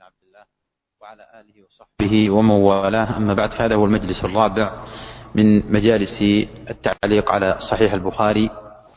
عبد الله وعلى آله وصحبه ومن والاه، أما بعد، فهذا هو المجلس الرابع من مجالس التعليق على صحيح البخاري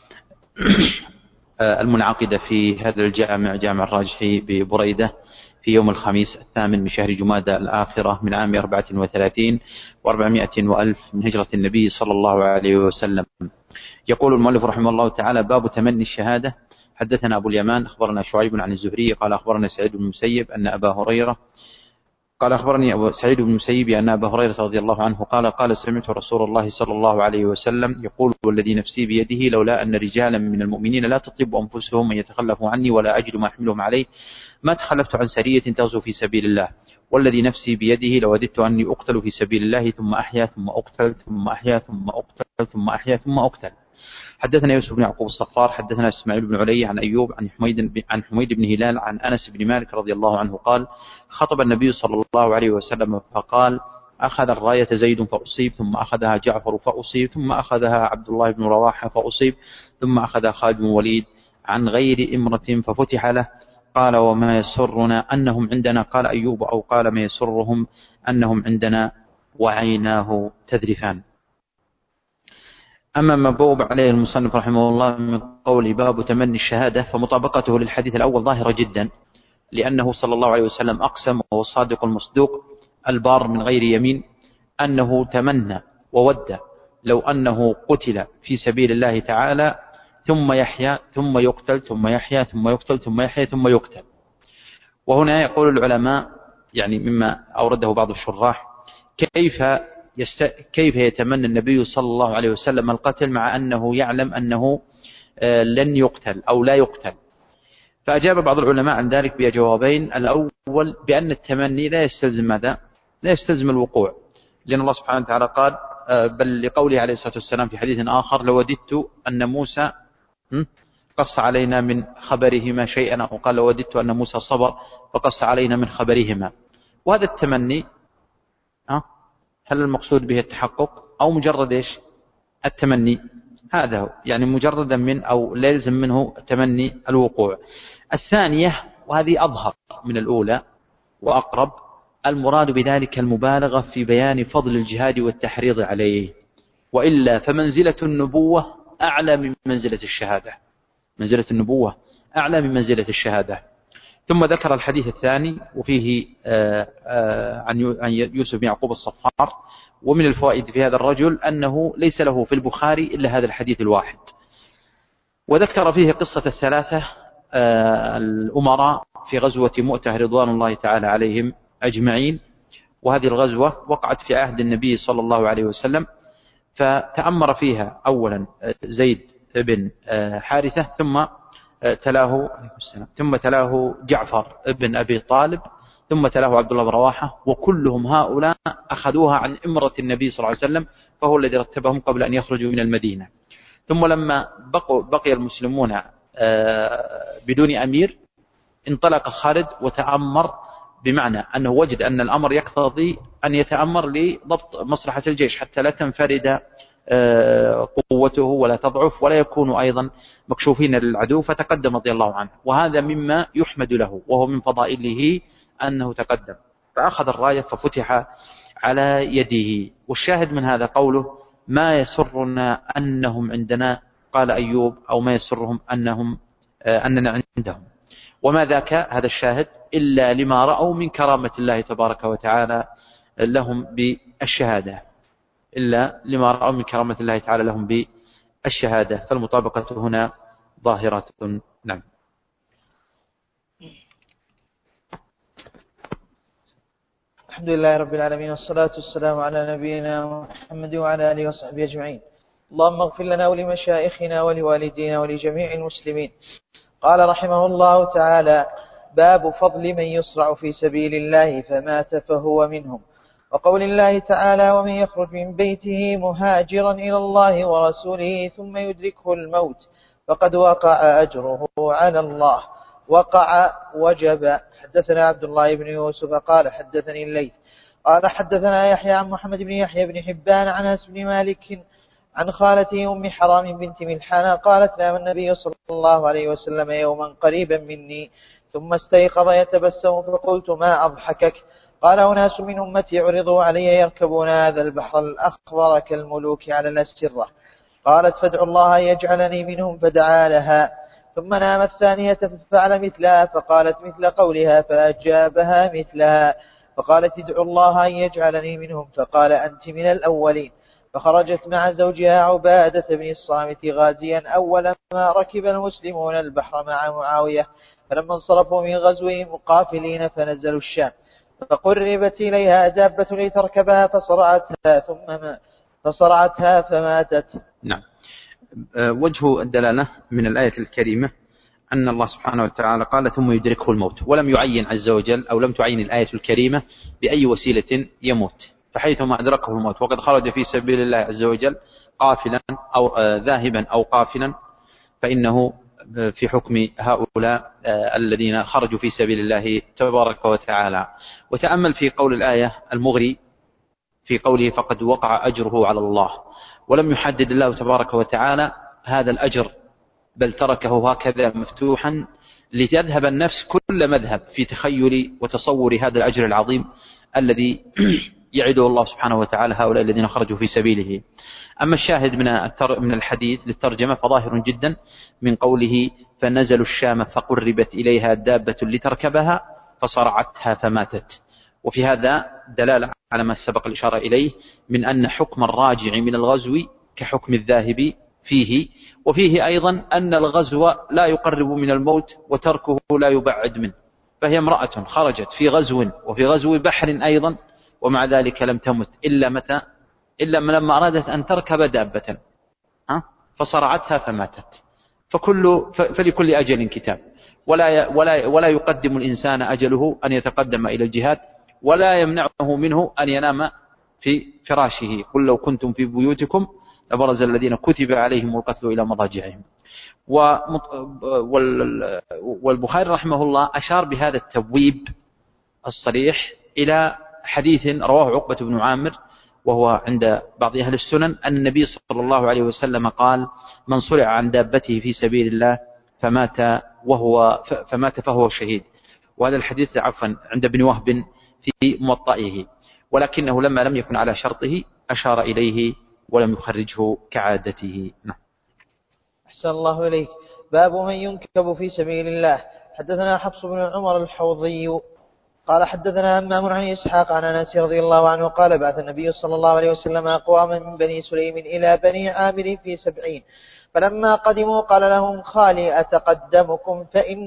المنعقدة في هذا الجامع، جامع الراجحي ببريدة، في يوم الخميس 8 من شهر جمادى الآخرة من عام 34 و400 وألف من هجرة النبي صلى الله عليه وسلم. يقول المؤلف رحمه الله تعالى: باب تمني الشهادة. حدثنا أبو اليمان أخبرنا شعيب عن الزهري قال أخبرنا سعيد بن المسيب أن أبا هريرة قال أخبرني سعيد بن المسيب أن أبا هريرة رضي الله عنه قال سمعت رسول الله صلى الله عليه وسلم يقول: والذي نفسي بيده لولا أن رجالا من المؤمنين لا تطيب أنفسهم أن يتخلفوا عني ولا أجد ما أحملهم عليه ما تخلفت عن سرية تغزو في سبيل الله، والذي نفسي بيده لوددت أني أقتل في سبيل الله ثم أحيا ثم أقتل ثم أحيا ثم أقتل ثم أحيا ثم أقتل. حدثنا يوسف بن يعقوب الصفار حدثنا اسماعيل بن علي عن أيوب عن حميد بن هلال عن أنس بن مالك رضي الله عنه قال: خطب النبي صلى الله عليه وسلم فقال: أخذ الراية زيد فأصيب، ثم أخذها جعفر فأصيب، ثم أخذها عبد الله بن رواحة فأصيب، ثم أخذها خالد بن وليد عن غير إمرة ففتح له. قال: وما يسرنا أنهم عندنا. قال أيوب: أو قال: ما يسرهم أنهم عندنا وعيناه تذرفان. أما ما بوب عليه المصنف رحمه الله من قول باب تمني الشهادة، فمطابقته للحديث الأول ظاهرة جدا، لأنه صلى الله عليه وسلم أقسم وهو الصادق المصدوق البار من غير يمين أنه تمنى وود لو أنه قتل في سبيل الله تعالى ثم يحيا ثم يقتل ثم يحيا ثم يقتل ثم يحيا ثم يقتل. وهنا يقول العلماء، يعني مما أورده بعض الشراح، كيف يتمنى النبي صلى الله عليه وسلم القتل مع أنه يعلم أنه لن يقتل أو لا يقتل؟ فأجاب بعض العلماء عن ذلك بجوابين: الأول بأن التمني لا يستلزم ماذا؟ لا يستلزم الوقوع، لأن الله سبحانه وتعالى قال، بل لقوله عليه الصلاة والسلام في حديث آخر: لوددت أن موسى قص علينا من خبرهما شيئا، أو قال: لوددت أن موسى صبر فقص علينا من خبرهما. وهذا التمني هل المقصود به التحقق أو مجرد إيش؟ التمني. هذا هو، يعني مجردا من أو لا يلزم منه تمني الوقوع. الثانية، وهذه أظهر من الأولى وأقرب، المراد بذلك المبالغة في بيان فضل الجهاد والتحريض عليه، وإلا فمنزلة النبوة أعلى من منزلة الشهادة. منزلة النبوة أعلى من منزلة الشهادة. ثم ذكر الحديث الثاني وفيه عن يوسف بن يعقوب الصفار. ومن الفوائد في هذا الرجل أنه ليس له في البخاري إلا هذا الحديث الواحد. وذكر فيه قصة الثلاثة الأمراء في غزوة مؤتة رضوان الله تعالى عليهم أجمعين. وهذه الغزوة وقعت في عهد النبي صلى الله عليه وسلم، فتأمر فيها أولا زيد بن حارثة، ثم تلاه جعفر بن أبي طالب، ثم تلاه عبد الله بن رواحة، وكلهم هؤلاء أخذوها عن إمرة النبي صلى الله عليه وسلم، فهو الذي رتبهم قبل أن يخرجوا من المدينة. ثم لما بقي المسلمون بدون أمير، انطلق خالد وتأمر، بمعنى أنه وجد أن الأمر يقتضي أن يتأمر لضبط مصلحة الجيش حتى لا تنفرد قوته ولا تضعف ولا يكونوا أيضا مكشوفين للعدو، فتقدم رضي الله عنه. وهذا مما يحمد له، وهو من فضائله أنه تقدم فأخذ الراية ففتح على يده. والشاهد من هذا قوله: ما يسرنا أنهم عندنا. قال أيوب: أو ما يسرهم أننا عندهم. وما ذاك هذا الشاهد إلا لما رأوا من كرامة الله تبارك وتعالى لهم بالشهادة، إلا لما رأوا من كرامة الله تعالى لهم بالشهادة. فالمطابقة هنا ظاهرة. نعم. الحمد لله رب العالمين، والصلاة والسلام على نبينا محمد وعلى آله وصحبه أجمعين. اللهم اغفر لنا ولمشائخنا ولوالدينا ولجميع المسلمين. قال رحمه الله تعالى: باب فضل من يصرع في سبيل الله فمات فهو منهم. وقول الله تعالى: ومن يخرج من بيته مهاجرا إلى الله ورسوله ثم يدركه الموت فقد وقع أجره على الله. وقع وجب. حدثنا عبد الله بن يوسف قال حدثني الليث قال حدثنا يحيى عن محمد بن يحيى بن حبان عن أنس بن مالك عن خالته أم حرام بنت ملحان قالت: نام النبي صلى الله عليه وسلم يوما قريبا مني ثم استيقظ يتبسم فقلت ما أضحكك؟ قال أناس من أمتي عرضوا علي يركبون هذا البحر الأخضر كالملوك على الأسرة. قالت فادعوا الله أن يجعلني منهم، فدعا لها. ثم نام الثانية ففعل مثلها، فقالت مثل قولها فأجابها مثلها. فقالت ادعوا الله أن يجعلني منهم، فقال أنت من الأولين. فخرجت مع زوجها عبادة بن الصامت غازيا أول ما ركب المسلمون البحر مع معاوية، فلما انصرفوا من غزوهم قافلين فنزلوا الشام، فقربت إليها دابة لتركبها فصرعتها فماتت. نعم. وجه الدلالة من الآية الكريمة أن الله سبحانه وتعالى قال ثم يدركه الموت، ولم يعين عز وجل أو لم تعين الآية الكريمة بأي وسيلة يموت، فحيثما أدركه الموت وقد خرج في سبيل الله عز وجل قافلا أو ذاهبا أو قافلا فإنه في حكم هؤلاء الذين خرجوا في سبيل الله تبارك وتعالى. وتأمل في قول الآية المغري في قوله فقد وقع أجره على الله، ولم يحدد الله تبارك وتعالى هذا الأجر، بل تركه هكذا مفتوحا لتذهب النفس كل مذهب في تخيل وتصور هذا الأجر العظيم الذي يعده الله سبحانه وتعالى هؤلاء الذين خرجوا في سبيله. أما الشاهد من الحديث للترجمة فظاهر جدا من قوله فنزلوا الشام فقربت إليها دابة لتركبها فصرعتها فماتت، وفي هذا دلالة على ما سبق الإشارة إليه من أن حكم الراجع من الغزو كحكم الذاهب فيه، وفيه أيضا أن الغزو لا يقرب من الموت وتركه لا يبعد منه، فهي امرأة خرجت في غزو وفي غزو بحر أيضا ومع ذلك لم تمت إلا متى؟ إلا لما أرادت أن تركب دابة فصرعتها فماتت. فلكل أجل كتاب، ولا يقدم الإنسان أجله أن يتقدم إلى الجهاد، ولا يمنعه منه أن ينام في فراشه. قل لو كنتم في بيوتكم لبرز الذين كتب عليهم القتل إلى مضاجعهم. والبخاري رحمه الله أشار بهذا التبويب الصريح إلى حديث رواه عقبة بن عامر وهو عند بعض أهل السنن أن النبي صلى الله عليه وسلم قال من صرع عن دابته في سبيل الله فمات فهو شهيد. وهذا الحديث عند ابن وهب في موطئه، ولكنه لما لم يكن على شرطه أشار إليه ولم يخرجه كعادته. أحسن الله إليك. باب من ينكب في سبيل الله. حدثنا حفص بن عمر الحوضي قال حدثنا همام عن إسحاق عن أنس رضي الله عنه قال بعث النبي صلى الله عليه وسلم أقواما من بني سليم إلى بني عامر في 70، فلما قدموا قال لهم خالي أتقدمكم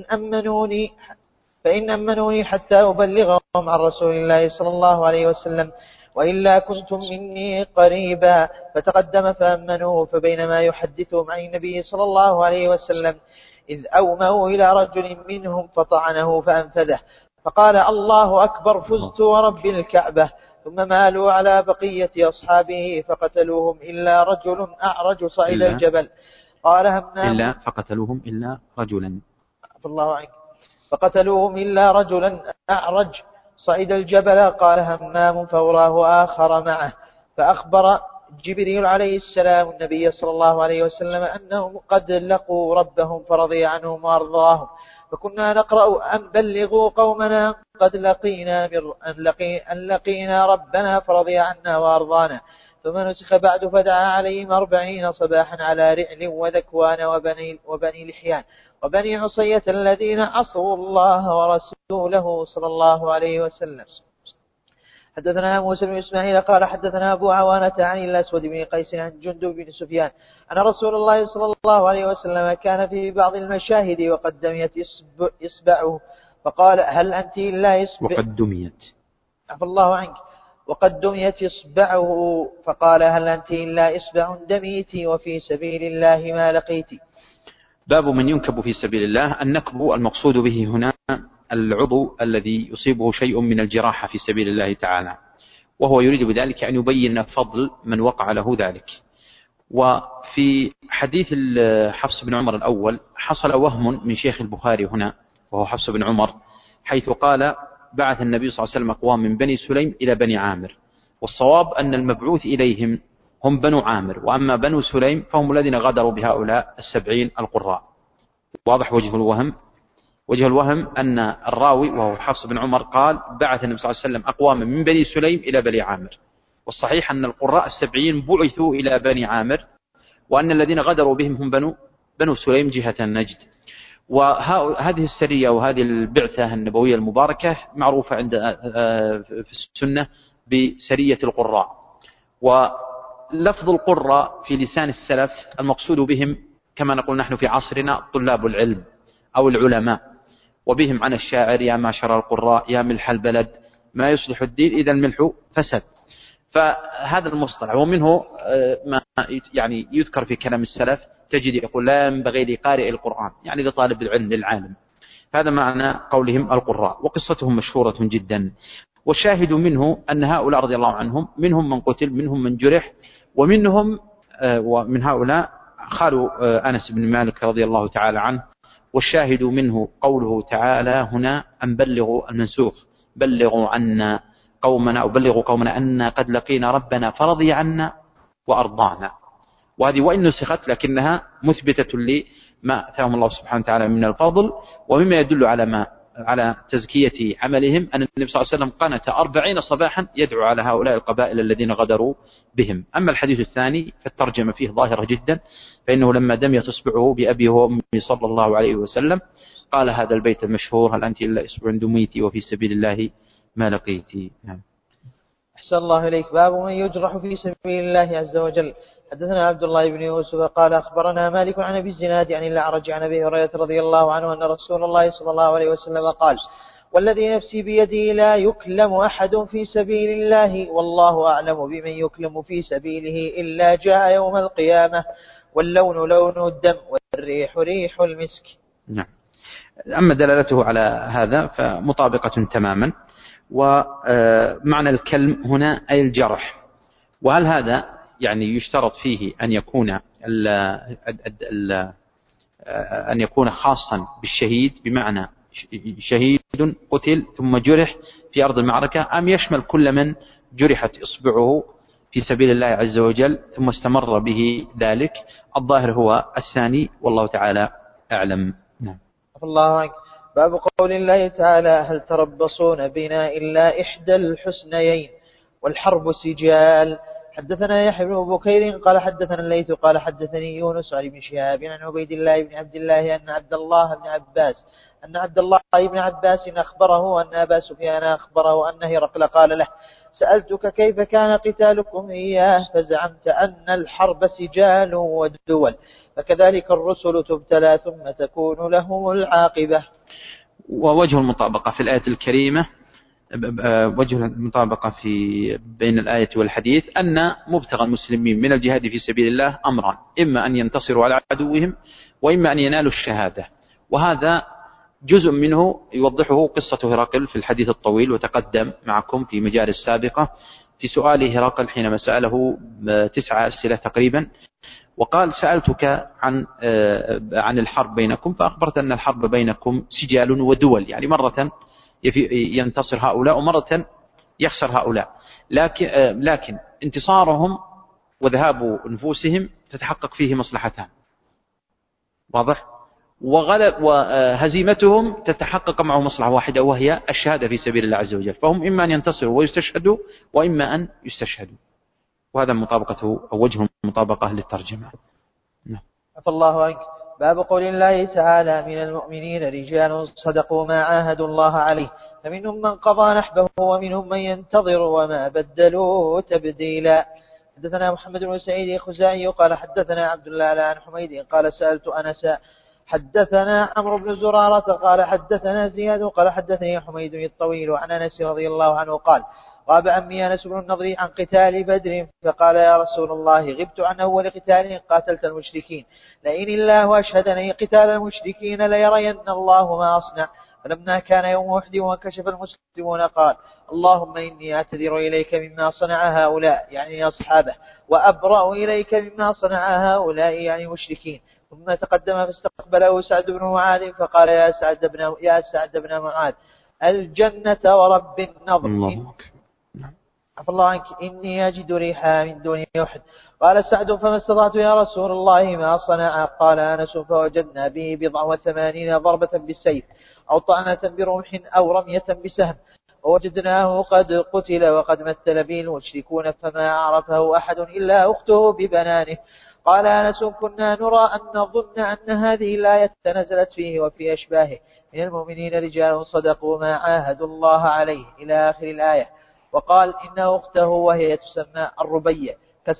فإن أمنوني حتى أبلغهم عن رسول الله صلى الله عليه وسلم، وإلا كنتم مني قريبا. فتقدم فأمنوه، فبينما يحدثهم عن النبي صلى الله عليه وسلم إذ أوموا إلى رجل منهم فطعنه فأنفذه، فقال الله أكبر فزت ورب الكعبة. ثم مالوا على بقية أصحابه فقتلوهم إلا رجل أعرج صعد الجبل. قال همام فقتلوهم إلا رجلا الله عنك فقتلوهم إلا رجلا أعرج صعد الجبل. قال همام فوراه آخر معه، فأخبر جبريل عليه السلام النبي صلى الله عليه وسلم أنهم قد لقوا ربهم فرضي عنهم وأرضاهم، فكنا نقرأ أن بلغوا قومنا قد لقينا ربنا فرضي عنا وأرضانا. ثم نسخ بعد فدعا عليهم 40 صباحا على رعل وذكوان وبني لحيان وبني عصية الذين عصوا الله ورسوله صلى الله عليه وسلم. حدثنا موسى بن إسماعيل قال حدثنا أبو عوانة عن الأسود بن قيس عن جندب بن سفيان أن رسول الله صلى الله عليه وسلم كان في بعض المشاهد وقد دميت إصبعه، فقال هل أنت إلا وقد دميت إصبعه، فقال هل أنت إلا إصبع دميت وفي سبيل الله ما لقيت. باب من ينكب في سبيل الله. النكب المقصود به هنا العضو الذي يصيبه شيء من الجراحة في سبيل الله تعالى، وهو يريد بذلك أن يبين فضل من وقع له ذلك. وفي حديث حفص بن عمر الأول حصل وهم من شيخ البخاري هنا وهو حفص بن عمر، حيث قال بعث النبي صلى الله عليه وسلم أقوام من بني سليم إلى بني عامر، والصواب أن المبعوث إليهم هم بنو عامر، وأما بنو سليم فهم الذين غدروا بهؤلاء 70 القراء. واضح وجه الوهم. وجه الوهم أن الراوي وهو حفص بن عمر قال بعث النبي صلى الله عليه وسلم أقواما من بني سليم إلى بني عامر، والصحيح أن القراء 70 بعثوا إلى بني عامر، وأن الذين غدروا بهم هم بنو سليم جهة النجد. وهذه السرية وهذه البعثة النبوية المباركة معروفة عند في السنة بسرية القراء. ولفظ القراء في لسان السلف المقصود بهم كما نقول نحن في عصرنا طلاب العلم أو العلماء، وبهم عن الشاعر يا معشر القراء يا ملح البلد ما يصلح الدين إذا الملح فسد. فهذا المصطلح ومنه ما يعني يذكر في كلام السلف، تجد يقول لا ينبغي لقارئ القرآن يعني لطالب العلم للعالم. هذا معنى قولهم القراء، وقصتهم مشهورة جدا. والشاهد منه أن هؤلاء رضي الله عنهم منهم من قتل منهم من جرح، ومنهم ومن هؤلاء خالوا أنس بن مالك رضي الله تعالى عنه. والشاهد منه قوله تعالى هنا أن بلغوا المنسوخ بلغوا عنا قومنا أو بلغوا قومنا أن قد لقينا ربنا فرضي عنا وأرضانا. وهذه وإن نسخت لكنها مثبتة لما أتاهم الله سبحانه وتعالى من الفضل، ومما يدل على تزكية عملهم أن النبي صلى الله عليه وسلم قنت 40 صباحا يدعو على هؤلاء القبائل الذين غدروا بهم. أما الحديث الثاني فالترجمة فيه ظاهرة جدا، فإنه لما دميت إصبعه بأبي وأمي صلى الله عليه وسلم قال هذا البيت المشهور هل أنت إلا إصبع دميتي وفي سبيل الله ما لقيتي. نعم. أحسن الله إليك. باب من يجرح في سبيل الله عز وجل. حدثنا عبد الله بن يوسف قال أخبرنا مالك عن أبي الزناد عن الأعرج عن أبي هريرة رضي الله عنه أن رسول الله صلى الله عليه وسلم قال والذي نفسي بيده لا يكلم أحد في سبيل الله والله أعلم بمن يكلم في سبيله إلا جاء يوم القيامة واللون لون الدم والريح ريح المسك. نعم. أما دلالته على هذا فمطابقة تماما. ومعنى الكلم هنا أي الجرح. وهل هذا يعني يشترط فيه أن يكون خاصا بالشهيد بمعنى شهيد قتل ثم جرح في أرض المعركة، أم يشمل كل من جرحت إصبعه في سبيل الله عز وجل ثم استمر به ذلك؟ الظاهر هو الثاني والله تعالى أعلم. نعم. الله عنك. باب قول الله تعالى هل تربصون بنا إلا إحدى الحسنيين والحرب سجال. حدثنا يحيى بن بكير قال حدثنا الليث قال حدثني يونس عن ابن شهاب عن عبيد الله بن عبد الله أن عبد الله بن عباس أخبره أن أبا سفيان أخبره أن هرقل قال له سألتك كيف كان قتالكم إياه فزعمت أن الحرب سجال ودول فكذلك الرسل تبتلى ثم تكون لهم العاقبة. ووجه المطابقة في الآية الكريمة وجه المطابقة بين الآية والحديث أن مبتغى المسلمين من الجهاد في سبيل الله أمران، إما أن ينتصروا على عدوهم وإما أن ينالوا الشهادة. وهذا جزء منه يوضحه قصة هرقل في الحديث الطويل وتقدم معكم في مجال السابقة في سؤال هرقل حينما سأله 9 أسئلة تقريبا، وقال سألتك عن الحرب بينكم فأخبرت أن الحرب بينكم سجال ودول، يعني مرة ينتصر هؤلاء ومرة يخسر هؤلاء، لكن انتصارهم وذهاب نفوسهم تتحقق فيه مصلحتان، واضح؟ وهزيمتهم تتحقق معه مصلحة واحدة وهي الشهادة في سبيل الله عز وجل، فهم إما أن ينتصروا ويستشهدوا وإما أن يستشهدوا. وهذا مطابقته أو وجه المطابقة للترجمة. عفى الله عنك. باب قول الله تعالى من المؤمنين رجال صدقوا ما عاهدوا الله عليه فمنهم من قضى نحبه ومنهم من ينتظر وما بدلوا تبديلا. حدثنا محمد بن سعيد الخزاعي قال حدثنا عبد الله عن حميد قال سألت أنس. حدثنا عمرو بن زرارة قال حدثنا زياد قال حدثني حميد الطويل عن أنس رضي الله عنه قال غاب عمي أنس بن النضر عن قتال بدر فقال يا رسول الله غبت عن أول قتال قاتلت المشركين لئن الله أشهدني قتال المشركين ليرين الله ما أصنع. فلما كان يوم أحد وكشف المسلمون قال اللهم إني أعتذر إليك مما صنع هؤلاء يعني أصحابه وأبرأ إليك مما صنع هؤلاء يعني مشركين. ثم تقدم فاستقبله سعد بن معاذ فقال يا سعد بن معاذ الجنة ورب النظر عفى الله عنك إني أجد ريحها من دون أحد. قال سعد فما استطعت يا رسول الله ما صنع. قال أنس فوجدنا به 89 ضربة بالسيف أو طعنة برمح أو رمية بسهم، ووجدناه قد قتل وقد مثل به المشركون فما عرفه أحد إلا أخته ببنانه. قال أنس: كنا نرى أن نظن أن هذه الآية نزلت فيه وفي أشباهه من المؤمنين رجال صدقوا ما عاهدوا الله عليه إلى آخر الآية. وقال إن أخته وهي تسمى الربيع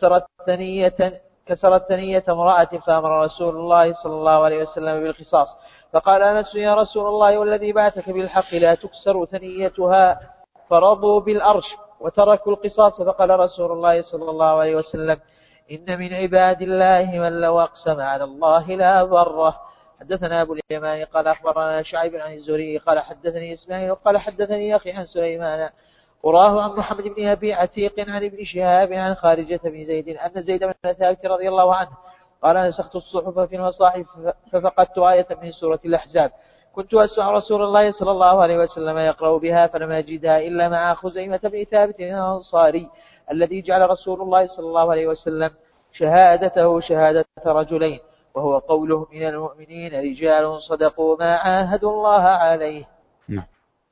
كسرت ثنية امرأة فأمر رسول الله صلى الله عليه وسلم بالقصاص. فقال أنس: يا رسول الله والذي بعثك بالحق لا تكسر ثنيتها، فرضوا بالأرش وتركوا القصاص. فقال رسول الله صلى الله عليه وسلم: إن من عباد الله من لو أقسم على الله لا بره. حدثنا أبو اليمان قال أخبرنا شعيب عن الزهري قال حدثني إسماعيل قال حدثني أخي عن سليمان وراه عن محمد بن أبي عتيق عن ابن شهاب عن خارجة بن زيد أن زيد بن ثابت رضي الله عنه قال: نسخت الصحف في المصاحف ففقدت آية من سورة الأحزاب كنت أسمع رسول الله صلى الله عليه وسلم يقرأ بها فلم أجدها إلا مع خزيمة بن ثابت الأنصاري الذي جعل رسول الله صلى الله عليه وسلم شهادته شهادة رجلين، وهو قوله: من المؤمنين رجال صدقوا ما عاهدوا الله عليه. نعم.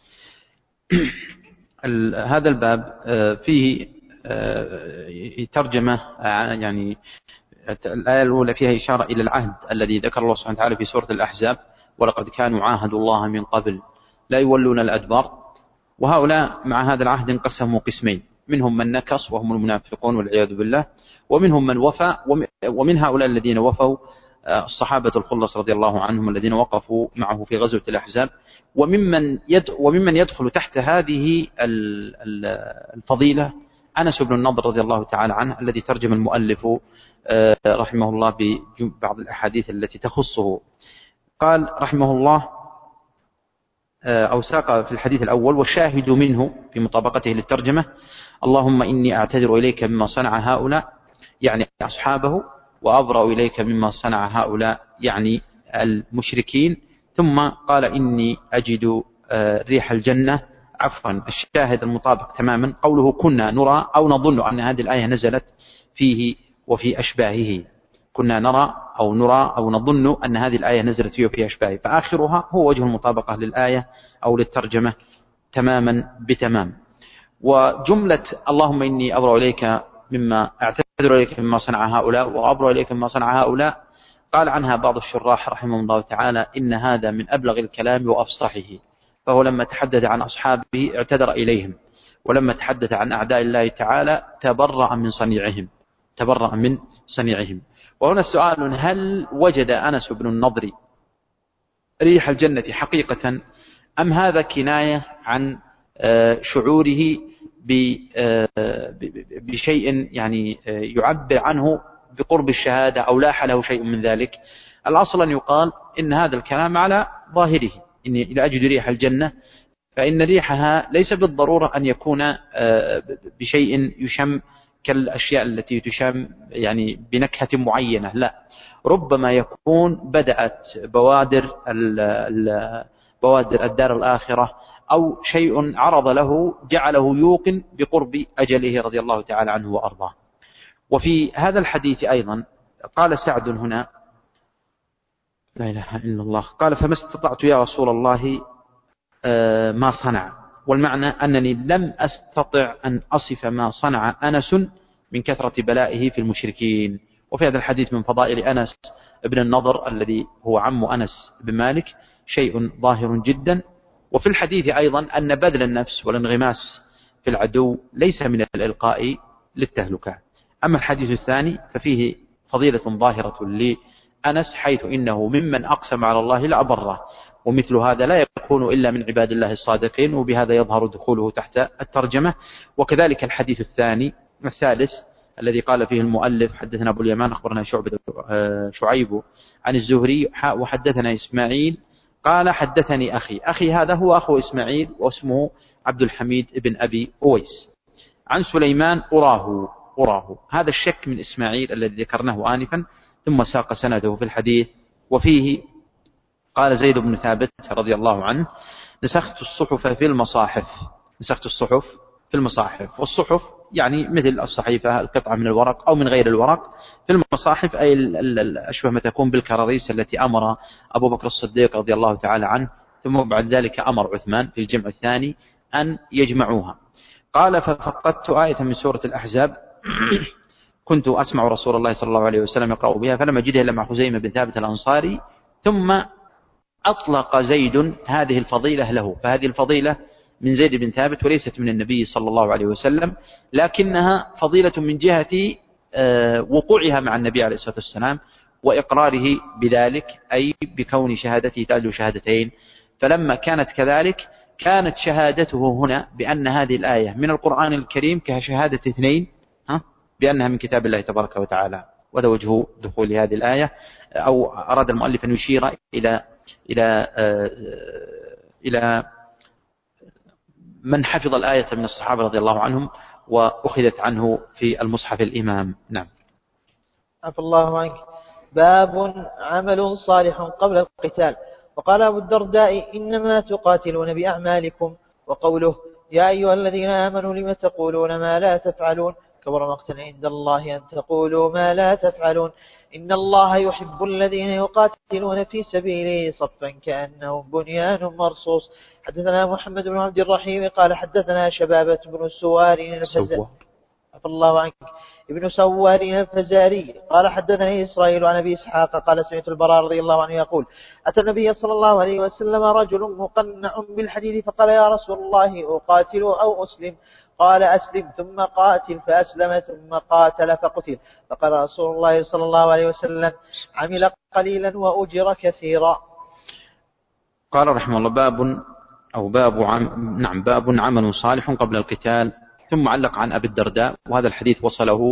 هذا الباب فيه ترجمة، يعني الآية الأولى فيها إشارة إلى العهد الذي ذكر الله سبحانه وتعالى في سورة الأحزاب: ولقد كانوا عاهدوا الله من قبل لا يولون الأدبار. وهؤلاء مع هذا العهد انقسموا قسمين: منهم من نكص وهم المنافقون والعياذ بالله، ومنهم من وفى. ومن هؤلاء الذين وفوا الصحابة الخلص رضي الله عنهم الذين وقفوا معه في غزوة الأحزاب. وممن يدخل تحت هذه الفضيلة أنس بن النضر رضي الله تعالى عنه، الذي ترجم المؤلف رحمه الله ببعض الأحاديث التي تخصه. قال رحمه الله أو ساق في الحديث الأول: والشاهد منه في مطابقته للترجمة: اللهم إني أعتذر إليك مما صنع هؤلاء، يعني أصحابه، وأبرأ إليك مما صنع هؤلاء، يعني المشركين. ثم قال: إني أجد ريح الجنة. عفوا، الشاهد المطابق تماما قوله: كنا نرى أو نظن أن هذه الآية نزلت فيه وفي أشباهه. كنا نرى أو نظن أن هذه الآية نزلت فيه وفي أشباهه، فآخرها هو وجه المطابقة للآية أو للترجمة تماما بتمام. وجملة اللهم إني أبرأ إليك مما أعتذر إليك مما صنع هؤلاء وأبرأ إليك مما صنع هؤلاء، قال عنها بعض الشراح رحمه الله تعالى: إن هذا من أبلغ الكلام وأفصحه. فهو لما تحدث عن أصحابه اعتذر إليهم، ولما تحدث عن أعداء الله تعالى تبرأ من صنيعهم. وهنا السؤال: هل وجد أنس بن النضر ريح الجنة حقيقة، أم هذا كناية عن شعوره بشيء يعني يعبر عنه بقرب الشهادة، أو لاح له شيء من ذلك؟ الأصل أن يقال إن هذا الكلام على ظاهره: إني لا أجد ريح الجنة، فإن ريحها ليس بالضرورة أن يكون بشيء يشم كالأشياء التي تشم يعني بنكهة معينة، لا، ربما يكون بدأت بوادر الدار الآخرة، أو شيء عرض له جعله يوقن بقرب أجله رضي الله تعالى عنه وأرضاه. وفي هذا الحديث أيضا قال سعد هنا: لا إله إلا الله، قال: فما استطعت يا رسول الله ما صنع. والمعنى أنني لم أستطع أن أصف ما صنع أنس من كثرة بلائه في المشركين. وفي هذا الحديث من فضائل أنس ابن النضر الذي هو عم أنس بن مالك شيء ظاهر جدا. وفي الحديث أيضا أن بذل النفس والانغماس في العدو ليس من الإلقاء للتهلكة. أما الحديث الثاني ففيه فضيلة ظاهرة لأنس، حيث إنه ممن أقسم على الله لأبره، ومثل هذا لا يكون إلا من عباد الله الصادقين، وبهذا يظهر دخوله تحت الترجمة. وكذلك الحديث الثالث الذي قال فيه المؤلف: حدثنا أبو اليمان أخبرنا شعيب عن الزهري وحدثنا إسماعيل قال حدثني أخي هذا هو أخو إسماعيل واسمه عبد الحميد بن أبي أويس، عن سليمان أراه. هذا الشك من إسماعيل الذي ذكرناه آنفا، ثم ساق سنده في الحديث. وفيه قال زيد بن ثابت رضي الله عنه: نسخت الصحف في المصاحف. والصحف يعني مثل الصحيفة، القطعة من الورق أو من غير الورق. في المصاحف أي أشبه ما تكون بالكراريس التي أمر أبو بكر الصديق رضي الله تعالى عنه ثم بعد ذلك أمر عثمان في الجمع الثاني أن يجمعوها. قال ففقدت آية من سورة الأحزاب كنت أسمع رسول الله صلى الله عليه وسلم يقرأ بها فلم أجدها إلا مع خزيمة بن ثابت الأنصاري، ثم أطلق زيد هذه الفضيلة له، فهذه الفضيلة من زيد بن ثابت وليست من النبي صلى الله عليه وسلم، لكنها فضيلة من جهة وقوعها مع النبي عليه الصلاة والسلام وإقراره بذلك، أي بكون شهادته تعدل شهادتين. فلما كانت كذلك كانت شهادته هنا بأن هذه الآية من القرآن الكريم كشهادة اثنين بأنها من كتاب الله تبارك وتعالى. وهذا وجه دخول هذه الآية، أو أراد المؤلف أن يشير إلى من حفظ الآية من الصحابة رضي الله عنهم وأخذت عنه في المصحف الإمام. نعم. عفى الله عنك. باب عمل صالح قبل القتال. وقال أبو الدرداء إنما تقاتلون بأعمالكم. وقوله يا أيها الذين آمنوا لم تقولون ما لا تفعلون كبر مقتا عند الله أن تقولوا ما لا تفعلون إن الله يحب الذين يقاتلون في سبيله صفا كأنهم بنيان مرصوص. حدثنا محمد بن عبد الرحيم قال حدثنا شبابة بن سوار الله عنك ابن سوار الفزاري قال حدثني إسرائيل عن أبي إسحاق قال سمعت البراء رضي الله عنه يقول أتى النبي صلى الله عليه وسلم رجل مقنع بالحديد فقال يا رسول الله أقاتل أو أسلم؟ قال أسلم ثم قاتل، فأسلم ثم قاتل فقتل. فقال رسول الله صلى الله عليه وسلم عمل قليلا وأجر كثيرا. قال رحمه الله باب عمل صالح قبل القتال. ثم علق عن أبي الدرداء، وهذا الحديث وصله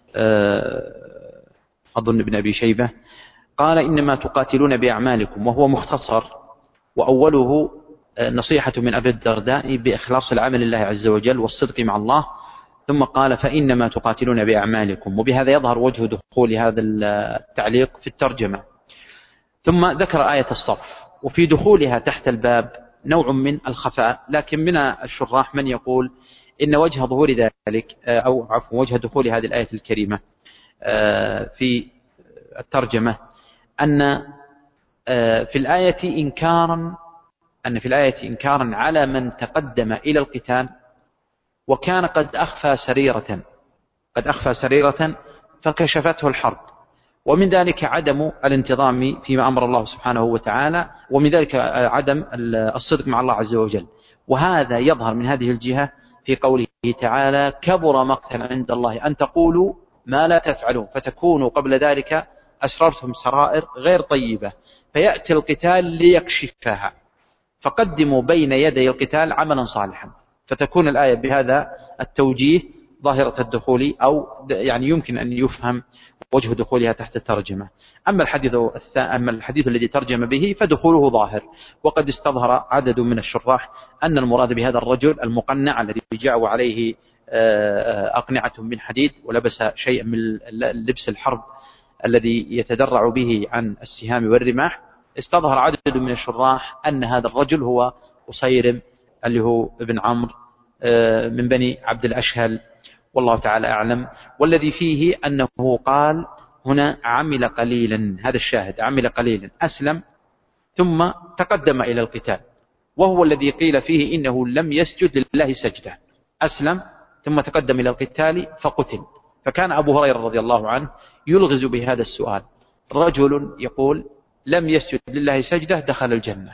أظن ابن أبي شيبة، قال إنما تقاتلون بأعمالكم، وهو مختصر، وأوله نصيحة من أبي الدرداء بإخلاص العمل لله عز وجل والصدق مع الله، ثم قال فإنما تقاتلون بأعمالكم. وبهذا يظهر وجه دخول هذا التعليق في الترجمة. ثم ذكر آية الصف، وفي دخولها تحت الباب نوع من الخفاء، لكن من الشراح من يقول إن وجه ظهور ذلك وجه دخول هذه الآية الكريمة في الترجمة أن في الآية إنكارا على من تقدم إلى القتال وكان قد أخفى سريرة فكشفته الحرب، ومن ذلك عدم الانتظام فيما أمر الله سبحانه وتعالى، ومن ذلك عدم الصدق مع الله عز وجل. وهذا يظهر من هذه الجهة في قوله تعالى كبر مقتا عند الله أن تقولوا ما لا تفعلون، فتكونوا قبل ذلك أسررتم سرائر غير طيبة، فيأتي القتال ليكشفها، فقدموا بين يدي القتال عملا صالحا، فتكون الآية بهذا التوجيه ظاهرة الدخول، أو يعني يمكن أن يفهم وجه دخولها تحت الترجمة. أما الحديث الذي ترجم به فدخوله ظاهر، وقد استظهر عدد من الشراح أن المراد بهذا الرجل المقنع الذي جاء عليه أقنعة من حديد ولبس شيئا من لبس الحرب الذي يتدرع به عن السهام والرماح. استظهر عدد من الشراح أن هذا الرجل هو أصيرم اللي هو ابن عمرو من بني عبد الأشهل، والله تعالى أعلم. والذي فيه أنه قال هنا عمل قليلا، هذا الشاهد، عمل قليلا أسلم ثم تقدم إلى القتال، وهو الذي قيل فيه إنه لم يسجد لله سجدة، أسلم ثم تقدم إلى القتال فقتل. فكان أبو هريرة رضي الله عنه يلغز بهذا السؤال، رجل يقول لم يسجد لله سجدة دخل الجنة،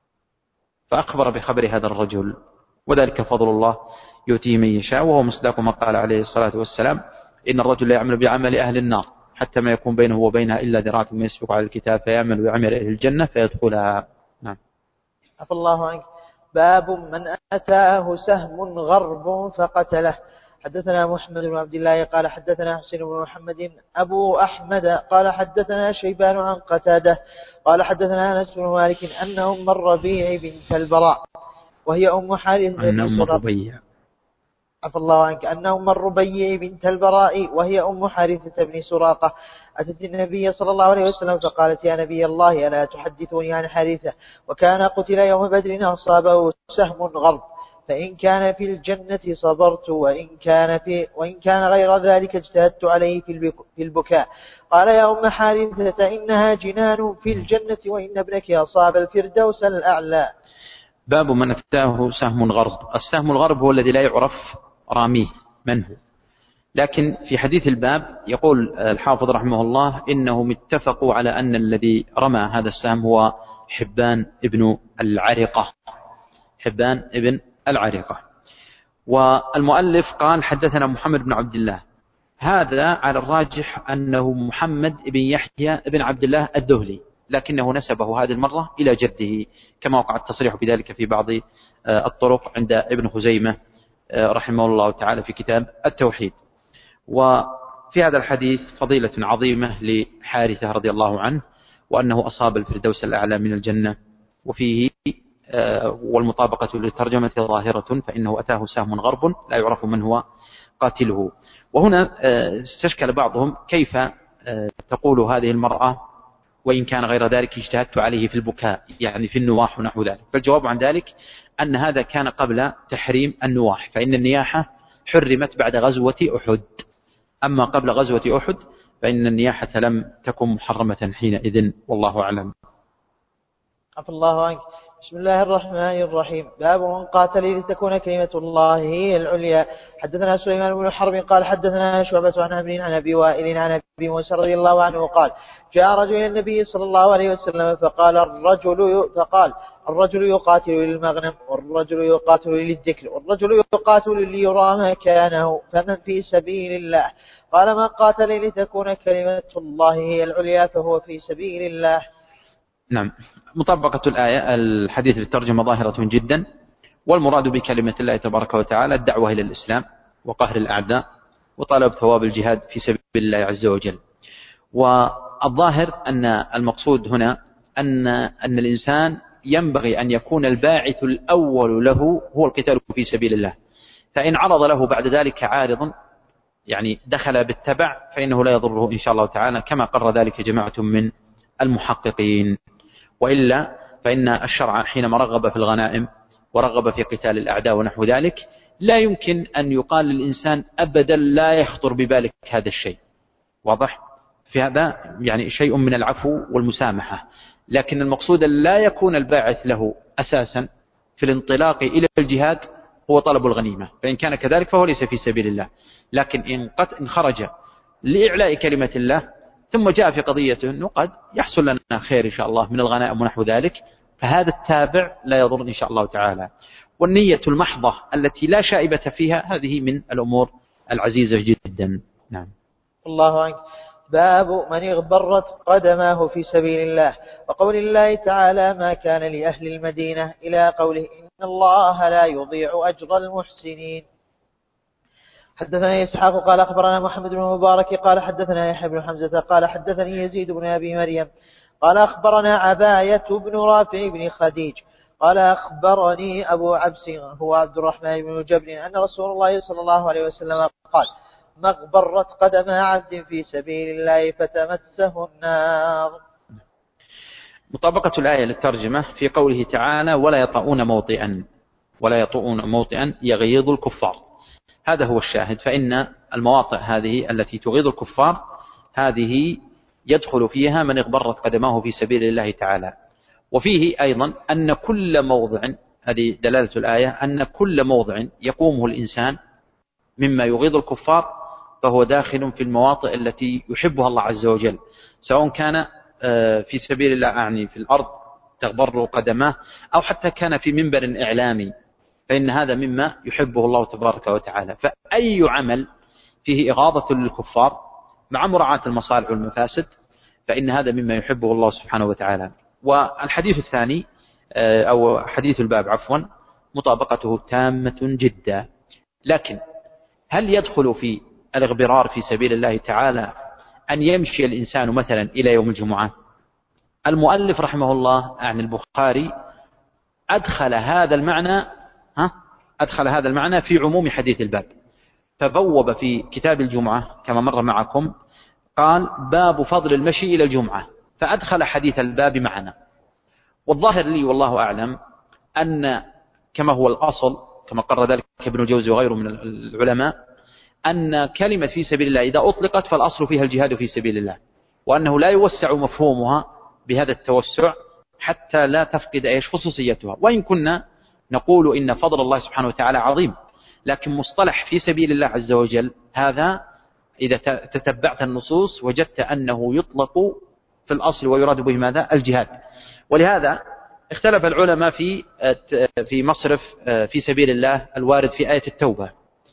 فأخبر بخبر هذا الرجل، وذلك فضل الله يؤتيه من يشاء، وهو مصداق ما قال عليه الصلاة والسلام إن الرجل لا يعمل بعمل أهل النار حتى ما يكون بينه وبينها إلا ذراع ثم يسبق على الكتاب فيعمل بعمل أهل الجنة فيدخلها. نعم. عفى الله عنك. باب من أتاه سهم غرب فقتله. حدثنا محمد بن عبد الله قال حدثنا حسين بن محمد أبو أحمد قال حدثنا شيبان عن قتادة قال حدثنا أنس بن مالك أنه أم الربيع بنت البراء وهي أم حارثة بن سراقة. عفى الله عنك. أنه أم الربيع بنت البراء وهي أم حارثة بن سراقة أتت النبي صلى الله عليه وسلم فقالت يا نبي الله ألا تحدثوني عن حارثة وكان قتل يوم بدر أصابه سهم غرب، فإن كان في الجنة صبرت وإن كان غير ذلك اجتهدت عليه في البكاء. قال يا أم حارثة إنها جنان في الجنة وإن ابنك أصاب الفردوس الأعلى. باب من أتاه سهم غرب. السهم الغرب هو الذي لا يعرف راميه من هو، لكن في حديث الباب يقول الحافظ رحمه الله إنهم اتفقوا على أن الذي رمى هذا السهم هو حبان ابن العرقة. حبان ابن العرقة. والمؤلف قال حدثنا محمد بن عبد الله، هذا على الراجح أنه محمد بن يحيى بن عبد الله الذهلي، لكنه نسبه هذه المرة إلى جده كما وقع التصريح بذلك في بعض الطرق عند ابن خزيمة رحمه الله تعالى في كتاب التوحيد. وفي هذا الحديث فضيلة عظيمة لحارثة رضي الله عنه، وأنه أصاب الفردوس الأعلى من الجنة. وفيه والمطابقة للترجمة ظاهرة، فإنه أتاه سهم غرب لا يعرف من هو قاتله. وهنا استشكل بعضهم كيف تقول هذه المرأة وإن كان غير ذلك اجتهدت عليه في البكاء، يعني في النواح ونحو ذلك. فالجواب عن ذلك أن هذا كان قبل تحريم النواح، فإن النياحة حرمت بعد غزوة أحد، أما قبل غزوة أحد فإن النياحة لم تكن محرمة حينئذ، والله أعلم. عفى الله عنك. بسم الله الرحمن الرحيم. باب من قاتل لتكون كلمة الله هي العليا. حدثنا سليمان بن حرب قال حدثنا شعبة عن عمرو عن أبي وائل عن أبي موسى رضي الله عنه قال جاء رجل إلى النبي صلى الله عليه وسلم فقال الرجل يقاتل للمغنم والرجل يقاتل للذكر والرجل يقاتل ليرى مكانه فمن في سبيل الله؟ قال من قاتل لتكون كلمة الله هي العليا فهو في سبيل الله. نعم. مطابقة الآية الحديث للترجمة ظاهرة جدا، والمراد بكلمة الله تبارك وتعالى الدعوة إلى الإسلام وقهر الأعداء وطلب ثواب الجهاد في سبيل الله عز وجل. والظاهر أن المقصود هنا أن الإنسان ينبغي أن يكون الباعث الأول له هو القتال في سبيل الله، فإن عرض له بعد ذلك عارض يعني دخل بالتبع فإنه لا يضره إن شاء الله تعالى، كما قرر ذلك جماعة من المحققين. وإلا فإن الشرع حينما رغب في الغنائم ورغب في قتال الأعداء ونحو ذلك لا يمكن أن يقال للإنسان أبدا لا يخطر ببالك هذا الشيء. واضح؟ في هذا يعني شيء من العفو والمسامحة، لكن المقصود لا يكون الباعث له أساسا في الانطلاق إلى الجهاد هو طلب الغنيمة، فإن كان كذلك فهو ليس في سبيل الله. لكن إن خرج لإعلاء كلمة الله ثم جاء في قضيته أنه قد يحصل لنا خير إن شاء الله من الغنائم ونحو ذلك، فهذا التابع لا يضر إن شاء الله تعالى. والنية المحضة التي لا شائبة فيها هذه من الأمور العزيزة جدا. نعم. الله عنك. باب من اغبرت قدماه في سبيل الله، وقول الله تعالى ما كان لأهل المدينة إلى قوله إن الله لا يضيع أجر المحسنين. حدثنا إسحاق قال أخبرنا محمد بن المبارك قال حدثنا يحيى بن حمزة قال حدثني يزيد بن أبي مريم قال أخبرنا عباية بن رافع بن خديج قال أخبرني أبو عبس هو عبد الرحمن بن جبل أن رسول الله صلى الله عليه وسلم قال ما اغبرت قدم عبد في سبيل الله فتمسه النار. مطابقة الآية للترجمة في قوله تعالى ولا يطؤون موطئا يغيظ الكفار، هذا هو الشاهد. فإن المواطئ هذه التي تغيظ الكفار هذه يدخل فيها من اغبرت قدماه في سبيل الله تعالى. وفيه أيضا أن كل موضع، هذه دلالة الآية، أن كل موضع يقومه الإنسان مما يغيظ الكفار فهو داخل في المواطئ التي يحبها الله عز وجل، سواء كان في سبيل الله أعني في الأرض تغبر قدماه، أو حتى كان في منبر إعلامي، فإن هذا مما يحبه الله تبارك وتعالى. فأي عمل فيه إغاظة للكفار مع مراعاة المصالح والمفاسد فإن هذا مما يحبه الله سبحانه وتعالى. والحديث الثاني أو حديث الباب عفوا مطابقته تامة جدا، لكن هل يدخل في الاغبرار في سبيل الله تعالى أن يمشي الإنسان مثلا إلى يوم الجمعة؟ المؤلف رحمه الله عن البخاري أدخل هذا المعنى في عموم حديث الباب، فبوب في كتاب الجمعة كما مر معكم قال باب فضل المشي إلى الجمعة، فأدخل حديث الباب معنا. والظاهر لي والله أعلم أن كما هو الأصل كما قرر ذلك ابن الجوزي وغيره من العلماء، أن كلمة في سبيل الله إذا أطلقت فالأصل فيها الجهاد في سبيل الله، وأنه لا يوسع مفهومها بهذا التوسع حتى لا تفقد خصوصيتها. وإن كنا نقول إن فضل الله سبحانه وتعالى عظيم، لكن مصطلح في سبيل الله عز وجل هذا إذا تتبعت النصوص وجدت أنه يطلق في الأصل ويراد به ماذا؟ الجهاد. ولهذا اختلف العلماء في مصرف في سبيل الله الوارد في آية التوبة،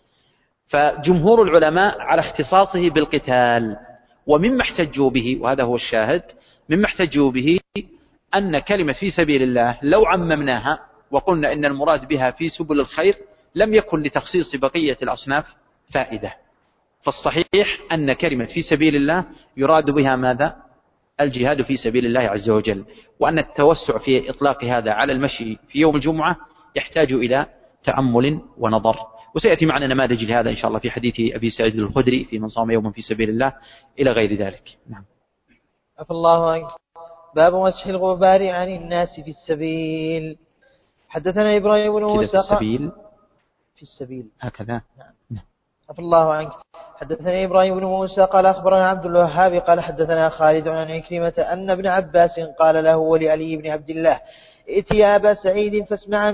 فجمهور العلماء على اختصاصه بالقتال، ومما احتجوا به، وهذا هو الشاهد، مما احتجوا به أن كلمة في سبيل الله لو عممناها وقلنا إن المراد بها في سبل الخير لم يكن لتخصيص بقية الأصناف فائدة. فالصحيح أن كلمة في سبيل الله يراد بها ماذا؟ الجهاد في سبيل الله عز وجل، وأن التوسع في إطلاق هذا على المشي في يوم الجمعة يحتاج إلى تأمل ونظر، وسيأتي معنا نماذج لهذا إن شاء الله في حديث أبي سعيد الخدري في من صام يوما في سبيل الله إلى غير ذلك. نعم. عفى الله عنك. باب مسح الغبار عن الناس في السبيل. حدثنا إبراهيم بن موسى في السبيل هكذا. نعم. عفى الله عنك. حدثنا إبراهيم بن موسى قال أخبرنا عبد الوهاب قال حدثنا خالد عن عكرمة أن ابن عباس قال له ولعلي بن عبد الله ائت يا أبا سعيد فاسمع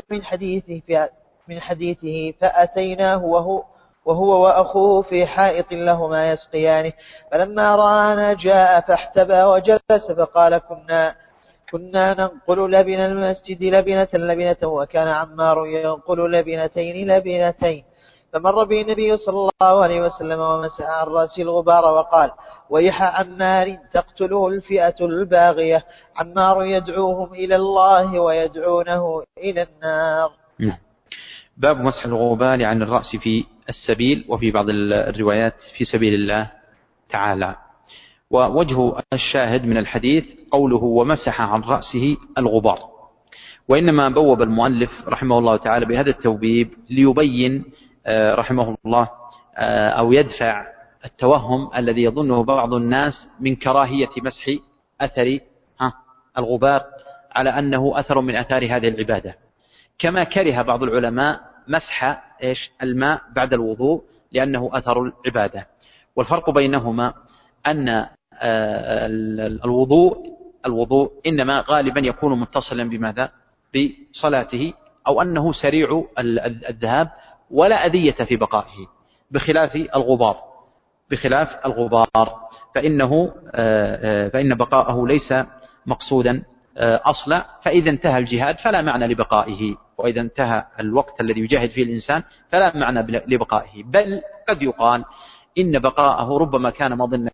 من حديثه فأتيناه وهو وأخوه في حائط لهما يسقيانه، فلما رآنا جاء فاحتبى وجلس فقال كنا ننقل لبن المسجد لبنة وكان عمار ينقل لبنتين فمر به النبي صلى الله عليه وسلم ومسح عن رأسه الغبار وقال ويح عمار تقتله الفئة الباغية، عمار يدعوهم إلى الله ويدعونه إلى النار. باب مسح الغبار عن الرأس في السبيل، وفي بعض الروايات في سبيل الله تعالى. ووجه الشاهد من الحديث قوله ومسح عن رأسه الغبار، وإنما بوب المؤلف رحمه الله تعالى بهذا التوبيب ليبين رحمه الله أو يدفع التوهم الذي يظنه بعض الناس من كراهية مسح أثر الغبار على أنه أثر من أثار هذه العبادة، كما كره بعض العلماء مسح الماء بعد الوضوء لأنه أثر العبادة. والفرق بينهما أن الوضوء إنما غالبا يكون متصلا بماذا؟ بصلاته، أو أنه سريع الذهاب ولا أذية في بقائه، بخلاف الغبار فإن بقاءه ليس مقصودا أصلا، فإذا انتهى الجهاد فلا معنى لبقائه، وإذا انتهى الوقت الذي يجاهد فيه الإنسان فلا معنى لبقائه، بل قد يقال إن بقاءه ربما كان مظنة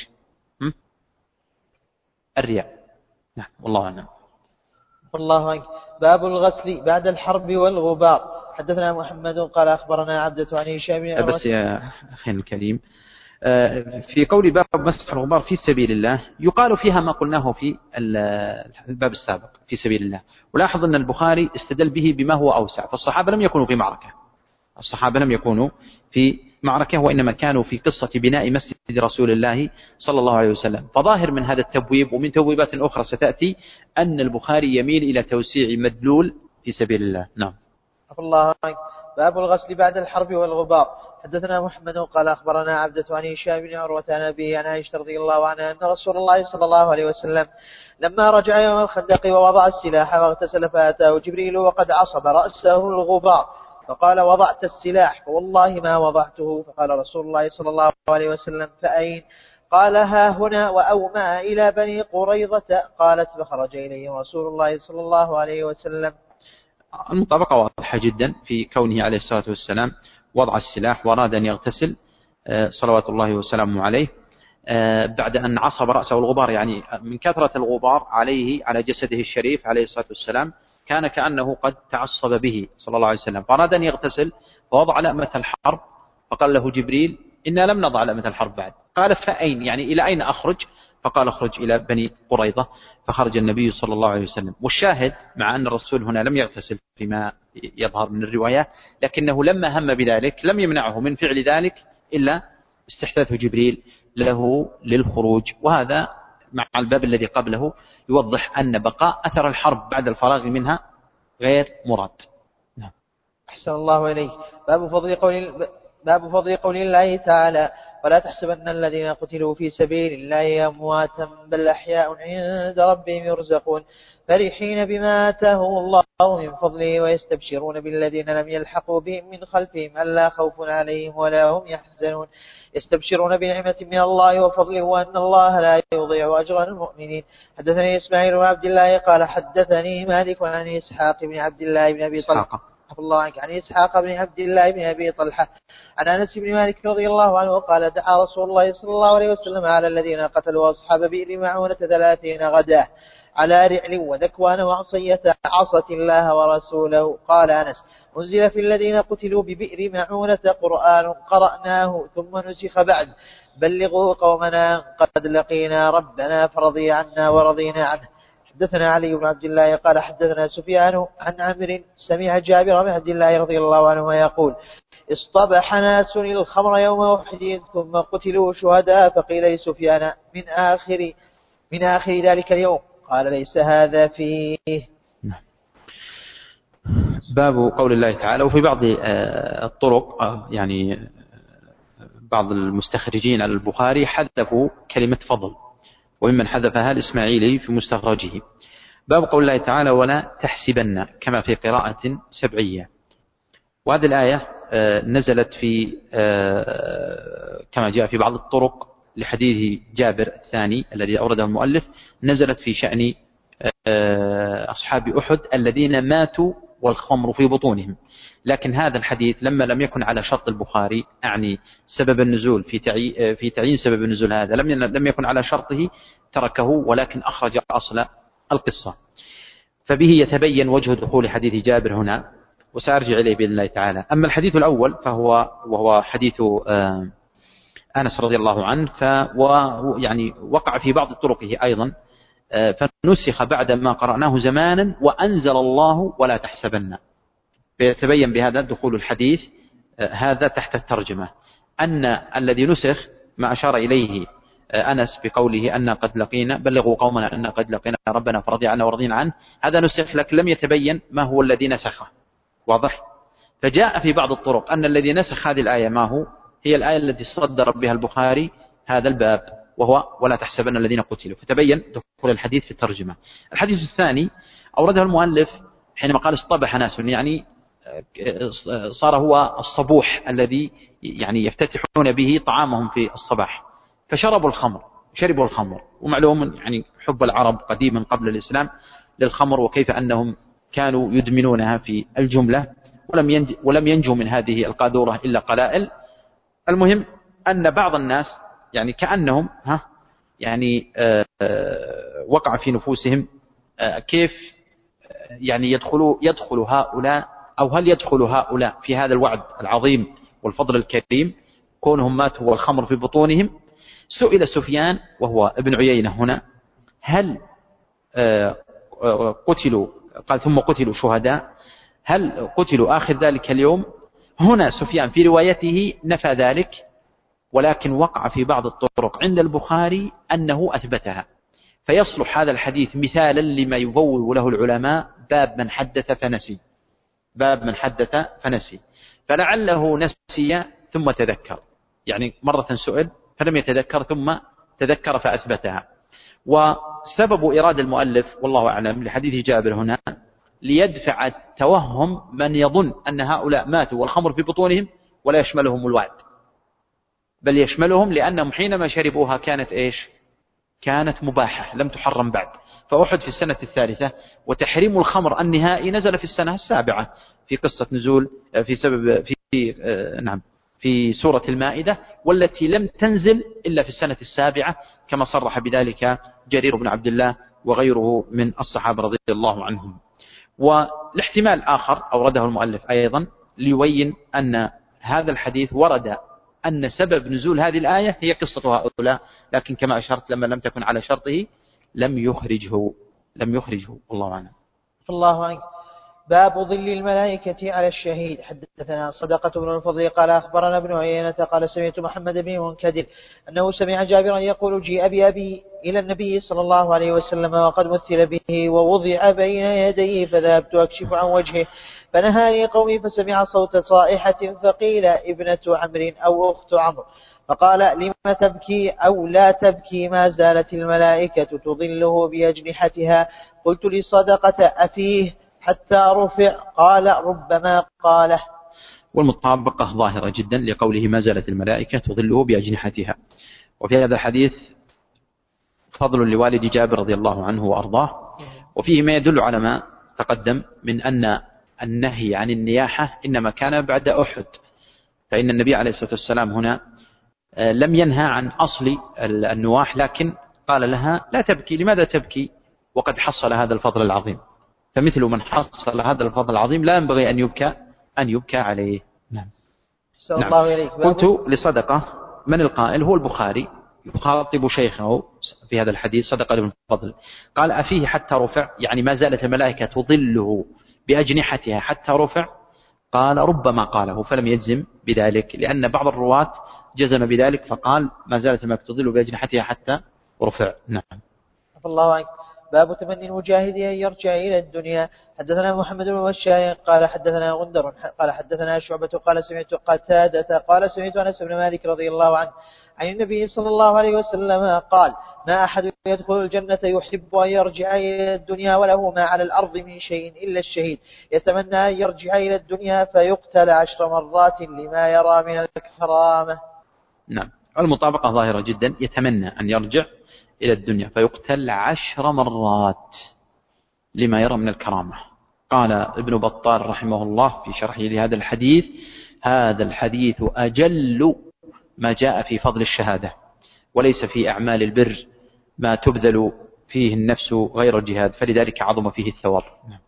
الرياء. نعم والله أعلم. والله عنك. باب الغسل بعد الحرب والغبار. حدثنا محمد قال أخبرنا عبدة عن هشام. بس يا أخي الكريم، في قول باب مسح الغبار في سبيل الله يقال فيها ما قلناه في الباب السابق في سبيل الله، ولاحظ أن البخاري استدل به بما هو أوسع، فالصحابة لم يكونوا في معركة، وإنما كانوا في قصة بناء مسجد رسول الله صلى الله عليه وسلم. فظاهر من هذا التبويب ومن تبويبات أخرى ستأتي أن البخاري يميل إلى توسيع مدلول في سبيل الله. نعم. الله عنك. باب الغسل بعد الحرب والغبار. حدثنا محمد قال أخبرنا عبدة عن هشام بن عروة عن أبيه عن عائشة رضي الله عنها أن رسول الله صلى الله عليه وسلم لما رجع يوم الخندق ووضع السلاح واغتسل فأتاه جبريل وقد عصب رأسه الغبار فقال وضعت السلاح؟ فوالله ما وضعته. فقال رسول الله صلى الله عليه وسلم فأين؟ قال ها هنا، وأومأ إلى بني قريظة. قالت فخرج إليهم رسول الله صلى الله عليه وسلم. المطابقة واضحة جدا في كونه عليه الصلاة والسلام وضع السلاح وأراد أن يغتسل صلوات الله وسلامه عليه بعد أن عصب رأسه الغبار، يعني من كثرة الغبار على جسده الشريف عليه الصلاة والسلام كان كأنه قد تعصب به صلى الله عليه وسلم، فأراد أن يغتسل فوضع لأمة الحرب، فقال له جبريل إنا لم نضع لأمة الحرب بعد. قال فأين؟ يعني إلى أين أخرج؟ فقال اخرج إلى بني قريظة، فخرج النبي صلى الله عليه وسلم. والشاهد مع أن الرسول هنا لم يغتسل فيما يظهر من الرواية، لكنه لما هم بذلك لم يمنعه من فعل ذلك إلا استحداث جبريل له للخروج. وهذا مع الباب الذي قبله يوضح أن بقاء أثر الحرب بعد الفراغ منها غير مراد. أحسن الله إليك. باب فضل قول الله تعالى: ولا تحسبن الذين قتلوا في سبيل الله أمواتا بل أحياء عند ربهم يرزقون فرحين بما آتاهم الله من فضله ويستبشرون بالذين لم يلحقوا بهم من خلفهم ألا خوف عليهم ولا هم يحزنون يستبشرون بنعمة من الله وفضله وأن الله لا يضيع أجر المؤمنين. حدثني إسماعيل بن عبد الله قال حدثني مالك عن إسحاق بن عبد الله بن أبي طلحة الله عنك عن إسحاق بن عبد الله بن أبي طلحة عن أنس بن مالك رضي الله عنه قال: دعا رسول الله صلى الله عليه وسلم على الذين قتلوا أصحاب بئر معونة 30 غداه على رعل وذكوان وعصية عصت الله ورسوله. قال أنس: أنزل في الذين قتلوا ببئر معونة قرآن قرأناه ثم نسخ بعد: بلغوا قومنا قد لقينا ربنا فرضي عنا ورضينا عنه. حدثنا علي بن عبد الله قال حدثنا سفيان عن عمرو سمع جابر بن عبد الله رضي الله عنه يقول: اصطبح ناس الخمر يوم أحد ثم قتلوا شهداء فقيل لسفيان: من آخر ذلك اليوم؟ قال: ليس هذا فيه. باب قول الله تعالى. وفي بعض الطرق يعني بعض المستخرجين على البخاري حذفوا كلمة فضل، وممن حذفها الإسماعيلي في مستخرجه. باب قول الله تعالى: ولا تحسبن، كما في قراءة سبعية. وهذه الآية نزلت في كما جاء في بعض الطرق لحديث جابر الثاني الذي أورده المؤلف، نزلت في شأن أصحاب أحد الذين ماتوا والخمر في بطونهم. لكن هذا الحديث لما لم يكن على شرط البخاري، أعني سبب النزول في تعيين سبب النزول هذا لم يكن على شرطه تركه، ولكن أخرج أصل القصة. فبه يتبين وجه دخول حديث جابر هنا، وسأرجع إليه بإذن الله تعالى. أما الحديث الأول وهو حديث أنس رضي الله عنه، يعني وقع في بعض طرقه أيضا، فنسخ بعد ما قرأناه زمانا وأنزل الله ولا تحسبن. فيتبين بهذا دخول الحديث هذا تحت الترجمة، أن الذي نسخ ما أشار إليه أنس بقوله أن قد لقينا بلغوا قومنا أن قد لقينا ربنا فرضي عنا ورضينا عنه، هذا نسخ، لكن لم يتبين ما هو الذي نسخه. واضح؟ فجاء في بعض الطرق أن الذي نسخ هذه الآية ما هو، هي الآية التي صدر بها البخاري هذا الباب، وهو ولا تحسبن الذين قتلوا، فتبين دخول الحديث في الترجمة. الحديث الثاني أورده المؤلف حينما قال اصطبح ناس، يعني صار هو الصبوح الذي يعني يفتتحون به طعامهم في الصباح، فشربوا الخمر. ومعلوم يعني حب العرب قديما قبل الإسلام للخمر، وكيف أنهم كانوا يدمنونها في الجملة، ولم ينجو من هذه القاذورة إلا قلائل. المهم أن بعض الناس يعني كأنهم يعني وقع في نفوسهم كيف يعني يدخل هؤلاء، أو هل يدخل هؤلاء في هذا الوعد العظيم والفضل الكريم كونهم ماتوا والخمر في بطونهم. سئل سفيان وهو ابن عيينة هنا: هل قتلوا؟ قال: ثم قتلوا شهداء، هل قتلوا آخر ذلك اليوم؟ هنا سفيان في روايته نفى ذلك، ولكن وقع في بعض الطرق عند البخاري أنه أثبتها. فيصلح هذا الحديث مثالا لما يبوب له العلماء باب من حدث فنسي. فلعله نسي ثم تذكر، يعني مرة سئل فلم يتذكر ثم تذكر فأثبتها. وسبب إرادة المؤلف والله أعلم لحديث جابر هنا ليدفع التوهم من يظن أن هؤلاء ماتوا والخمر في بطونهم ولا يشملهم الوعد، بل يشملهم، لأنهم حينما شربوها كانت مباحة لم تحرم بعد. فأحد في السنة الثالثة، وتحريم الخمر النهائي نزل في السنة السابعة في قصة نزول في سورة المائدة، والتي لم تنزل إلا في السنة السابعة، كما صرح بذلك جرير بن عبد الله وغيره من الصحابة رضي الله عنهم. والاحتمال آخر أورده المؤلف أيضا ليبين أن هذا الحديث ورد أن سبب نزول هذه الآية هي قصة هؤلاء، لكن كما أشرت لما لم تكن على شرطه لم يخرجه الله عنه. الله عنك. باب ظل الملائكة على الشهيد. حدثنا صدقة بن الفضل قال أخبرنا ابن عيينة قال سمعت محمد بن منكدر أنه سمع جابرا يقول: جيء بأبي إلى النبي صلى الله عليه وسلم وقد مثل به ووضع بين يديه، فذهبت أكشف عن وجهه فنهاني قومي فسمع صوت صائحة فقيل ابنة عمرو أو أخت عمرو، فقال لم تبكي أو لا تبكي؟ ما زالت الملائكة تظله بأجنحتها. قلت لصدقة أفيه حتى رفع؟ قال ربما قاله. والمطابقة ظاهرة جدا لقوله ما زالت الملائكة تظله بأجنحتها. وفي هذا الحديث فضل لوالد جابر رضي الله عنه وأرضاه، وفيه ما يدل على ما تقدم من أن النهي عن النياحة إنما كان بعد أحد، فإن النبي عليه الصلاة والسلام هنا لم ينهى عن أصل النواح، لكن قال لها لا تبكي. لماذا تبكي وقد حصل هذا الفضل العظيم؟ فمثل من حصل هذا الفضل العظيم لا ينبغي أن يبكى عليه. نعم. قلت لصدقة، من القائل؟ هو البخاري يخاطب شيخه في هذا الحديث صدقة بن الفضل، قال أفيه حتى رفع، يعني ما زالت الملائكة تظله بأجنحتها حتى رفع؟ قال ربما قاله، فلم يجزم بذلك، لأن بعض الرواة جزم بذلك فقال ما زالت الملائكة تظل بأجنحتها حتى رفع. نعم. الله عنك. باب تمني المجاهد أن يرجع إلى الدنيا. حدثنا محمد بن بشار قال حدثنا غندر قال حدثنا شعبة قال سمعت قتادة قال سمعت أنس بن مالك رضي الله عنه عن النبي صلى الله عليه وسلم قال ما أحد يدخل الجنة يحب أن يرجع إلى الدنيا وله ما على الأرض من شيء إلا الشهيد يتمنى أن يرجع إلى الدنيا فيقتل 10 مرات لما يرى من الكرامة. نعم. المطابقة ظاهرة جدا، يتمنى أن يرجع إلى الدنيا فيقتل 10 مرات لما يرى من الكرامة. قال ابن بطال رحمه الله في شرحه لهذا الحديث هذا الحديث أجل ما جاء في فضل الشهادة، وليس في أعمال البر ما تبذل فيه النفس غير الجهاد، فلذلك عظم فيه الثواب.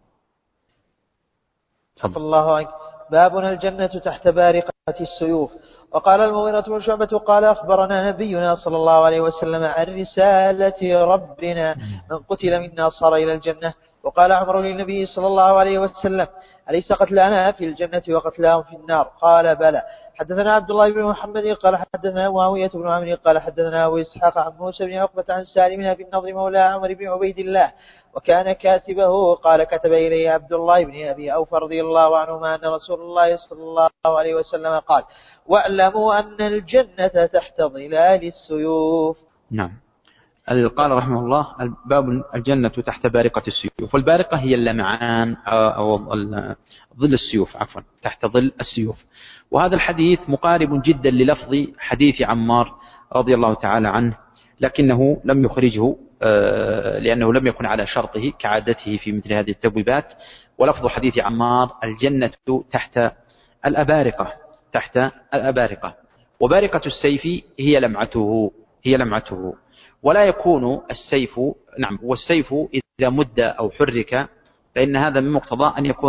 الله عنك. بابنا الجنة تحت بارقة السيوف. وقال المغيرة بن شعبة قال أخبرنا نبينا صلى الله عليه وسلم عن رسالة ربنا من قتل منا صار إلى الجنة. وقال عمر للنبي صلى الله عليه وسلم أليس قتلانا في الجنة وقتلاهم في النار؟ قال بلى. حدثنا عبد الله بن محمد قال حدثنا معاوية بن عمرو قال حدثنا أبو إسحاق عن موسى بن عقبة عن سالم بن النضر مولى عمر بن عبيد الله وكان كاتبه قال كتب إليه عبد الله بن أبي أوفى رضي الله عنهما أن رسول الله صلى الله عليه وسلم قال واعلموا أن الجنة تحت ظلال السيوف. نعم. قال رحمه الله باب الجنة تحت بارقة السيوف، والبارقة هي اللمعان أو ظل السيوف، عفوا تحت ظل السيوف. وهذا الحديث مقارب جدا للفظ حديث عمار رضي الله تعالى عنه، لكنه لم يخرجه لأنه لم يكن على شرطه كعادته في مثل هذه التبويبات. ولفظ حديث عمار الجنة تحت الأبارقة، تحت الأبارقة. وبارقة السيف هي لمعته ولا يكون السيف، نعم، والسيف إذا مد أو حرك فإن هذا من مقتضى أن يكون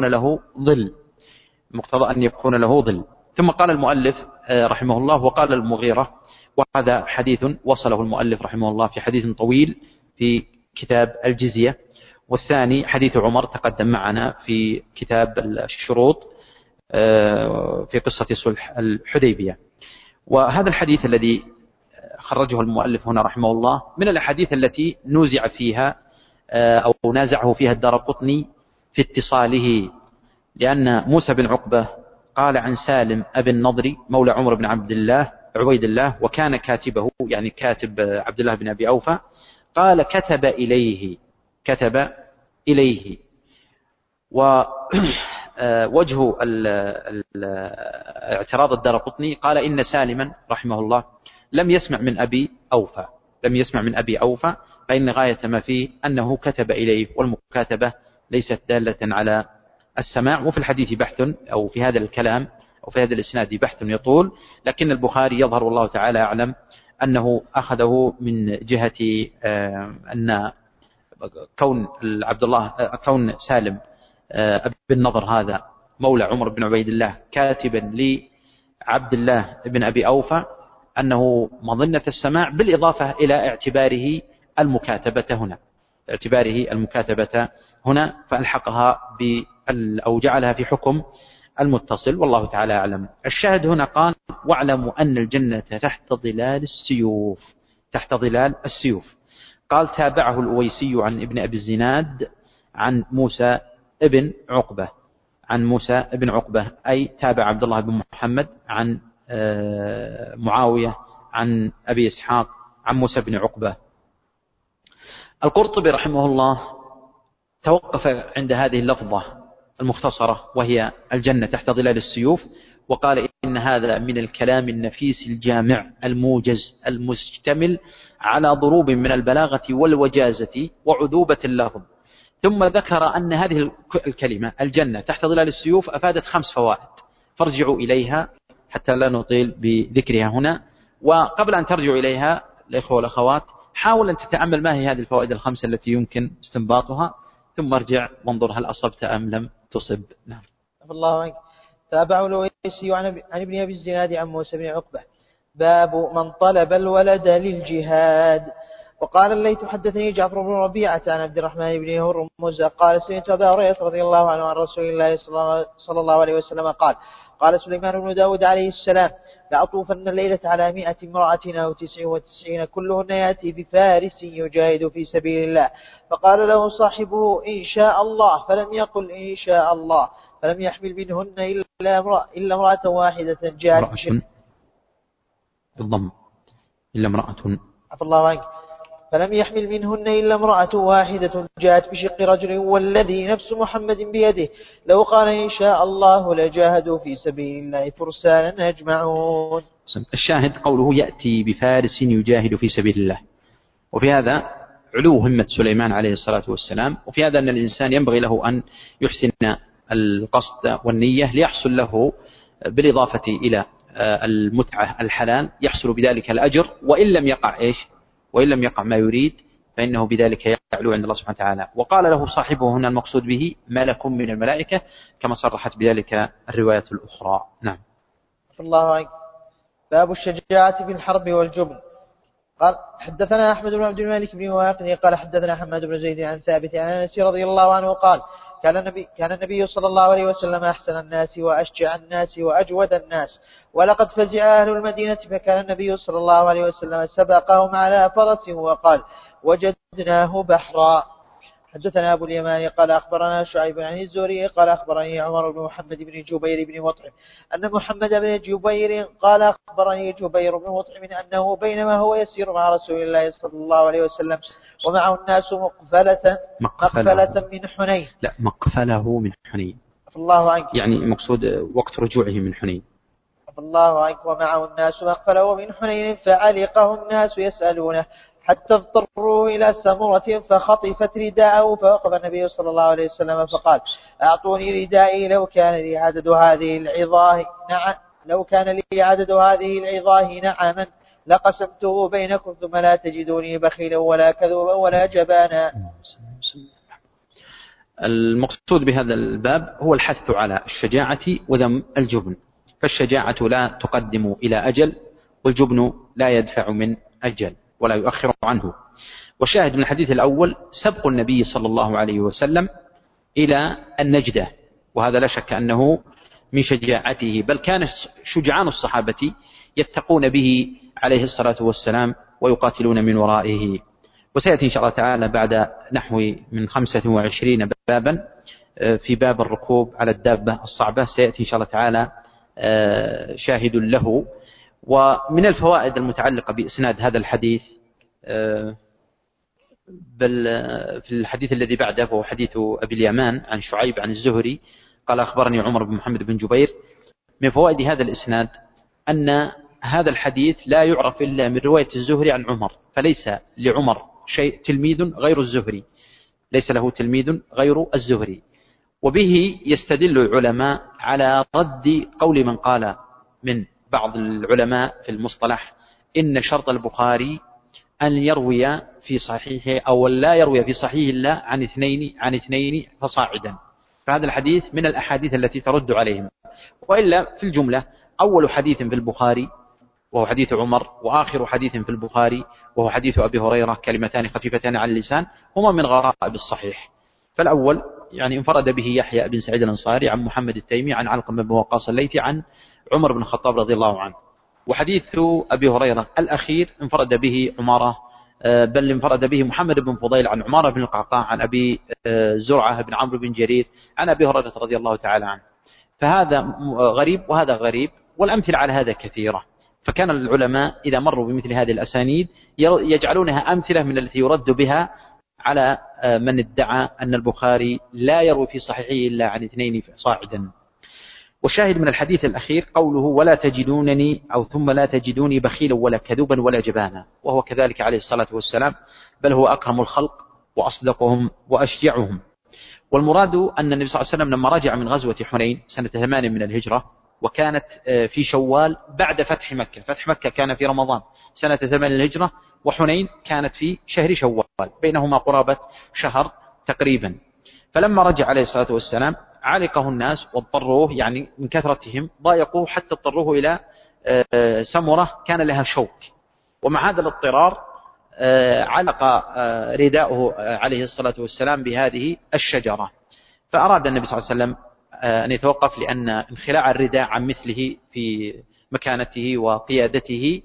له ظل. ثم قال المؤلف رحمه الله وقال المغيرة، وهذا حديث وصله المؤلف رحمه الله في حديث طويل في كتاب الجزية، والثاني حديث عمر تقدم معنا في كتاب الشروط في قصة صلح الحديبية. وهذا الحديث الذي خرجه المؤلف هنا رحمه الله من الأحاديث التي نوزع فيها أو نازعه فيها الدارقطني في اتصاله، لأن موسى بن عقبة قال عن سالم أبي النضر مولى عمر بن عبيد الله وكان كاتبه، يعني كاتب عبد الله بن أبي أوفى، قال كتب إليه. ووجه اعتراض الدارقطني قال إن سالما رحمه الله لم يسمع من أبي أوفى، فإن غاية ما فيه أنه كتب إليه، والمكاتبة ليست دالة على السماع. وفي الحديث بحث، أو في هذا الكلام أو في هذا الإسناد بحث يطول، لكن البخاري يظهر والله تعالى أعلم أنه أخذه من جهة أن كون سالم أبي النضر هذا مولى عمر بن عبيد الله كاتبا لعبد الله بن أبي أوفى أنه مظنة السماع، بالإضافة إلى اعتباره المكاتبة هنا فألحقها أو جعلها في حكم المتصل، والله تعالى أعلم. الشاهد هنا قال واعلموا أن الجنة تحت ظلال السيوف. قال تابعه الأويسي عن ابن أبي الزناد عن موسى ابن عقبة عن موسى بن عقبة، أي تابع عبد الله بن محمد عن معاوية عن أبي إسحاق عن موسى بن عقبة. القرطبي رحمه الله توقف عند هذه اللفظة المختصرة وهي الجنة تحت ظلال السيوف، وقال إن هذا من الكلام النفيس الجامع الموجز المشتمل على ضروب من البلاغة والوجازة وعذوبة اللفظ. ثم ذكر أن هذه الكلمة الجنة تحت ظلال السيوف أفادت 5 فوائد، فارجعوا إليها حتى لا نطيل بذكرها هنا. وقبل أن ترجعوا إليها الإخوة والأخوات، حاول أن تتأمل ما هي هذه الفوائد ال5 التي يمكن استنباطها، ثم ارجع وانظر هل أصبت أم لم تصب. نعم. الله عنك. تابع الويسي عن ابن أبي الزناد عن موسى بن عقبة: باب من طلب الولد للجهاد. وقال الليث: حدثني جعفر بن ربيعة عن عبد الرحمن بن هرمز قال: سمعت أبا هريرة رضي الله عنه عن رسول الله صلى الله عليه وسلم قال سليمان بن داود عليه السلام: لأطوفن الليلة على 100 امرأة أو 99 كلهن يأتي بفارس يجاهد في سبيل الله. فقال له صاحبه: إن شاء الله، فلم يقل إن شاء الله، فلم يحمل منهن إلا امرأة واحدة جاءت بالضم إلا امرأة. عفى الله عنك. فلم يحمل منهن إلا امرأة واحدة جاءت بشق رجل، والذي نفس محمد بيده لو قال إن شاء الله لجاهدوا في سبيل الله فرسانا أجمعون. الشاهد قوله يأتي بفارس يجاهد في سبيل الله، وفي هذا علو همة سليمان عليه الصلاة والسلام، وفي هذا أن الإنسان ينبغي له أن يحسن القصد والنية ليحصل له بالإضافة إلى المتعة الحلال يحصل بذلك الأجر، وإن لم يقع وإن لم يقع ما يريد فإنه بذلك يعلو عند الله سبحانه وتعالى. وقال له صاحبه هنا المقصود به ملك من الملائكة كما صرحت بذلك الرواية الأخرى. نعم. الله عنك. باب الشجاعة في الحرب والجبن. قال حدثنا أحمد بن عبد الملك بن واقد قال حدثنا حماد بن زيد عن ثابت عن أنس رضي الله عنه قال: كان النبي صلى الله عليه وسلم أحسن الناس وأشجع الناس وأجود الناس، ولقد فزع أهل المدينة فكان النبي صلى الله عليه وسلم سبقهم على فرس وقال: وجدناه بحرا. حدثنا أبو اليمان قال أخبرنا شعيب عن الزهري قال أخبرني عمر بن محمد بن جبير بن مطعم أن محمد بن جبير قال أخبرني جبير بن مطعم أنه بينما هو يسير مع رسول الله صلى الله عليه وسلم ومعه الناس مقفلة من حنين. لا، مقفله من حنين. الله عنك. يعني مقصود وقت رجوعه من حنين. الله عنك. ومعه الناس مقفله من حنين فعلقه الناس يسألونه حتى اضطروا إلى سمرة فخطفت رداءه، فوقف النبي صلى الله عليه وسلم فقال: أعطوني ردائي لو كان لي عدد هذه العظاه نعما لقسمته بينكم ثم لا تجدوني بخيلا ولا كذوبا ولا جبانا. المقصود بهذا الباب هو الحث على الشجاعة وذم الجبن، فالشجاعة لا تقدم إلى أجل، والجبن لا يدفع من أجل ولا يؤخر عنه. وشاهد من الحديث الأول سبق النبي صلى الله عليه وسلم إلى النجدة، وهذا لا شك أنه من شجاعته، بل كان شجعان الصحابة يتقون به عليه الصلاة والسلام ويقاتلون من ورائه. وسيأتي إن شاء الله تعالى بعد نحو من 25 بابا في باب الركوب على الدابة الصعبة، سيأتي إن شاء الله تعالى شاهد له. ومن الفوائد المتعلقة بإسناد هذا الحديث بل في الحديث الذي بعده وهو حديث أبي اليمان عن شعيب عن الزهري قال أخبرني عمر بن محمد بن جبير، من فوائد هذا الإسناد أن هذا الحديث لا يعرف إلا من رواية الزهري عن عمر، فليس لعمر شيء تلميذ غير الزهري، ليس له تلميذ غير الزهري. وبه يستدل العلماء على رد قول من قال من بعض العلماء في المصطلح إن شرط البخاري أن يروي في صحيحه أو لا يروي في صحيح الله عن اثنين فصاعدا، فهذا الحديث من الأحاديث التي ترد عليهم. وإلا في الجملة أول حديث في البخاري وهو حديث عمر، وآخر حديث في البخاري وهو حديث أبي هريرة، كلمتان خفيفتان على اللسان، هما من غرائب الصحيح. فالأول يعني انفرد به يحيى بن سعيد الأنصاري عن محمد التيمي عن علقمة بن وقاص الليثي عن عمر بن الخطاب رضي الله عنه. وحديث أبي هريرة الأخير انفرد به عمارة بل انفرد به محمد بن فضيل عن عمارة بن القعقاع عن أبي زرعة بن عمرو بن جرير عن أبي هريرة رضي الله تعالى عنه. فهذا غريب وهذا غريب، والأمثلة على هذا كثيرة. فكان العلماء إذا مروا بمثل هذه الأسانيد يجعلونها أمثلة من التي يرد بها على من ادعى أن البخاري لا يروي في صحيحه إلا عن 2 صاعدا. والشاهد من الحديث الأخير قوله ولا تجدونني أو ثم لا تجدوني بخيلا ولا كذوبا ولا جبانا، وهو كذلك عليه الصلاة والسلام، بل هو أكرم الخلق وأصدقهم وأشجعهم. والمراد أن النبي صلى الله عليه وسلم لما رجع من غزوة حنين سنة 8 من الهجرة، وكانت في شوال بعد فتح مكة. فتح مكة كان في رمضان سنة 8 الهجرة، وحنين كانت في شهر شوال، بينهما قرابة شهر تقريبا. فلما رجع عليه الصلاة والسلام علقه الناس واضطروه، يعني من كثرتهم ضايقوه حتى اضطروه إلى سمرة كان لها شوك، ومع هذا الاضطرار علق رداءه عليه الصلاة والسلام بهذه الشجرة. فأراد النبي صلى الله عليه وسلم أن يتوقف، لأن انخلاع الرداء عن مثله في مكانته وقيادته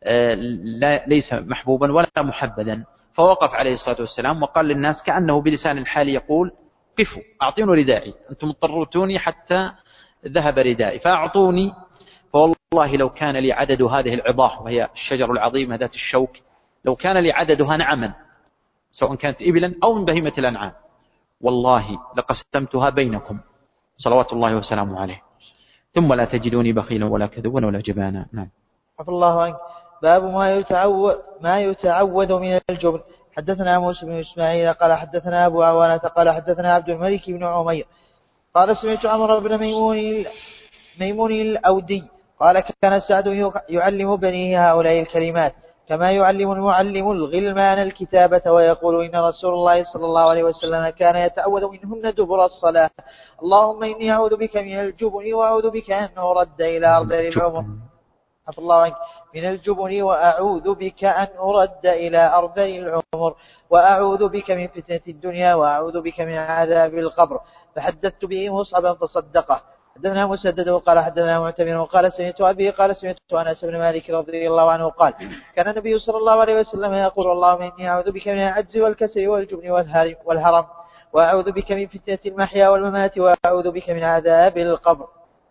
ليس محبوبا ولا محبدا. فوقف عليه الصلاة والسلام وقال للناس كأنه بلسان الحال يقول قفوا أعطوني ردائي، أنتم اضطرتوني حتى ذهب ردائي فأعطوني. فوالله لو كان لي عدد هذه العظاه، وهي الشجر العظيمة ذات الشوك، لو كان لي عددها نعما سواء كانت إبلا أو من بهيمة الأنعام، والله لقسمتها بينكم صلوات الله وسلامه عليه. ثم لا تجدوني بخيلا ولا كذوبا ولا جبانا. نعم. عفى الله عنك. باب ما يتعوذ من الجبن. حدثنا موسى بن إسماعيل قال حدثنا أبو عوانة قال حدثنا عبد الملك بن عمير قال سمعت عمرو بن ميمون الأودي قال كان سعد يعلم بنيه هؤلاء الكلمات كما يعلم المعلم الغلمان الكتابة، ويقول إن رسول الله صلى الله عليه وسلم كان يتعوذ منهن دبر الصلاة: اللهم إني أعوذ بك من الجبن وأعوذ بك أن أرد إلى أرذل العمر. عفى الله عنك. من الجبن وأعوذ بك أن أرد إلى أرذل العمر، وأعوذ بك من فتنة الدنيا، وأعوذ بك من عذاب القبر. فحدثت به مصعبا فصدقه. حدثنا مسدد قال حدثنا معتمر قال سمعت أبي قال سمعت أنس بن مالك رضي الله عنه قال كان النبي صلى الله عليه وسلم يقول: اللهم إني أعوذ بك من العجز والكسل والجبن والهرم، وأعوذ بك من فتنة المحيا والممات، وأعوذ بك من عذاب القبر.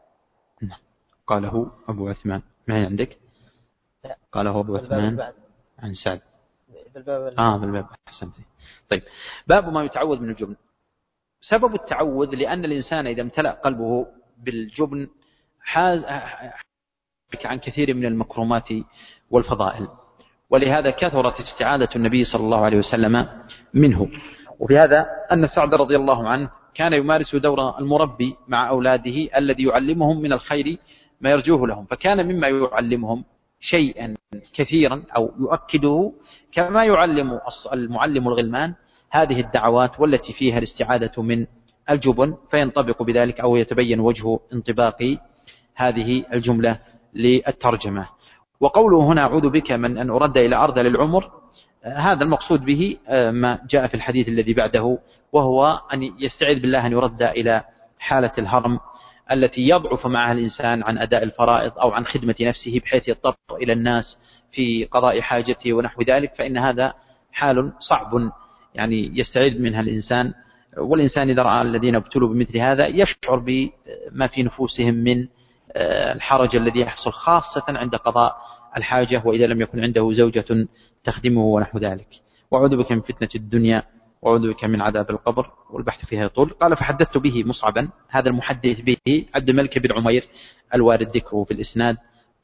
قاله أبو عثمان. ما عندك؟ قاله أبو عثمان عن سعد بالباب. أحسنت. طيب، باب ما يتعوذ من الجبن. سبب التعوذ لأن الإنسان إذا امتلأ قلبه بالجبن حاز عن كثير من المكرمات والفضائل، ولهذا كثرت استعاذة النبي صلى الله عليه وسلم منه. وفي هذا أن سعد رضي الله عنه كان يمارس دور المربي مع أولاده الذي يعلمهم من الخير ما يرجوه لهم، فكان مما يعلمهم شيئا كثيرا أو يؤكده كما يعلم المعلم الغلمان هذه الدعوات والتي فيها الاستعاذة من الجبن، فينطبق بذلك أو يتبين وجه انطباق هذه الجملة للترجمة. وقوله هنا أعوذ بك من أن أرد إلى أرذل العمر، هذا المقصود به ما جاء في الحديث الذي بعده، وهو أن يستعيذ بالله أن يرد إلى حالة الهرم التي يضعف معها الإنسان عن أداء الفرائض أو عن خدمة نفسه بحيث يضطر إلى الناس في قضاء حاجته ونحو ذلك، فإن هذا حال صعب يعني يستعيذ منها الإنسان. والإنسان إذا رأى الذين ابتلوا بمثل هذا يشعر بما في نفوسهم من الحرج الذي يحصل خاصة عند قضاء الحاجة، وإذا لم يكن عنده زوجة تخدمه ونحو ذلك. وأعوذ بك من فتنة الدنيا وأعوذ بك من عذاب القبر، والبحث فيها يطول. قال فحدثت به مصعبا، هذا المحدث به عبد الملك بن عمير الوارد ذكره في الإسناد،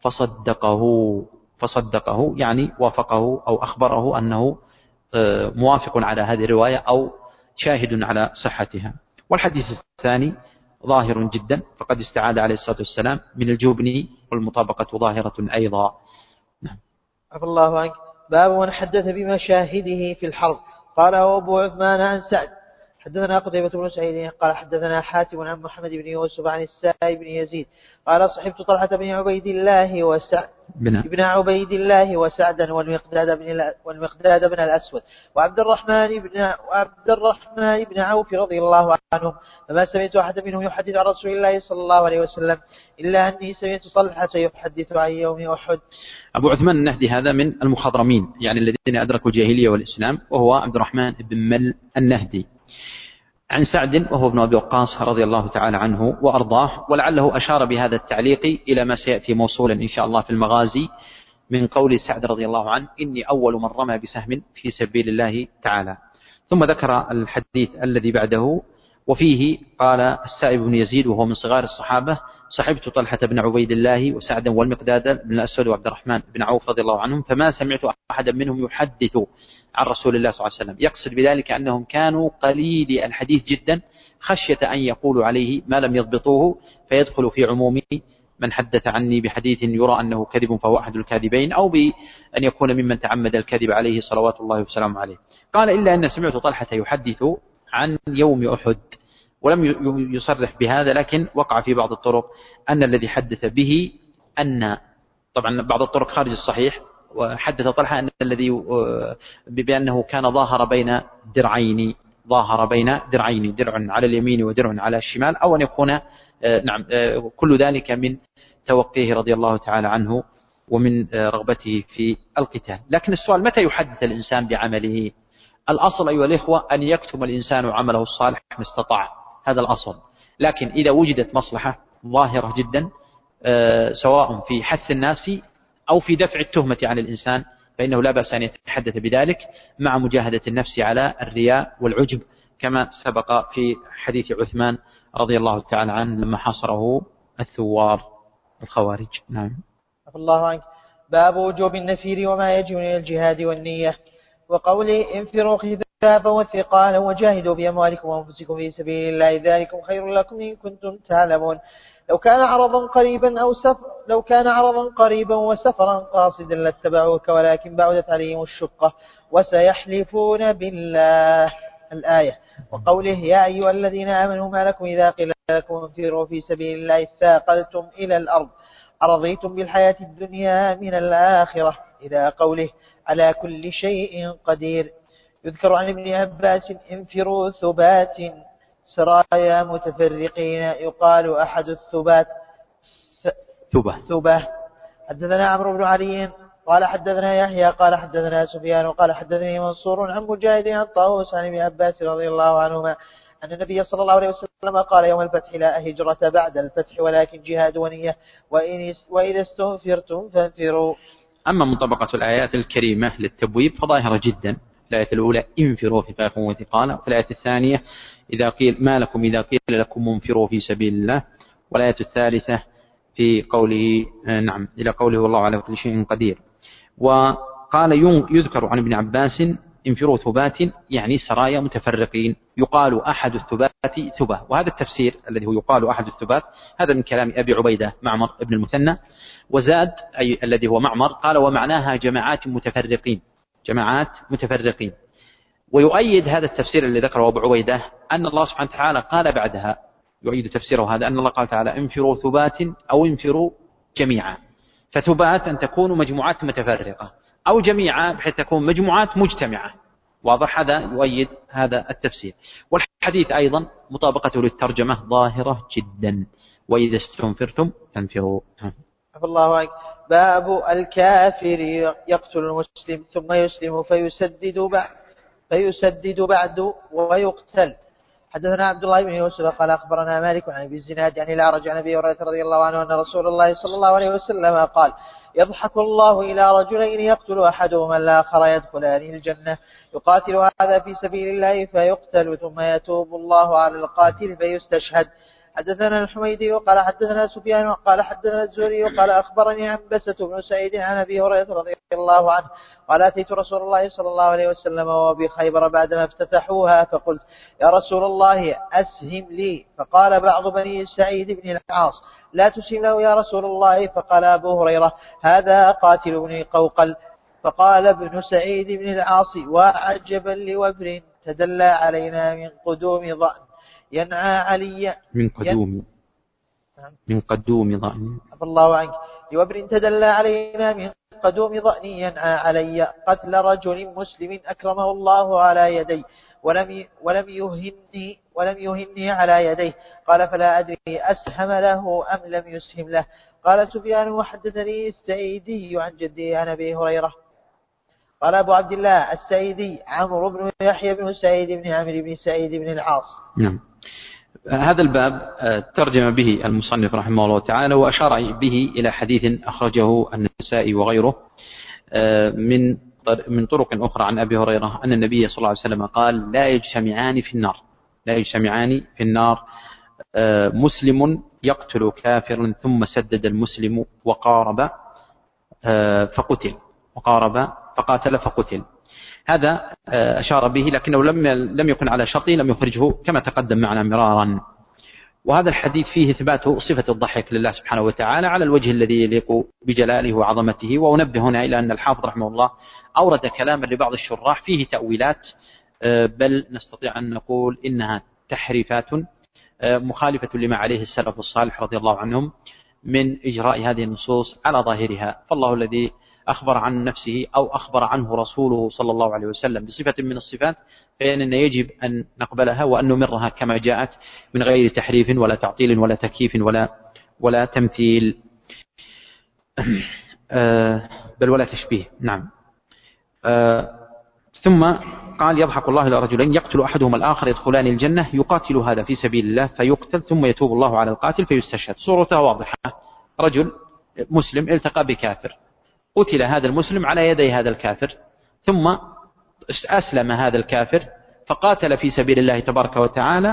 فصدقه يعني وافقه أو أخبره أنه موافق على هذه الرواية أو شاهد على صحتها. والحديث الثاني ظاهر جدا، فقد استعاذ عليه الصلاة والسلام من الجبن، والمطابقة ظاهرة أيضا. نعم. عفى الله عنك. باب من حدث بمشاهده في الحرب. قال أبو عثمان عن سعد حدثنا قتيبة بن سعيد قال حدثنا حاتم عن محمد بن يوسف عن السائب بن يزيد قال صحبت طلحة بن عبيد الله ابن عبيد الله وسعدا والمقداد بن الأسود وعبد الرحمن بن عوف رضي الله عنهم، فما سمعت أحد منهم يحدث عن رسول الله صلى الله عليه وسلم إلا أني سمعت طلحة يحدث عن يوم أحد. أبو عثمان النهدي هذا من المخضرمين، يعني الذين أدركوا الجاهلية والإسلام، وهو عبد الرحمن بن مل النهدي، عن سعد وهو ابن أبي وقاص رضي الله تعالى عنه وأرضاه، ولعله أشار بهذا التعليق إلى ما سيأتي موصولا إن شاء الله في المغازي من قول سعد رضي الله عنه: إني أول من رمى بسهم في سبيل الله تعالى. ثم ذكر الحديث الذي بعده، وفيه قال السائب بن يزيد وهو من صغار الصحابة: صحبت طلحة بن عبيد الله وسعدا والمقداد بن الأسود وعبد الرحمن بن عوف رضي الله عنهم، فما سمعت أحدا منهم يحدث عن رسول الله صلى الله عليه وسلم. يقصد بذلك أنهم كانوا قليل الحديث جدا، خشية أن يقولوا عليه ما لم يضبطوه فيدخل في عموم من حدث عني بحديث يرى أنه كذب فهو أحد الكاذبين، أو بأن يكون ممن تعمد الكذب عليه صلوات الله وسلامه عليه. قال: إلا أن سمعت طلحة يحدث عن يوم أحد، ولم يصرح بهذا، لكن وقع في بعض الطرق أن الذي حدث به أن، طبعا بعض الطرق خارج الصحيح، وحدث طلحة أن الذي بأنه كان ظاهر بين درعين، درع على اليمين ودرع على الشمال، أو أن يكون نعم كل ذلك من توقيه رضي الله تعالى عنه ومن رغبته في القتال. لكن السؤال: متى يحدث الإنسان بعمله؟ الأصل أيها الإخوة أن يكتم الإنسان عمله الصالح ما استطاع، هذا الأصل. لكن إذا وجدت مصلحة ظاهرة جدا سواء في حث الناس أو في دفع التهمة عن الإنسان، فإنه لا بأس أن يتحدث بذلك مع مجاهدة النفس على الرياء والعجب، كما سبق في حديث عثمان رضي الله تعالى عنه لما حاصره الثوار الخوارج. نعم. الله عنك. باب وجوب النفير وما يجب من الجهاد والنية، وقوله: انفروا خفافا وثقالا وجاهدوا بأموالكم وأنفسكم في سبيل الله ذلكم خير لكم إن كنتم تعلمون. لو كان عرضا قريبا وسفرا قاصدا لاتبعوك ولكن بعدت عليهم الشقة وسيحلفون بالله. الآية. وقوله: يا أيها الذين آمنوا ما لكم إذا قيل لكم انفروا في سبيل الله اثاقلتم إلى الأرض أرضيتم بالحياة الدنيا من الآخرة، إلى قوله: على كل شيء قدير. يذكر عن ابن عباس: انفروا ثبات سرايا متفرقين، يقال أحد الثبات ثبة. حدثنا عمرو بن علي قال حدثنا يحيى قال حدثنا سفيان قال حدثني منصور عن مجاهد عن طاووس عن ابن عباس رضي الله عنهما أن النبي صلى الله عليه وسلم قال يوم الفتح: لا هجرة بعد الفتح ولكن جهاد ونية، وإذا استنفرتم فانفروا. أما منطبقة الآيات الكريمة للتبويب فظاهرة جدا. الآية الأولى: انفروا خفافا وثقالا، وفي الآية الثانية: إذا قيل ما لكم إذا قيل لكم انفروا في سبيل الله، والآية الثالثة في قوله نعم إلى قوله: والله على كل شيء قدير. وقال: يذكر عن ابن عباس: انفروا ثبات، يعني سرايا متفرقين، يقال أحد الثبات ثبة. وهذا التفسير الذي هو يقال أحد الثبات هذا من كلام أبي عبيدة معمر ابن المثنى. وزاد أي الذي هو معمر قال: ومعناها جماعات متفرقين. ويؤيد هذا التفسير الذي ذكره أبو عبيدة أن الله سبحانه وتعالى قال بعدها، يؤيد تفسيره هذا، أن الله قال تعالى: انفروا ثبات أو انفروا جميعا. فثبات أن تكون مجموعات متفرقة، أو جميعا بحيث تكون مجموعات مجتمعة. واضح؟ هذا يؤيد هذا التفسير. والحديث أيضا مطابقته للترجمة ظاهرة جدا: وإذا استنفرتم فانفروا. الله عنك. باب الكافر يقتل المسلم ثم يسلم فيسدد بعد ويقتل. حدثنا عبد الله بن يوسف قال أخبرنا مالك عن ابي الزناد عن الأعرج عن ابي هريرة رضي الله عنه أن رسول الله صلى الله عليه وسلم قال: يضحك الله إلى رجلين يقتل أحدهما الآخر يدخلان الجنة، يقاتل هذا في سبيل الله فيقتل ثم يتوب الله على القاتل فيستشهد. حدثنا الحميدي وقال حدثنا سفيان وقال حدثنا الزهري وقال أخبرني عنبسة بن سعيد عن أبي هريرة رضي الله عنه قال: أتيت رسول الله صلى الله عليه وسلم وهو بخيبر بعدما افتتحوها، فقلت: يا رسول الله أسهم لي. فقال بعض بني سعيد بن العاص: لا تسهم له يا رسول الله. فقال أبو هريرة: هذا قاتل بن قوقل. فقال ابن سعيد بن العاص: وعجبا لوبر تدلى علينا من قدوم ضأن ينعى علي من قدوم ضأن. الله عنك. لوبر تدلى علينا من قدوم ضأن ينعى علي قتل رجل مسلم أكرمه الله على يدي ولم يهني على يديه. قال فلا أدري أسهم له أم لم يسهم له. قال سفيان وحدثني السعيدي عن جده عن أبي هريرة. قال أبو عبد الله السعيدي عمرو بن يحيى بن سعيد بن عمرو بن سعيد بن العاص. نعم. هذا الباب ترجم به المصنف رحمه الله تعالى وأشار به إلى حديث أخرجه النسائي وغيره من طرق أخرى عن أبي هريرة أن النبي صلى الله عليه وسلم قال لا يجتمعان في النار مسلم يقتل كافرا ثم سدد المسلم وقارب فقاتل فقتل. هذا أشار به لكنه لم يكن على شرطه، لم يخرجه كما تقدم معنا مرارا. وهذا الحديث فيه إثبات صفة الضحك لله سبحانه وتعالى على الوجه الذي يليق بجلاله وعظمته. وأنبه هنا إلى أن الحافظ رحمه الله أورد كلاما لبعض الشراح فيه تأويلات، بل نستطيع أن نقول إنها تحريفات مخالفة لما عليه السلف الصالح رضي الله عنهم من إجراء هذه النصوص على ظاهرها. فالله الذي أخبر عن نفسه أو أخبر عنه رسوله صلى الله عليه وسلم بصفة من الصفات فإننا يجب أن نقبلها وأن نمرها كما جاءت من غير تحريف ولا تعطيل ولا تكييف ولا تمثيل بل ولا تشبيه. نعم. ثم قال يضحك الله إلى رجلين يقتل أحدهما الآخر يدخلان الجنة يقاتل هذا في سبيل الله فيقتل ثم يتوب الله على القاتل فيستشهد. صورتها واضحة، رجل مسلم التقى بكافر، قتل هذا المسلم على يدي هذا الكافر، ثم أسلم هذا الكافر فقاتل في سبيل الله تبارك وتعالى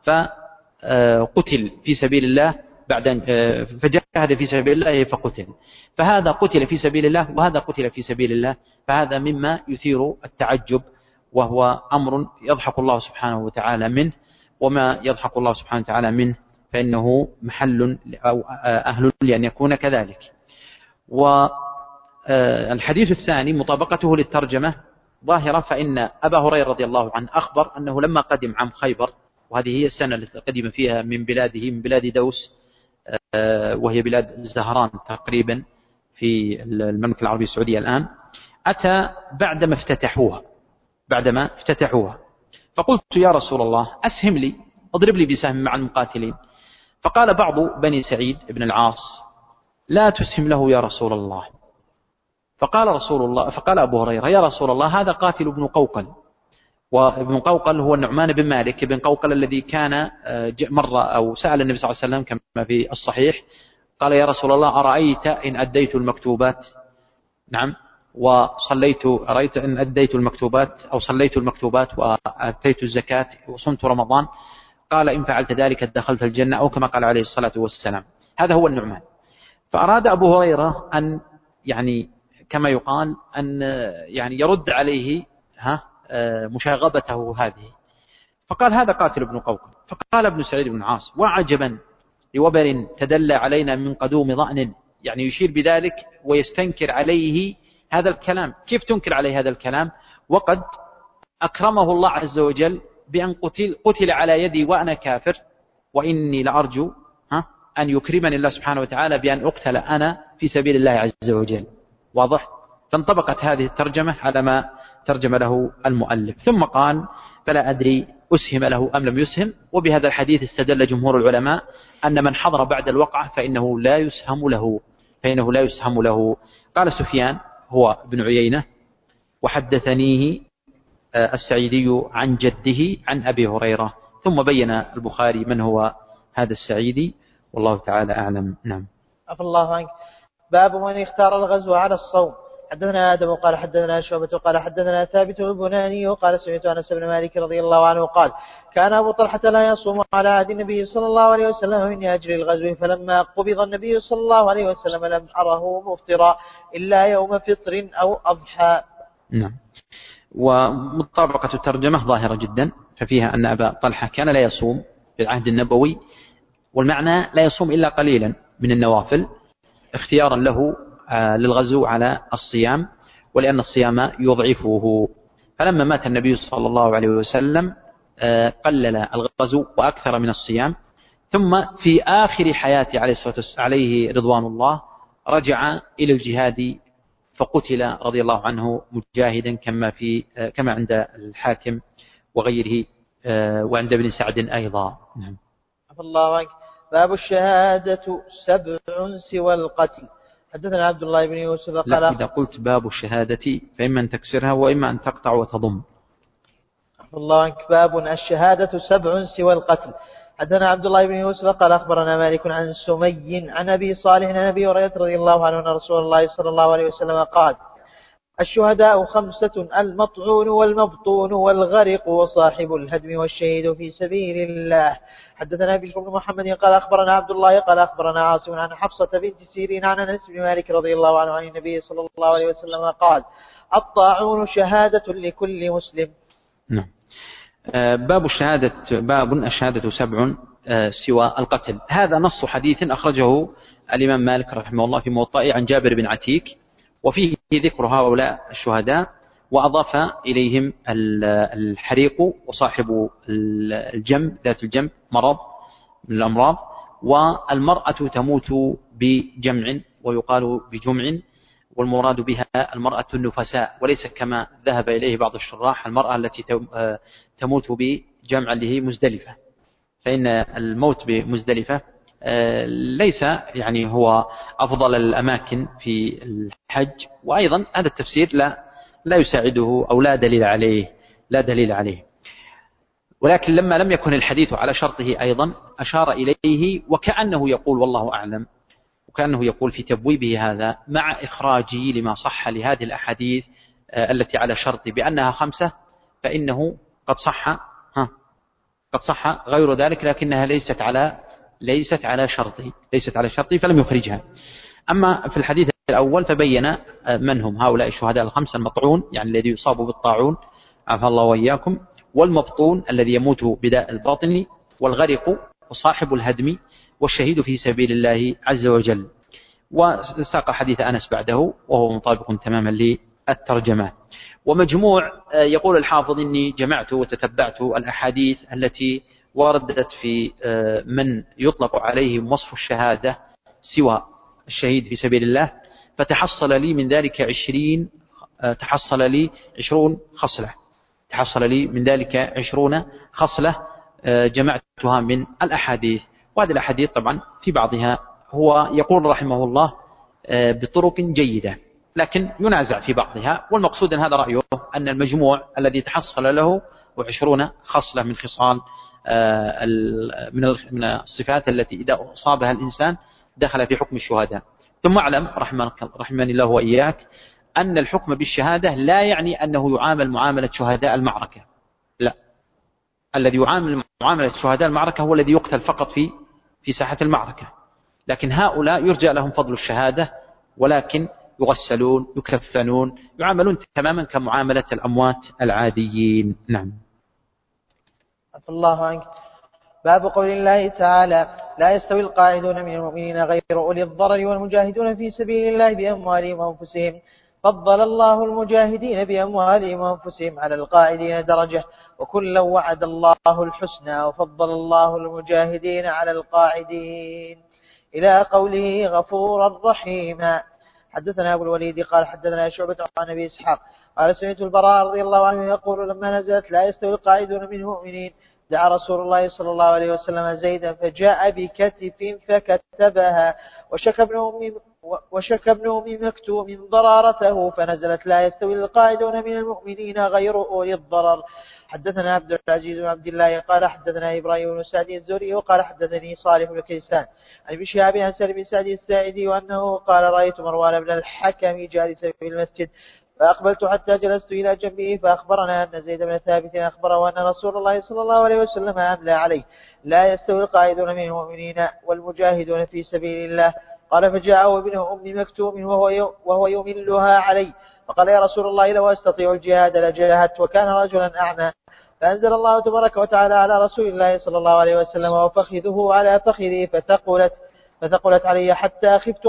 فقتل في سبيل الله فجاهد في سبيل الله فقتل. فهذا قتل في سبيل الله وهذا قتل في سبيل الله، فهذا مما يثير التعجب، وهو أمر يضحك الله سبحانه وتعالى منه، وما يضحك الله سبحانه وتعالى منه فإنه محل أو أهل لأن يكون كذلك. والحديث الثاني مطابقته للترجمة ظاهرة، فإن أبا هريرة رضي الله عنه أخبر أنه لما قدم عام خيبر، وهذه هي السنة التي قدم فيها من بلاد دوس وهي بلاد الزهران تقريبا في المملكة العربية السعودية الآن، أتى بعدما افتتحوها فقلت يا رسول الله أسهم لي، اضرب لي بسهم مع المقاتلين. فقال بعض بني سعيد بن العاص لا تسهم له يا رسول الله. فقال أبو هريرة يا رسول الله هذا قاتل ابن قوقل، وابن قوقل هو النعمان بن مالك بن قوقل الذي كان مرة أو سأل النبي صلى الله عليه وسلم كما في الصحيح قال يا رسول الله أرأيت إن أديت المكتوبات، نعم، أرأيت إن أديت المكتوبات أو صليت المكتوبات وأتيت الزكاة وصمت رمضان، قال إن فعلت ذلك دخلت الجنة، أو كما قال عليه الصلاة والسلام. هذا هو النعمان. فأراد أبو هريرة أن كما يقال أن يرد عليه مشاغبته هذه، فقال هذا قاتل ابن قوقل. فقال ابن سعيد بن العاص وعجبا لوبر تدلى علينا من قدوم ضأن، يشير بذلك ويستنكر عليه هذا الكلام. كيف تنكر عليه هذا الكلام وقد أكرمه الله عز وجل بأن قتل على يدي وأنا كافر، وإني لأرجو أن يكرمني الله سبحانه وتعالى بأن أقتل أنا في سبيل الله عز وجل. واضح؟ فانطبقت هذه الترجمة على ما ترجم له المؤلف. ثم قال فلا أدري أسهم له أم لم يسهم. وبهذا الحديث استدل جمهور العلماء أن من حضر بعد الوقعة فإنه لا يسهم له. قال سفيان هو ابن عيينة وحدثنيه السعيدي عن جده عن أبي هريرة. ثم بين البخاري من هو هذا السعيدي، والله تعالى أعلم. نعم. عفى الله عنك. باب من اختار الغزو على الصوم. حدثنا آدم قال حدثنا شعبة قال حدثنا ثابت البناني قال سمعت أنس بن مالك رضي الله عنه قال كان أبو طلحة لا يصوم على عهد النبي صلى الله عليه وسلم من أجل الغزو، فلما قبض النبي صلى الله عليه وسلم لم أره مفطرا إلا يوم فطر أو أضحى. نعم. ومطابقة الترجمة ظاهرة جدا، ففيها أن أبا طلحة كان لا يصوم في العهد النبوي، والمعنى لا يصوم إلا قليلا من النوافل اختيارا له للغزو على الصيام، ولأن الصيام يضعفه. فلما مات النبي صلى الله عليه وسلم قلل الغزو وأكثر من الصيام. ثم في آخر حياته عليه رضوان الله رجع إلى الجهاد فقتل رضي الله عنه مجاهدا كما عند الحاكم وغيره وعند ابن سعد أيضا. نعم. الله عنك. باب الشهادة 7 سوى القتل. حدثنا عبد الله بن يوسف قال إذا قلت باب الشهادة فإما أن تكسرها وإما أن تقطع وتضم. الله عنك. باب الشهادة 7 سوى القتل. حدثنا عبد الله بن يوسف قال أخبرنا مالك عن سمي عن أبي صالح عن أبي هريرة رضي الله عنه أن رسول الله صلى الله عليه وسلم قال: الشهداء 5: المطعون والمبطون والغرق وصاحب الهدم والشهيد في سبيل الله. حدثنا بشر بن محمد قال أخبرنا عبد الله قال أخبرنا عاصم عن حفصة بنت سيرين عن أنس بن مالك رضي الله عنه عن النبي صلى الله عليه وسلم قال: الطاعون شهادة لكل مسلم. نعم. باب الشهادة 7 سوى القتل. هذا نص حديث أخرجه الإمام مالك رحمه الله في موطئه عن جابر بن عتيك، وفيه ذكر هؤلاء الشهداء، وأضاف إليهم الحريق وصاحب الجنب ذات الجنب مرض من الأمراض، والمرأة تموت بجمع ويقال بجمع، والمراد بها المرأة النفساء، وليس كما ذهب إليه بعض الشراح المرأة التي تموت بجمع اللي هي مزدلفة، فإن الموت بمزدلفة ليس يعني هو أفضل الأماكن في الحج، وأيضا هذا التفسير لا يساعده أو لا دليل عليه. ولكن لما لم يكن الحديث على شرطه أيضا أشار إليه، وكأنه يقول والله أعلم، وكأنه يقول في تبويبه هذا مع إخراجي لما صح لهذه الأحاديث التي على شرط بأنها 5، فإنه قد صح غير ذلك، لكنها ليست على شرطه فلم يخرجها. أما في الحديث الأول فبين من هم هؤلاء الشهداء 5: المطعون يعني الذي يصاب بالطاعون عافى الله وإياكم، والمبطون الذي يموت بداء الباطن، والغرق وصاحب الهدم، والشهيد في سبيل الله عز وجل. وساق حديث أنس بعده وهو مطابق تماما للترجمة. ومجموع يقول الحافظ إني جمعت وتتبعت الأحاديث التي وردت في من يطلق عليه وصف الشهادة سوى الشهيد في سبيل الله، فتحصل لي من ذلك 20 خصلة جمعتها من الأحاديث. وهذه الأحاديث طبعا في بعضها هو يقول رحمه الله بطرق جيدة، لكن ينازع في بعضها، والمقصود أن هذا رأيه أن المجموع الذي تحصل له 20 خصلة من خصال من الصفات التي إذا أصابها الإنسان دخل في حكم الشهداء. ثم أعلم رحمني الله وإياك أن الحكم بالشهادة لا يعني أنه يعامل معاملة شهداء المعركة، لا، الذي يعامل معاملة شهداء المعركة هو الذي يقتل فقط في ساحة المعركة، لكن هؤلاء يرجى لهم فضل الشهادة، ولكن يغسلون يكفنون يعاملون تماما كمعاملة الأموات العاديين. نعم. الله عنك. باب قول الله تعالى: لا يستوي القاعدون من المؤمنين غير أولي الضرر والمجاهدون في سبيل الله بأموالهم وأنفسهم، فضل الله المجاهدين بأموالهم وأنفسهم على القاعدين درجة، وكلا وعد الله الحسنى، وفضل الله المجاهدين على القاعدين، إلى قوله غفورا رحيما. حدثنا أبو الوليد قال حدثنا شعبة عن أبي إسحاق قال سمعت البراء رضي الله عنه يقول: لما نزلت لا يستوي القاعدون من المؤمنين دعا رسول الله صلى الله عليه وسلم زيدا فجاء بكتف فكتبها، وشك ابن أم مكتوم ضرارته، فنزلت لا يستوي القاعدون من المؤمنين غير أولي الضرر. حدثنا عبد العزيز بن عبد الله قال حدثنا إبراهيم بن سعد الزهري وقال حدثني صالح بن كيسان عن ابن شهاب عن سالم بن سعد الساعدي وأنه قال: رأيت مروان بن الحكم جالسا في المسجد، فأقبلت حتى جلست إلى جنبه، فأخبرنا أن زيد بن ثابت أخبره أن رسول الله صلى الله عليه وسلم أملى عليه: لا يستوي القاعدون من المؤمنين والمجاهدون في سبيل الله. قال: فجاءه ابن أم مكتوم وهو يملها علي، فقال: يا رسول الله، لو أستطيع الجهاد لجاهدت، وكان رجلا أعمى. فأنزل الله تبارك وتعالى على رسول الله صلى الله عليه وسلم: وفخذه على فخذي، فثقلت علي حتى خفت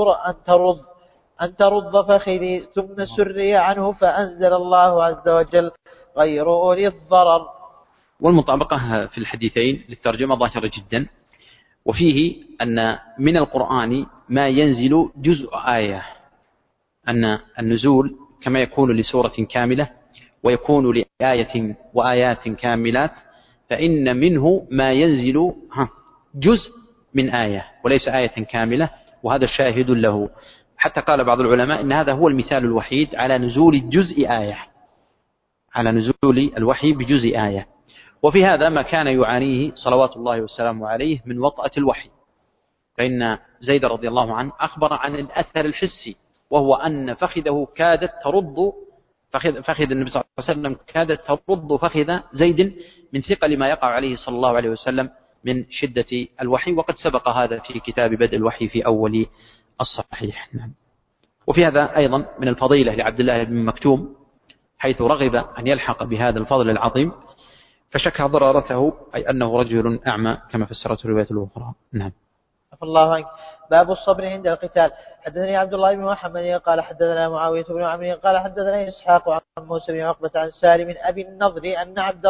أن ترض فخذي، ثم سري عنه، فأنزل الله عز وجل: غير أولي الضرر. والمطابقة في الحديثين للترجمة ظاهرة جدا، وفيه أن من القرآن ما ينزل جزء آية، أن النزول كما يكون لسورة كاملة ويكون لآية وآيات كاملات، فإن منه ما ينزل جزء من آية وليس آية كاملة، وهذا شاهد له. حتى قال بعض العلماء إن هذا هو المثال الوحيد على نزول جزء آية، على نزول الوحي بجزء آية. وفي هذا ما كان يعانيه صلوات الله والسلام عليه من وطأة الوحي، فإن زيد رضي الله عنه أخبر عن الأثر الحسي، وهو أن فخذه كادت ترد، فخذ النبي صلى الله عليه وسلم كادت ترد فخذ زيد من ثقل ما يقع عليه صلى الله عليه وسلم من شدة الوحي، وقد سبق هذا في كتاب بدء الوحي في أول الصحيح. وفي هذا أيضا من الفضيلة لعبد الله بن مكتوم، حيث رغب أن يلحق بهذا الفضل العظيم فشكى ضرارته، أي أنه رجل أعمى كما فسرته الرواية الأخرى. نعم. الله عنك. باب الصبر عند القتال. حدثني عبد الله بن محمد قال حدثنا معاوية بن عمرو قال حدثنا إسحاق عن موسى بن عقبة عن سالم بن أبي النضر أن عبد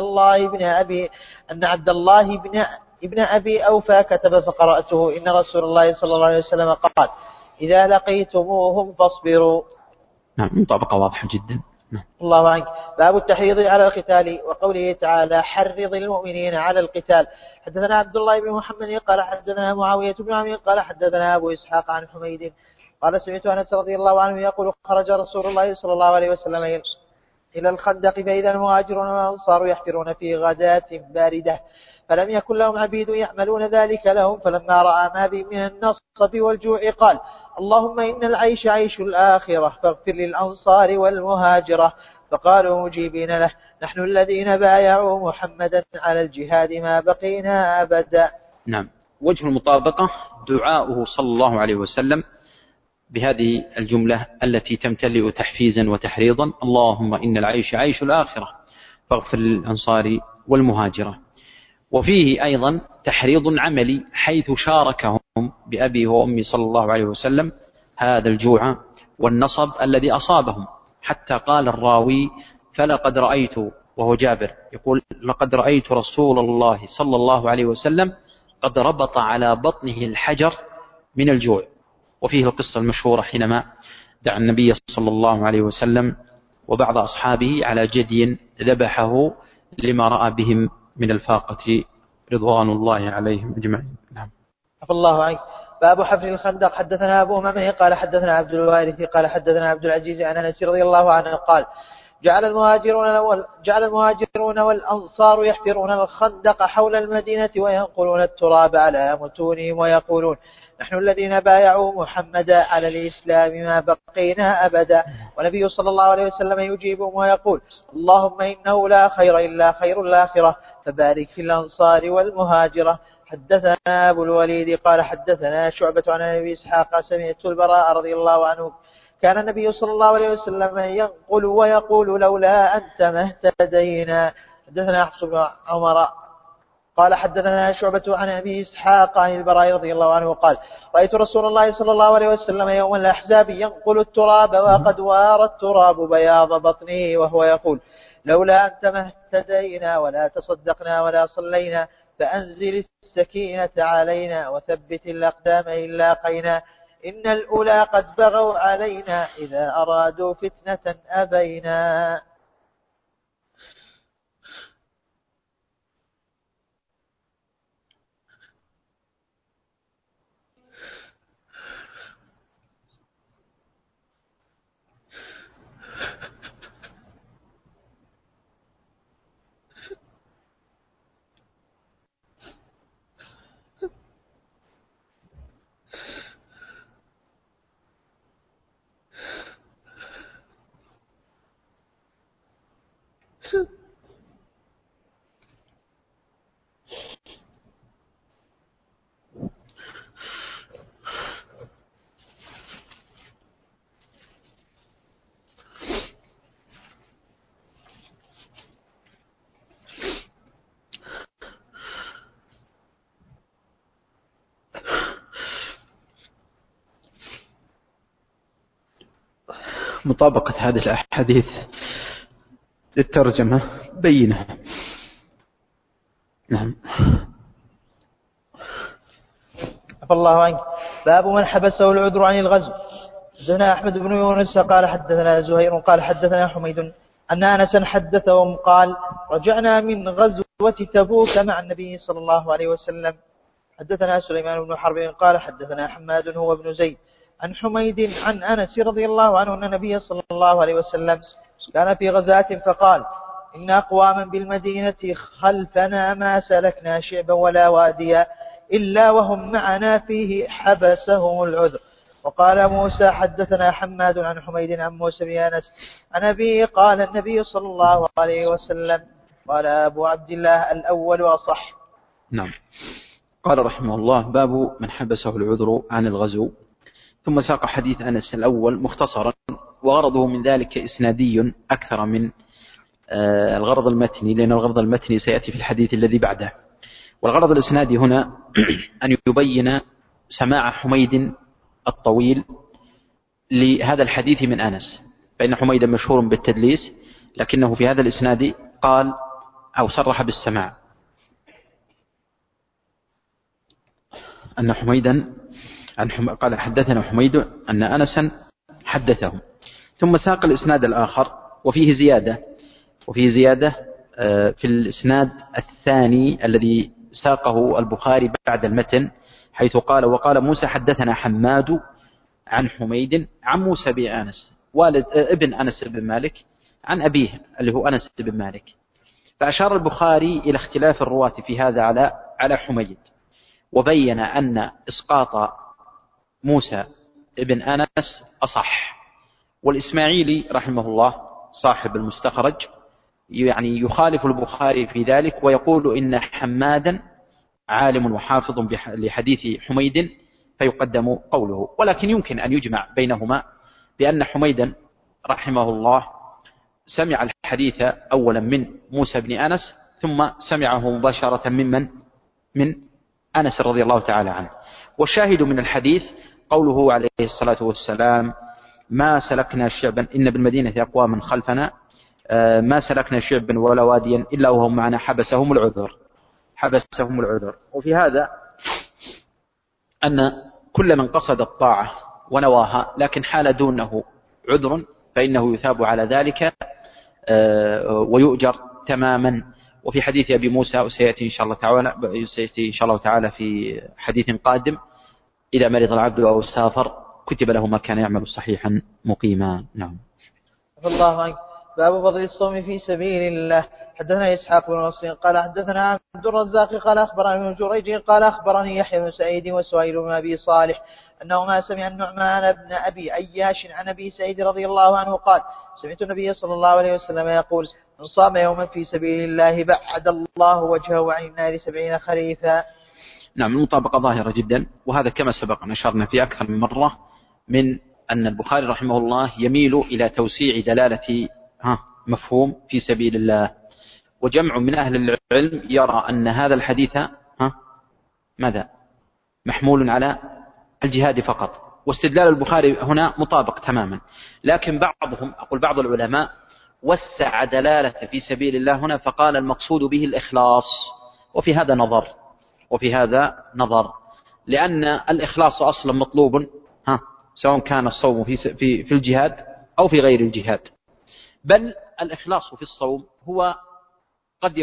الله بن أبي أوفى كتب فقرأته إن رسول الله صلى الله عليه وسلم قال إذا لقيتموهم فاصبروا. نعم، مطابقة واضحة جدا. الله عنك. باب التحريض على القتال وقوله تعالى حرض المؤمنين على القتال. حدثنا عبد الله بن محمد قال حدثنا معاوية بن عمرو قال حدثنا أبو إسحاق عن حميد قال سمعت أنس رضي الله عنه يقول خرج رسول الله صلى الله عليه وسلم إلى الخندق فإذا المهاجرون والأنصار يحفرون في غداة باردة، فلم يكن لهم عبيد يعملون ذلك لهم، فلما رأى ما بي من النصب والجوع قال اللهم إن العيش عيش الآخرة فاغفر للأنصار والمهاجرة، فقالوا مجيبين له نحن الذين بايعوا محمدا على الجهاد ما بقينا أبدا. نعم. وجه المطابقة دعاؤه صلى الله عليه وسلم بهذه الجملة التي تمتلئ تحفيزا وتحريضا: اللهم إن العيش عيش الآخرة فاغفر للأنصار والمهاجرة. وفيه أيضا تحريض عملي، حيث شاركهم بأبي وأمي صلى الله عليه وسلم هذا الجوع والنصب الذي أصابهم، حتى قال الراوي فلقد رأيت، وهو جابر يقول لقد رأيت رسول الله صلى الله عليه وسلم قد ربط على بطنه الحجر من الجوع. وفيه القصة المشهورة حينما دعا النبي صلى الله عليه وسلم وبعض أصحابه على جدي ذبحه لما رأى بهم من الفاقة رضوان الله عليهم أجمعين. نعم. الله عنك. باب حفر الخندق. حدثنا أبو ممن قال حدثنا عبد الوارث قال حدثنا عبد العزيز عن أنس رضي الله عنه قال جعل المهاجرون والأنصار يحفرون الخندق حول المدينة وينقلون التراب على متونهم ويقولون نحن الذين بايعوا محمدا على الإسلام ما بقينا أبدا، والنبي صلى الله عليه وسلم يجيبهم ويقول اللهم إنه لا خير إلا خير الآخرة فبارك في الأنصار والمهاجرة. حدثنا أبو الوليد قال حدثنا شعبة عن أبي إسحاق سمعت البراء رضي الله عنه كان النبي صلى الله عليه وسلم ينقل ويقول لولا أنت ما اهتدينا. حدثنا حفص بن عمر قال حدثنا شعبة عن أبي إسحاق عن البراء رضي الله عنه قال رأيت رسول الله صلى الله عليه وسلم يوم الأحزاب ينقل التراب وقد وارى التراب بياض بطنه وهو يقول لولا أنت ما اهتدينا ولا تصدقنا ولا صلينا، فأنزل السكينة علينا وثبت الأقدام إن لاقينا، إن الأولى قد بغوا علينا إذا أرادوا فتنة أبينا. مطابقة هذه الأحاديث للترجمة بينة. نعم. عفى الله عنك. باب من حبسه العذر عن الغزو. حدثنا أحمد بن يونس قال حدثنا زهير قال حدثنا حميد أن أنسا حدثهم قال رجعنا من غزوة تبوك مع النبي صلى الله عليه وسلم. حدثنا سليمان بن حرب قال حدثنا حماد هو ابن زيد عن حميد عن أنس رضي الله عنه أن النبي صلى الله عليه وسلم كان في غزاة فقال إن أقواما بالمدينة خلفنا ما سلكنا شعبا ولا واديا إلا وهم معنا فيه حبسهم العذر. وقال موسى حدثنا حماد عن حميد عن موسى بن أنس عن أبي قال النبي صلى الله عليه وسلم قال أبو عبد الله الأول أصح. نعم. قال رحمه الله باب من حبسه العذر عن الغزو، ثم ساق حديث أنس الأول مختصرا، وغرضه من ذلك إسنادي أكثر من الغرض المتني، لأن الغرض المتني سيأتي في الحديث الذي بعده. والغرض الإسنادي هنا أن يبين سماع حميد الطويل لهذا الحديث من أنس، فإن حميدا مشهور بالتدليس، لكنه في هذا الإسناد قال أو صرح بالسماع، أن حميدا قال حدثنا حميد أن أنسا حدثهم. ثم ساق الإسناد الآخر وفيه زيادة في الإسناد الثاني الذي ساقه البخاري بعد المتن، حيث قال وقال موسى حدثنا حماد عن حميد عن موسى بن أنس والد ابن أنس بن مالك عن أبيه اللي هو أنس بن مالك. فأشار البخاري إلى اختلاف الرواة في هذا على حميد، وبين أن إسقاط موسى ابن أنس أصح. والإسماعيلي رحمه الله صاحب المستخرج يعني يخالف البخاري في ذلك، ويقول إن حمادا عالم وحافظ لحديث حميد فيقدم قوله. ولكن يمكن أن يجمع بينهما بأن حميدا رحمه الله سمع الحديث أولا من موسى بن أنس، ثم سمعه مباشرة من أنس رضي الله تعالى عنه. والشاهد من الحديث قوله عليه الصلاة والسلام ما سلكنا شعبا إن بالمدينة أقواما خلفنا ما سلكنا شعبا ولا واديا إلا وهم معنا حبسهم العذر. وفي هذا أن كل من قصد الطاعة ونواها لكن حال دونه عذر فإنه يثاب على ذلك ويؤجر تماما. وفي حديث أبي موسى وسيأتي إن شاء الله تعالى في حديث قادم إذا مرض العبد أو سافر كتب له ما كان يعمل صحيحا مقيما. نعم. الله عنك. باب فضل الصوم في سبيل الله. حدثنا إسحاق بن نصر قال حدثنا عبد الرزاق قال أخبرني ابن جريج قال أخبرني يحيى بن سعيد وسهيل بن أبي صالح أنهما سمع النعمان بن أبي عياش عن أبي سعيد رضي الله عنه قال سمعت النبي صلى الله عليه وسلم يقول من صام يوما في سبيل الله بعد الله وجهه عن النار 70 خريفا. نعم. المطابقة ظاهرة جدا، وهذا كما سبق أشرنا في أكثر من مرة من أن البخاري رحمه الله يميل إلى توسيع دلالة مفهوم في سبيل الله. وجمع من أهل العلم يرى أن هذا الحديث ماذا محمول على الجهاد فقط، واستدلال البخاري هنا مطابق تماما. لكن بعض العلماء وسع دلالة في سبيل الله هنا فقال المقصود به الإخلاص، وفي هذا نظر لأن الإخلاص أصلا مطلوب سواء كان الصوم في الجهاد أو في غير الجهاد. بل الإخلاص في الصوم هو قد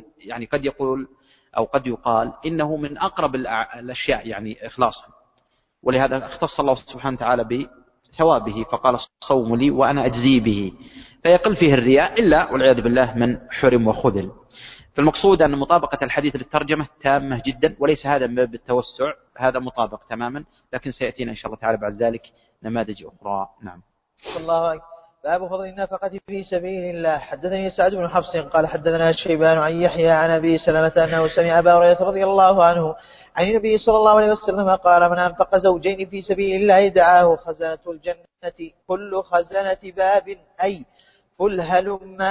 يقال إنه من أقرب الأشياء يعني إخلاصا، ولهذا اختص الله سبحانه وتعالى بثوابه فقال الصوم لي وأنا أجزي به، فيقل فيه الرياء إلا والعياذ بالله من حرم وخذل. فالمقصود أن مطابقة الحديث للترجمة تامة جدا، وليس هذا بالتوسع، هذا مطابق تماما، لكن سيأتينا إن شاء الله تعالى بعد ذلك نماذج أخرى. نعم. الله أكبر. باب فضل النفقة في سبيل الله. حدثني سعد بن حفص قال حدثنا شيبان عن يحيى عن أبي سلمة أنه سمع أبا هريرة رضي الله عنه عن النبي صلى الله عليه وسلم قال من أنفق زوجين في سبيل الله دعاه خزنة الجنة كل خزنة باب أي فل هلم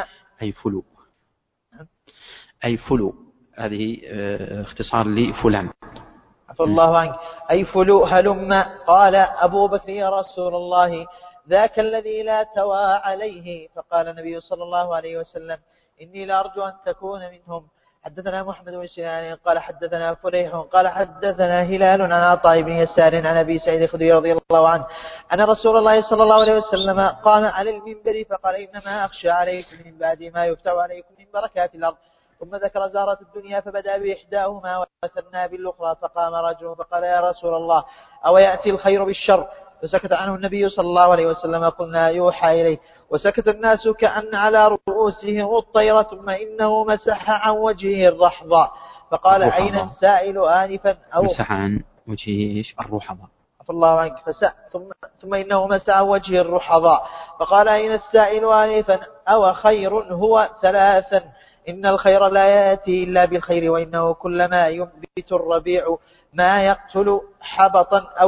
أي فلو هذه اختصار لفلان. عفى الله عنك. أي فلو هلم. قال أبو بكر يا رسول الله ذاك الذي لا توا عليه. فقال النبي صلى الله عليه وسلم إني لأرجو أن تكون منهم. حدثنا محمد بن سنان قال حدثنا فليح قال حدثنا هلال عن عطاء بن يسار عن أبي سعيد الخدري رضي الله عنه أن رسول الله صلى الله عليه وسلم قام على المنبر فقال إنما أخشى عليكم من بعد ما يفتح عليكم من بركات الأرض. ثم ذكر زهرة الدنيا فبدأ بإحداهما وثنى بالأخرى فقام رجل فقال يا رسول الله أو يأتي الخير بالشر؟ فسكت عنه النبي صلى الله عليه وسلم قلنا يوحى إليه. وسكت الناس كأن على رؤوسهم الطير ثم إنه مسح عن وجهه الرحضاء فقال أين السائل آنفا أو مسح عن وجهه الرحضاء عفى الله عنك ثم إنه مسح عن وجهه الرحضاء فقال أين السائل آنفا أو خير هو ثلاثا إن الخير لا يأتي إلا بالخير وإنه كلما ينبت الربيع ما يقتل حبطا أو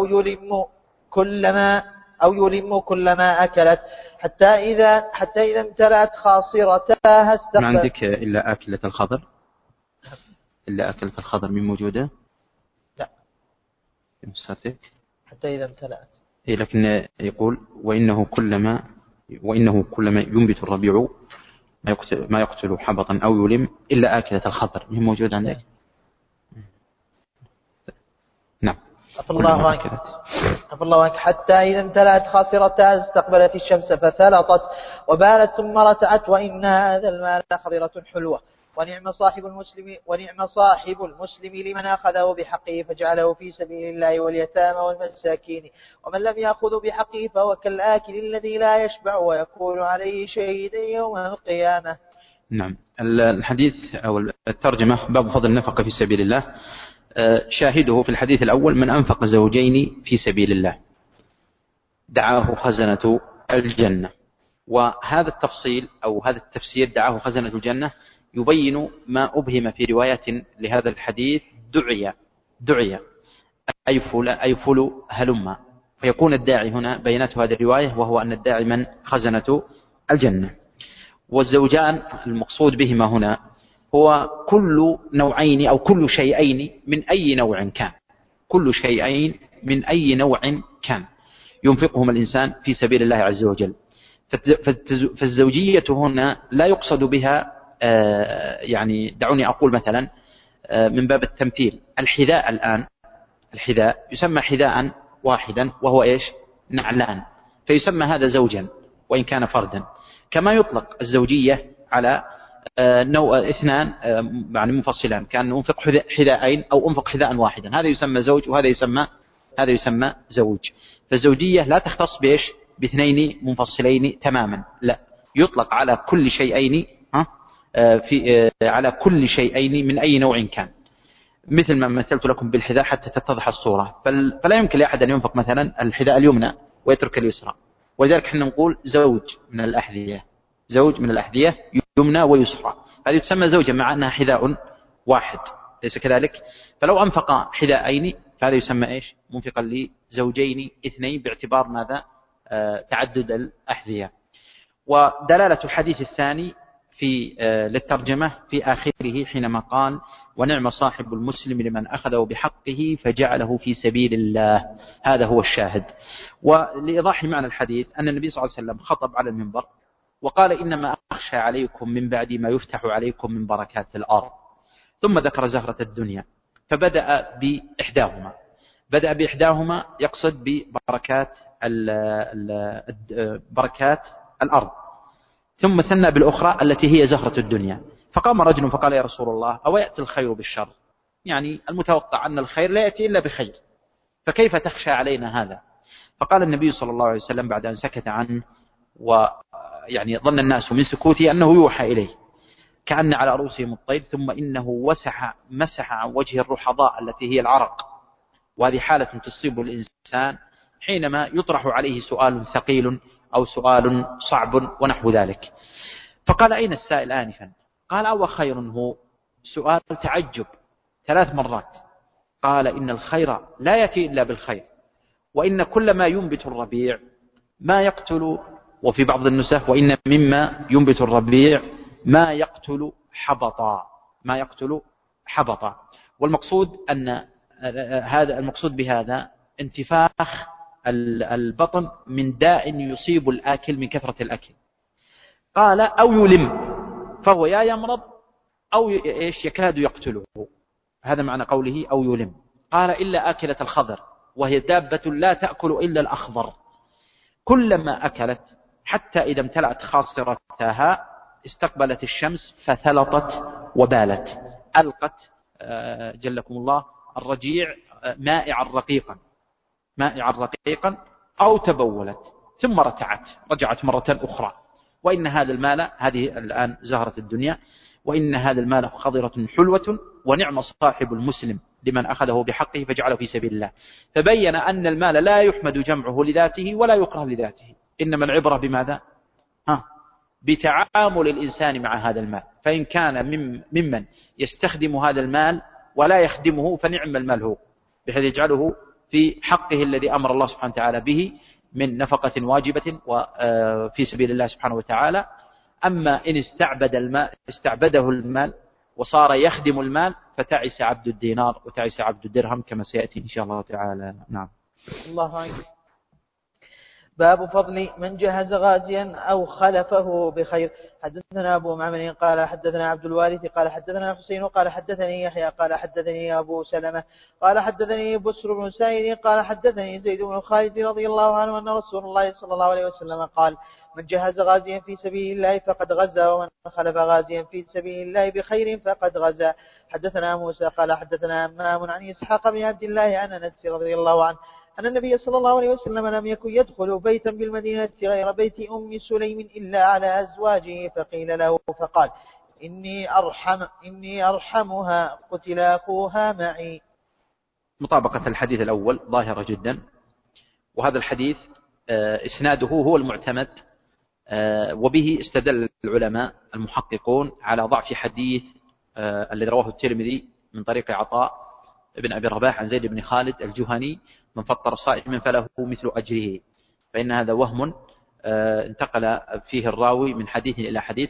يلم كلما أكلت حتى إذا امتلأت خاصرتها استقبلت. ما عندك إلا أكلة الخضر؟ إلا أكلة الخضر من موجودة؟ لا حتى إذا امتلأت. لكن يقول وإنه كلما ينبت الربيع ما يقتل حبطا أو يلم إلا أكلة الخضر من موجود عندك؟ نعم. عفى الله عنك حتى إذا امتلأت خاصرتها استقبلت الشمس فثلطت وبالت ثم رتعت وإن هذا المال خضرة حلوة ونعم صاحب المسلم لمن أخذه بحقه فجعله في سبيل الله واليتامى والمساكين ومن لم يأخذ بحقه فهو كالآكل الذي لا يشبع ويكون عليه شهيدا يوم القيامة. نعم. الحديث أو الترجمة باب فضل النفقة في سبيل الله. شاهده في الحديث الأول من أنفق زوجين في سبيل الله دعاه خزنة الجنة. وهذا التفصيل أو هذا التفسير دعاه خزنة الجنة يبين ما أبهم في رواية لهذا الحديث دعي أي فل هلما فيكون الداعي هنا بينات هذه الرواية وهو أن الداعي من خزنة الجنة. والزوجان المقصود بهما هنا هو كل نوعين أو كل شيئين من أي نوع كان ينفقهما الإنسان في سبيل الله عز وجل. فالزوجية هنا لا يقصد بها يعني دعوني أقول مثلا من باب التمثيل الحذاء يسمى حذاء واحدا وهو إيش؟ نعلان فيسمى هذا زوجا وإن كان فردا. كما يطلق الزوجية على نوع اثنان يعني منفصلان كان أنفق حذاءين أو أنفق حذاء واحدا هذا يسمى زوج وهذا يسمى زوج. فالزوجية لا تختص بإيش؟ باثنين منفصلين تماما لا يطلق على كل شيئين على كل شيئين من أي نوع كان مثل ما مثلت لكم بالحذاء حتى تتضح الصورة. فلا يمكن لأحد أن ينفق مثلا الحذاء اليمنى ويترك اليسرى ولذلك احنا نقول زوج من الأحذية يمنى ويسرى هذه تسمى زوجة مع أنها حذاء واحد ليس كذلك. فلو أنفق حذاءين فهذا يسمى إيش؟ منفقا لزوجين اثنين باعتبار ماذا؟ تعدد الأحذية. ودلالة الحديث الثاني للترجمة في آخره حينما قال ونعم صاحب المسلم لمن أخذه بحقه فجعله في سبيل الله هذا هو الشاهد. ولإيضاح معنى الحديث أن النبي صلى الله عليه وسلم خطب على المنبر وقال إنما أخشى عليكم من بعد ما يفتح عليكم من بركات الأرض ثم ذكر زهرة الدنيا فبدأ بإحداهما يقصد ببركات بركات الأرض ثم ثنى بالأخرى التي هي زهرة الدنيا. فقام رجل فقال يا رسول الله أو يأتي الخير بالشر؟ يعني المتوقع أن الخير لا يأتي إلا بخير فكيف تخشى علينا هذا؟ فقال النبي صلى الله عليه وسلم بعد أن سكت عنه ويعني ظن الناس من سكوته أنه يوحى إليه كأن على رؤوسهم الطير ثم إنه مسح عن وجه الرحضاء التي هي العرق وهذه حالة تصيب الإنسان حينما يطرح عليه سؤال ثقيل أو سؤال صعب ونحو ذلك. فقال أين السائل آنفا؟ قال أو خير هو؟ سؤال تعجب 3 مرات. قال إن الخير لا يأتي إلا بالخير وإن كل ما ينبت الربيع ما يقتل وفي بعض النسخ وإن مما ينبت الربيع ما يقتل حبطا والمقصود أن المقصود بهذا انتفاخ البطن من داء يصيب الآكل من كثرة الأكل. قال أو يلم فهو يا يمرض أو إيش يكاد يقتله. هذا معنى قوله أو يلم. قال إلا آكلة الخضر، وهي دابة لا تأكل إلا الأخضر، كلما أكلت حتى إذا امتلأت خاصرتها استقبلت الشمس فثلطت وبالت، ألقت جلكم الله الرجيع مائعا رقيقا أو تبولت ثم رجعت مرة أخرى. وإن هذا المال، هذه الآن زهرة الدنيا، وإن هذا المال خضرة حلوة ونعم صاحب المسلم لمن أخذه بحقه فجعله في سبيل الله. فبين أن المال لا يحمد جمعه لذاته ولا يكره لذاته، إنما العبرة بماذا؟ بتعامل الإنسان مع هذا المال. فإن كان ممن يستخدم هذا المال ولا يخدمه فنعم المال هو، بحيث يجعله في حقه الذي أمر الله سبحانه وتعالى به من نفقة واجبة وفي سبيل الله سبحانه وتعالى. أما إن استعبده المال وصار يخدم المال فتعس عبد الدينار وتعس عبد الدرهم كما سيأتي إن شاء الله تعالى. نعم. الله عنك. باب فضل من جهز غازيا أو خلفه بخير. حدثنا أبو معمر قال حدثنا عبد الوارث قال حدثنا حسين قال حدثني يحيى قال حدثني أبو سلمة قال حدثني بسر بن سائر قال حدثني زيد بن خالد رضي الله عنه أن رسول الله صلى الله عليه وسلم قال: من جهز غازيا في سبيل الله فقد غزا، ومن خلف غازيا في سبيل الله بخير فقد غزا. حدثنا موسى قال حدثنا أمام عن إسحاق بن عبد الله عن أنس رضي الله عنه أن النبي صلى الله عليه وسلم لم يكن يدخل بيتا بالمدينة غير بيت أم سليم إلا على أزواجه، فقيل له فقال: إني أرحمها، قتل أخوها معي. مطابقة الحديث الأول ظاهرة جدا، وهذا الحديث إسناده هو المعتمد، وبه استدل العلماء المحققون على ضعف حديث الذي رواه الترمذي من طريق عطاء بن أبي رباح عن زيد بن خالد الجهني: من فطر صائما فله مثل أجره. فإن هذا وهم انتقل فيه الراوي من حديث إلى حديث،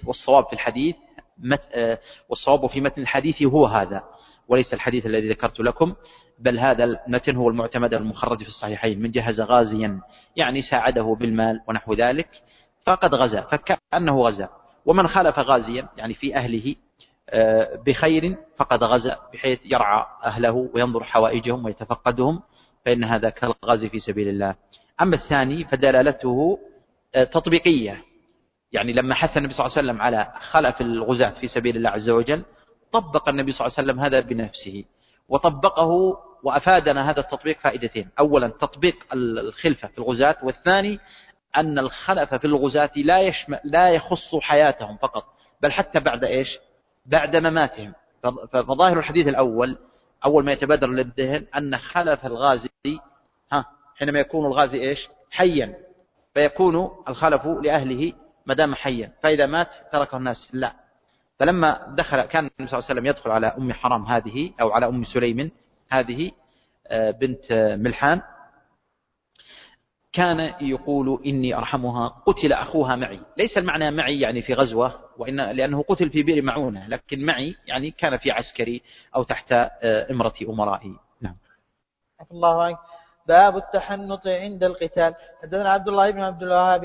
والصواب في متن الحديث هو هذا وليس الحديث الذي ذكرت لكم، بل هذا المتن هو المعتمد المخرج في الصحيحين: من جهز غازيا يعني ساعده بالمال ونحو ذلك فقد غزا، فكأنه غزا. ومن خالف غازيا يعني في أهله بخير فقد غزا، بحيث يرعى أهله وينظر حوائجهم ويتفقدهم، فإن هذا كالغازي في سبيل الله. أما الثاني فدلالته تطبيقية، يعني لما حث النبي صلى الله عليه وسلم على خلف الغزاة في سبيل الله عز وجل طبق النبي صلى الله عليه وسلم هذا بنفسه وطبقه، وأفادنا هذا التطبيق فائدتين: أولا تطبيق الخلفة في الغزاة، والثاني أن الخلف في الغزاة لا يخص حياتهم فقط، بل حتى بعد مماتهم. فظاهر الحديث الأول أول ما يتبادر للذهن أن خلف الغازي حينما يكون الغازي حيا، فيكون الخلف لأهله مدام حيا، فإذا مات تركه الناس. لا، فلما دخل كان النبي صلى الله عليه وسلم يدخل على أم حرام هذه أو على أم سليم هذه بنت ملحان، كان يقول: إني أرحمها، قتل أخوها معي. ليس المعنى معي يعني في غزوة، لأنه قتل في بئر معونة، لكن معي يعني كان في عسكري أو تحت إمرة أمرائي. نعم. الله عنك. باب التحنط عند القتال. حدثنا عبد الله بن عبد الوهاب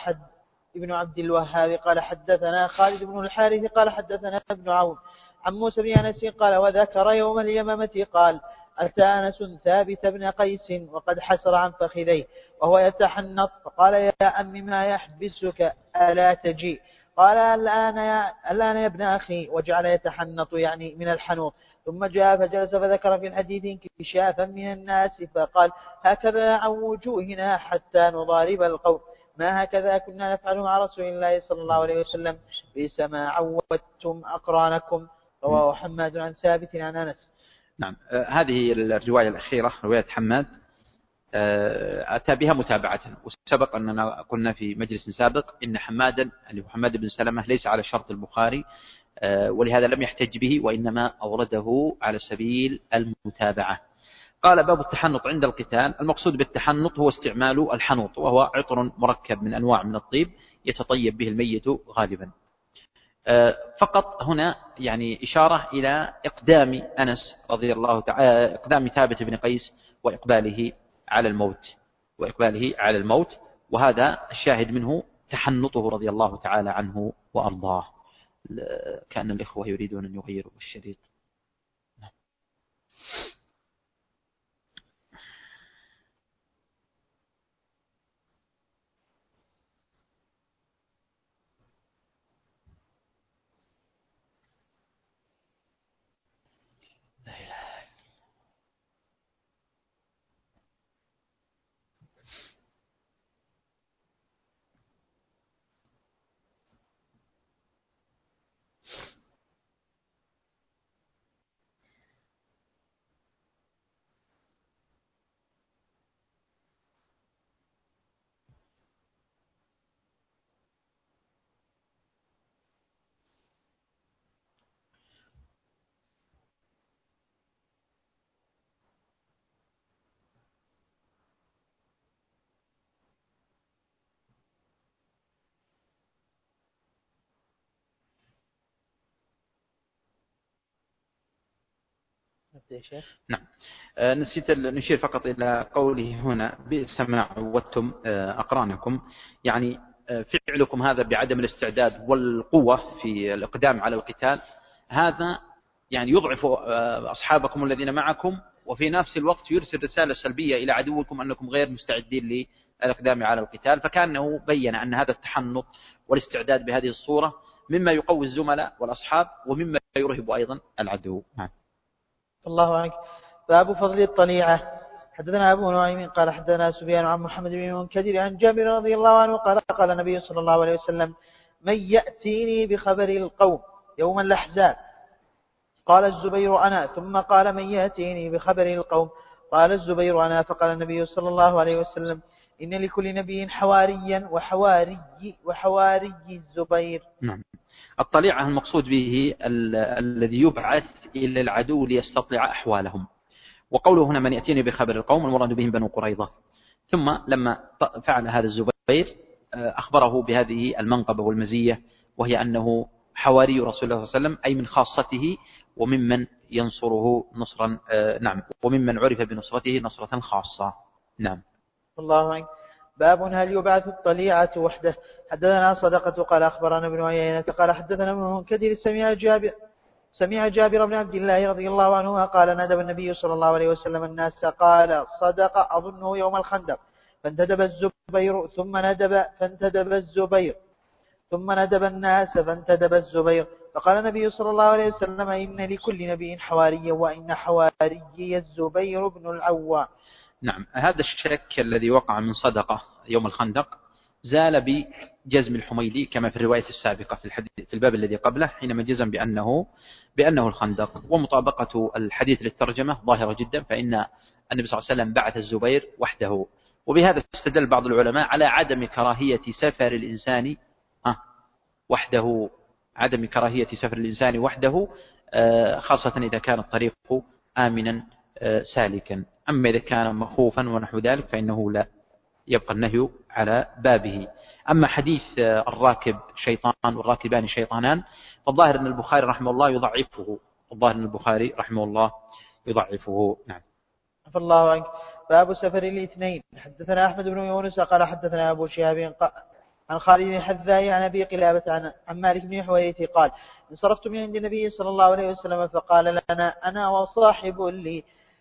قال حدثنا خالد بن الحارث قال حدثنا ابن عون عن موسى بن أنس قال: وذكر يوم اليمامة قال: أتى أنس ثابت بن قيس وقد حسر عن فخذيه وهو يتحنط، فقال: يا أم ما يحبسك ألا تجيء؟ قال: الآن يا ابن أخي، وجعل يتحنط يعني من الحنوط. ثم جاء فجلس فذكر في الحديث انكشافا من الناس، فقال: هكذا عن وجوهنا حتى نضارب القوم، ما هكذا كنا نفعل مع رسول الله صلى الله عليه وسلم، بئس ما عودتم أقرانكم. رواه حماد عن ثابت عن أنس. نعم. هذه الرواية الأخيرة رواية حماد أتى بها متابعة، وسبق أننا قلنا في مجلس سابق إن حمادا اللي هو حماد بن سلمة ليس على شرط البخاري، ولهذا لم يحتج به، وإنما أورده على سبيل المتابعة. قال: باب التحنط عند القتال. المقصود بالتحنط هو استعمال الحنوط، وهو عطر مركب من أنواع من الطيب يتطيب به الميت غالبا. فقط هنا يعني إشارة إلى إقدام أنس رضي الله تعالى، إقدام ثابت بن قيس وإقباله على الموت، وهذا الشاهد منه تحنطه رضي الله تعالى عنه وأرضاه. كأن الإخوة يريدون أن يغيروا الشريط. نعم. نسيت نشير فقط إلى قوله هنا بئس ما عودتم أقرانكم، يعني فعلكم هذا بعدم الاستعداد والقوة في الإقدام على القتال، هذا يعني يضعف أصحابكم الذين معكم، وفي نفس الوقت يرسل رسالة سلبية إلى عدوكم أنكم غير مستعدين للإقدام على القتال. فكأنه بين أن هذا التحنط والاستعداد بهذه الصورة مما يقوي الزملاء والأصحاب ومما يرهب أيضا العدو. الله عنك. باب فضل الطليعة. حدثنا أبو نعيم قال حدثنا سفيان عن محمد بن المنكدر عن جابر رضي الله عنه قال قال النبي صلى الله عليه وسلم: من يأتيني بخبر القوم يوم الأحزاب؟ قال الزبير أنا. ثم قال: من يأتيني بخبر القوم؟ قال الزبير أنا. فقال النبي صلى الله عليه وسلم: إن لكل نبي حواريا وحواري الزبير. نعم. الطليعة المقصود به الذي يبعث إلى العدو ليستطلع أحوالهم. وقوله هنا من يأتيني بخبر القوم المراد بهم بنو قريظة. ثم لما فعل هذا الزبير أخبره بهذه المنقبة والمزية، وهي أنه حواري رسول الله صلى الله عليه وسلم، أي من خاصته وممن ينصره نصرا نعم، وممن عرف بنصرته نصرة خاصة. نعم. الله عنك. باب هل يبعث الطليعة وحده. حدثنا صدقة قال أخبرنا ابن عيينة قال حدثنا ابن المنكدر سمع جابر بن عبد الله رضي الله عنهما قال: ندب النبي صلى الله عليه وسلم الناس قال صدق أظنه يوم الخندق، فانتدب الزبير ثم ندب الناس فانتدب الزبير، فقال النبي صلى الله عليه وسلم: إن لكل نبي حواريا وإن حواري الزبير بن العوام. نعم. هذا الشك الذي وقع من صدقة يوم الخندق زال بجزم الحميدي كما في الرواية السابقة في الباب الذي قبله، حينما جزم بأنه الخندق. ومطابقة الحديث للترجمة ظاهرة جدا، فإن النبي صلى الله عليه وسلم بعث الزبير وحده. وبهذا استدل بعض العلماء على عدم كراهية سفر الإنسان وحده، عدم كراهية سفر الإنسان وحده، خاصة إذا كان الطريق آمنا سالكا. أما إذا كان مخوفا ونحو ذلك فإنه لا يبقى النهي على بابه. أما حديث الراكب شيطان والراكبان شيطانان فالظاهر أن البخاري رحمه الله يضعفه. نعم. فالله عنك. باب سفر الاثنين. حدثنا أحمد بن يونس قال حدثنا أبو شهاب عن خالد الحذاء عن أبي قلابة عن مالك بن حويرث قال: انصرفت من عند النبي صلى الله عليه وسلم فقال لنا: أنا وصاحب لي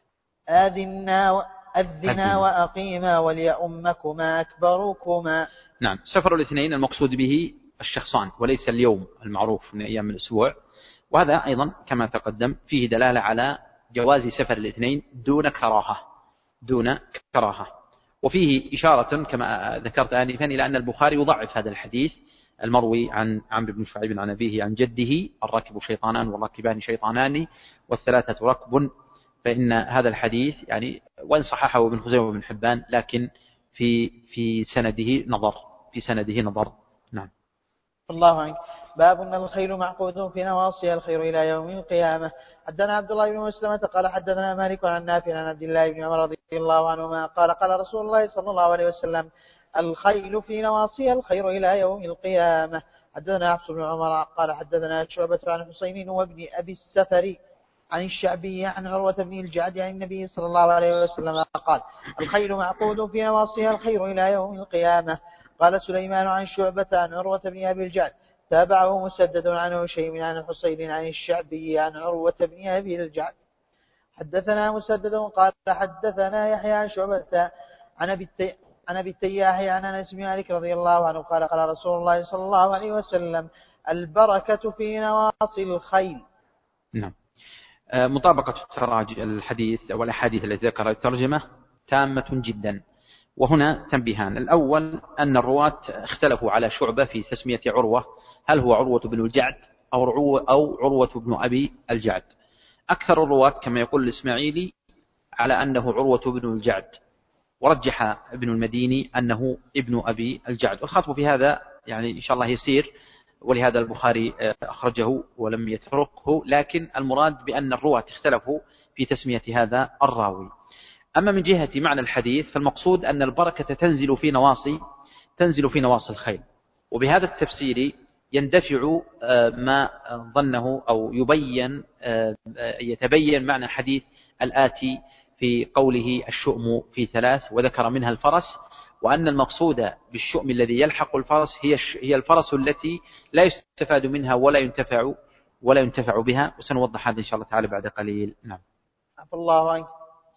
أذنا وأقيما وليؤمكما أكبركما. نعم. سفر الاثنين المقصود به الشخصان وليس اليوم المعروف من أيام الأسبوع، وهذا أيضا كما تقدم فيه دلالة على جواز سفر الاثنين دون كراهة. وفيه إشارة كما ذكرت آنفا إلى أن البخاري يضعف هذا الحديث المروي عن عمرو بن شعيب عن أبيه عن جده: الراكب شيطانان والراكبان شيطانان والثلاثة ركب. فإن هذا الحديث يعني وإن صححه ابن خزيمة وابن حبان لكن في سنده نظر. نعم. الله عنك. باب أن الخيل معقود في نواصيها الخير إلى يوم القيامة. حدثنا عبد الله بن مسلمة قال حدثنا مالك عن نافع عن عبد الله بن عمر رضي الله عنهما قال قال رسول الله صلى الله عليه وسلم: الخيل في نواصيها الخير إلى يوم القيامة. حدثنا حفص بن عمر قال حدثنا شعبة عن حسين وابن أبي السفر عن الشعبي عن عروة بن الجعد عن النبي صلى الله عليه وسلم قال: الخيل معقود في نواصيها الخير إلى يوم القيامة. قال سليمان عن شعبة عن عروة بن أبي الجعد: تابعه مسدد عن هشيم عن حسين عن الشعبي عن عروة بن أبي الجعد. حدثنا مسدد قال حدثنا يحيى عن شعبة عن أبي التياح عن أنس بن مالك رضي الله عنه قال قال رسول الله صلى الله عليه وسلم البركة في نواصي الخيل. نعم. مطابقة الحديث أو الأحاديث التي ذكرها الترجمة تامة جدا. وهنا تنبيهان: الأول أن الرواة اختلفوا على شعبة في تسمية عروة، هل هو عروة بن الجعد أو عروة بن أبي الجعد. أكثر الرواة كما يقول الإسماعيلي على أنه عروة بن الجعد، ورجح ابن المديني أنه ابن أبي الجعد. والخطب في هذا يعني إن شاء الله يسير، ولهذا البخاري أخرجه ولم يتركه، لكن المراد بأن الرواة اختلفوا في تسمية هذا الراوي. أما من جهة معنى الحديث فالمقصود أن البركة تنزل في نواصي الخيل. وبهذا التفسير يندفع ما ظنه أو يتبين معنى حديث الآتي في قوله الشؤم في 3 وذكر منها الفرس، وأن المقصود بالشؤم الذي يلحق الفرس هي الفرس التي لا يستفاد منها ولا ينتفع بها، وسنوضح هذا إن شاء الله تعالى بعد قليل. نعم. الله عنك.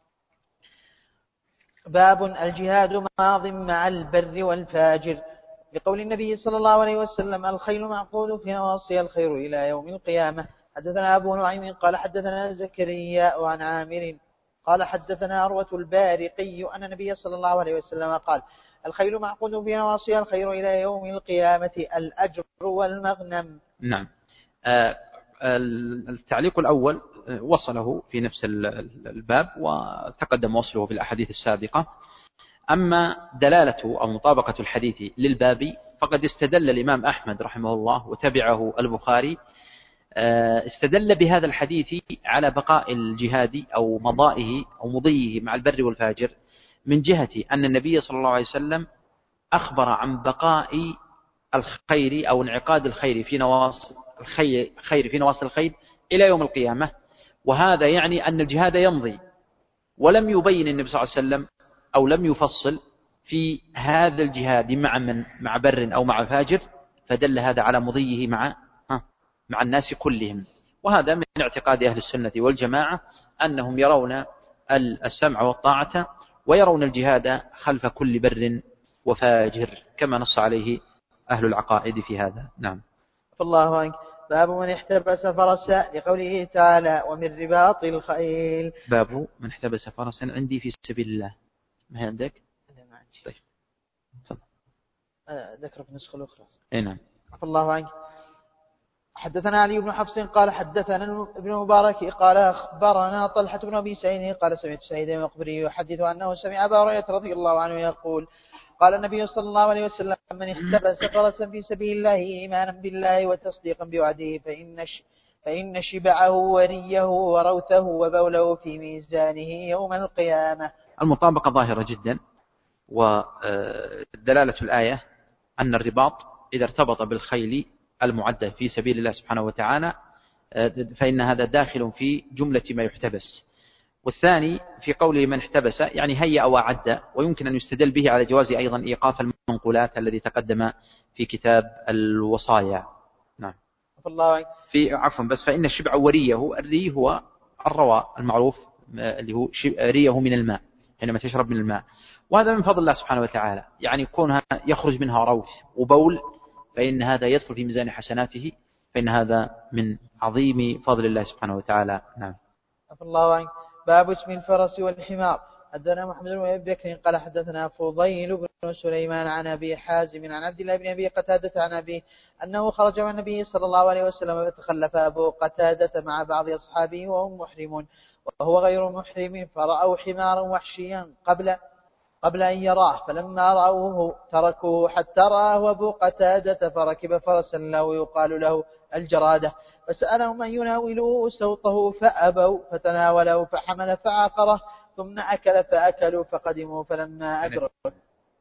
باب الجهاد ماض مع البر والفاجر، لقول النبي صلى الله عليه وسلم الخيل معقود في نواصي الخير إلى يوم القيامة. حدثنا أبو نعيم قال حدثنا زكريا عن عامر قال حدثنا عروة البارقي أن النبي صلى الله عليه وسلم قال الخيل معقود في نواصي الخير إلى يوم القيامة الأجر والمغنم. نعم. التعليق الأول وصله في نفس الباب وتقدم وصله في الأحاديث السابقة. أما دلالة أو مطابقة الحديث للباب فقد استدل الإمام أحمد رحمه الله وتبعه البخاري، استدل بهذا الحديث على بقاء الجهاد أو مضائه أو مضيه مع البر والفاجر، من جهة أن النبي صلى الله عليه وسلم أخبر عن بقاء الخير أو انعقاد الخير في نواصي الخير إلى يوم القيامة. وهذا يعني أن الجهاد يمضي، ولم يبين النبي صلى الله عليه وسلم أو لم يفصل في هذا الجهاد مع بر أو مع فاجر، فدل هذا على مضيه مع الناس كلهم. وهذا من اعتقاد أهل السنة والجماعة أنهم يرون السمع والطاعة ويرون الجهاد خلف كل بر وفاجر، كما نص عليه أهل العقائد في هذا. نعم. الله عنك. باب من احتبس فرسا، لقوله تعالى ومن رباط الخيل. باب من احتبس فرسا عندي في سبيل الله. ما هي عندك؟ لا ما عندي. طيب تفضل. ذكر في النسخة الأخرى. نعم. الله عنك. حدثنا علي بن حفص قال حدثنا ابن مبارك قال أخبرنا طلحة بن أبي سعيد قال سمعت سعيد المقبري يحدث أنه سمع أبا هريرة رضي الله عنه يقول قال النبي صلى الله عليه وسلم من احتبس فرسا في سبيل الله إيمانا بالله وتصديقا بوعده فإن شبعه وريه وروثه وبوله في ميزانه يوم القيامة. المطابقة ظاهرة جدا، ودلالة الآية أن الرباط إذا ارتبط بالخيل المعدة في سبيل الله سبحانه وتعالى فإن هذا داخل في جملة ما يحتبس. والثاني في قوله من احتبس يعني هيأ وأعد، ويمكن أن يستدل به على جواز أيضا إيقاف المنقولات الذي تقدم في كتاب الوصايا. نعم. فإن الشبع وريه، الري هو الرواء المعروف اللي هو ريه من الماء حينما تشرب من الماء، وهذا من فضل الله سبحانه وتعالى، يعني كونها يخرج منها روث وبول فإن هذا يدخل في ميزان حسناته، فإن هذا من عظيم فضل الله سبحانه وتعالى. نعم. الله عنك. باب اسم الفرس والحمار. حدثنا محمد بن أبي بكر قال حدثنا فضيل بن سليمان عن أبي حازم عن عبد الله بن أبي قتادة عن أبيه أنه خرج مع النبي صلى الله عليه وسلم فتخلف أبو قتادة مع بعض أصحابه وهم محرمون وهو غير محرم، فرأوا حمارا وحشيا قبل أن يراه، فلما رأوه تركوه حتى رآه أبو قتادة فركب فرسا له يقال له الجرادة، فسألهم أن يناولوه سوطه فأبوا، فتناوله فحمل فعقره، ثم أكل فأكلوا فقدموا فلما أدركوا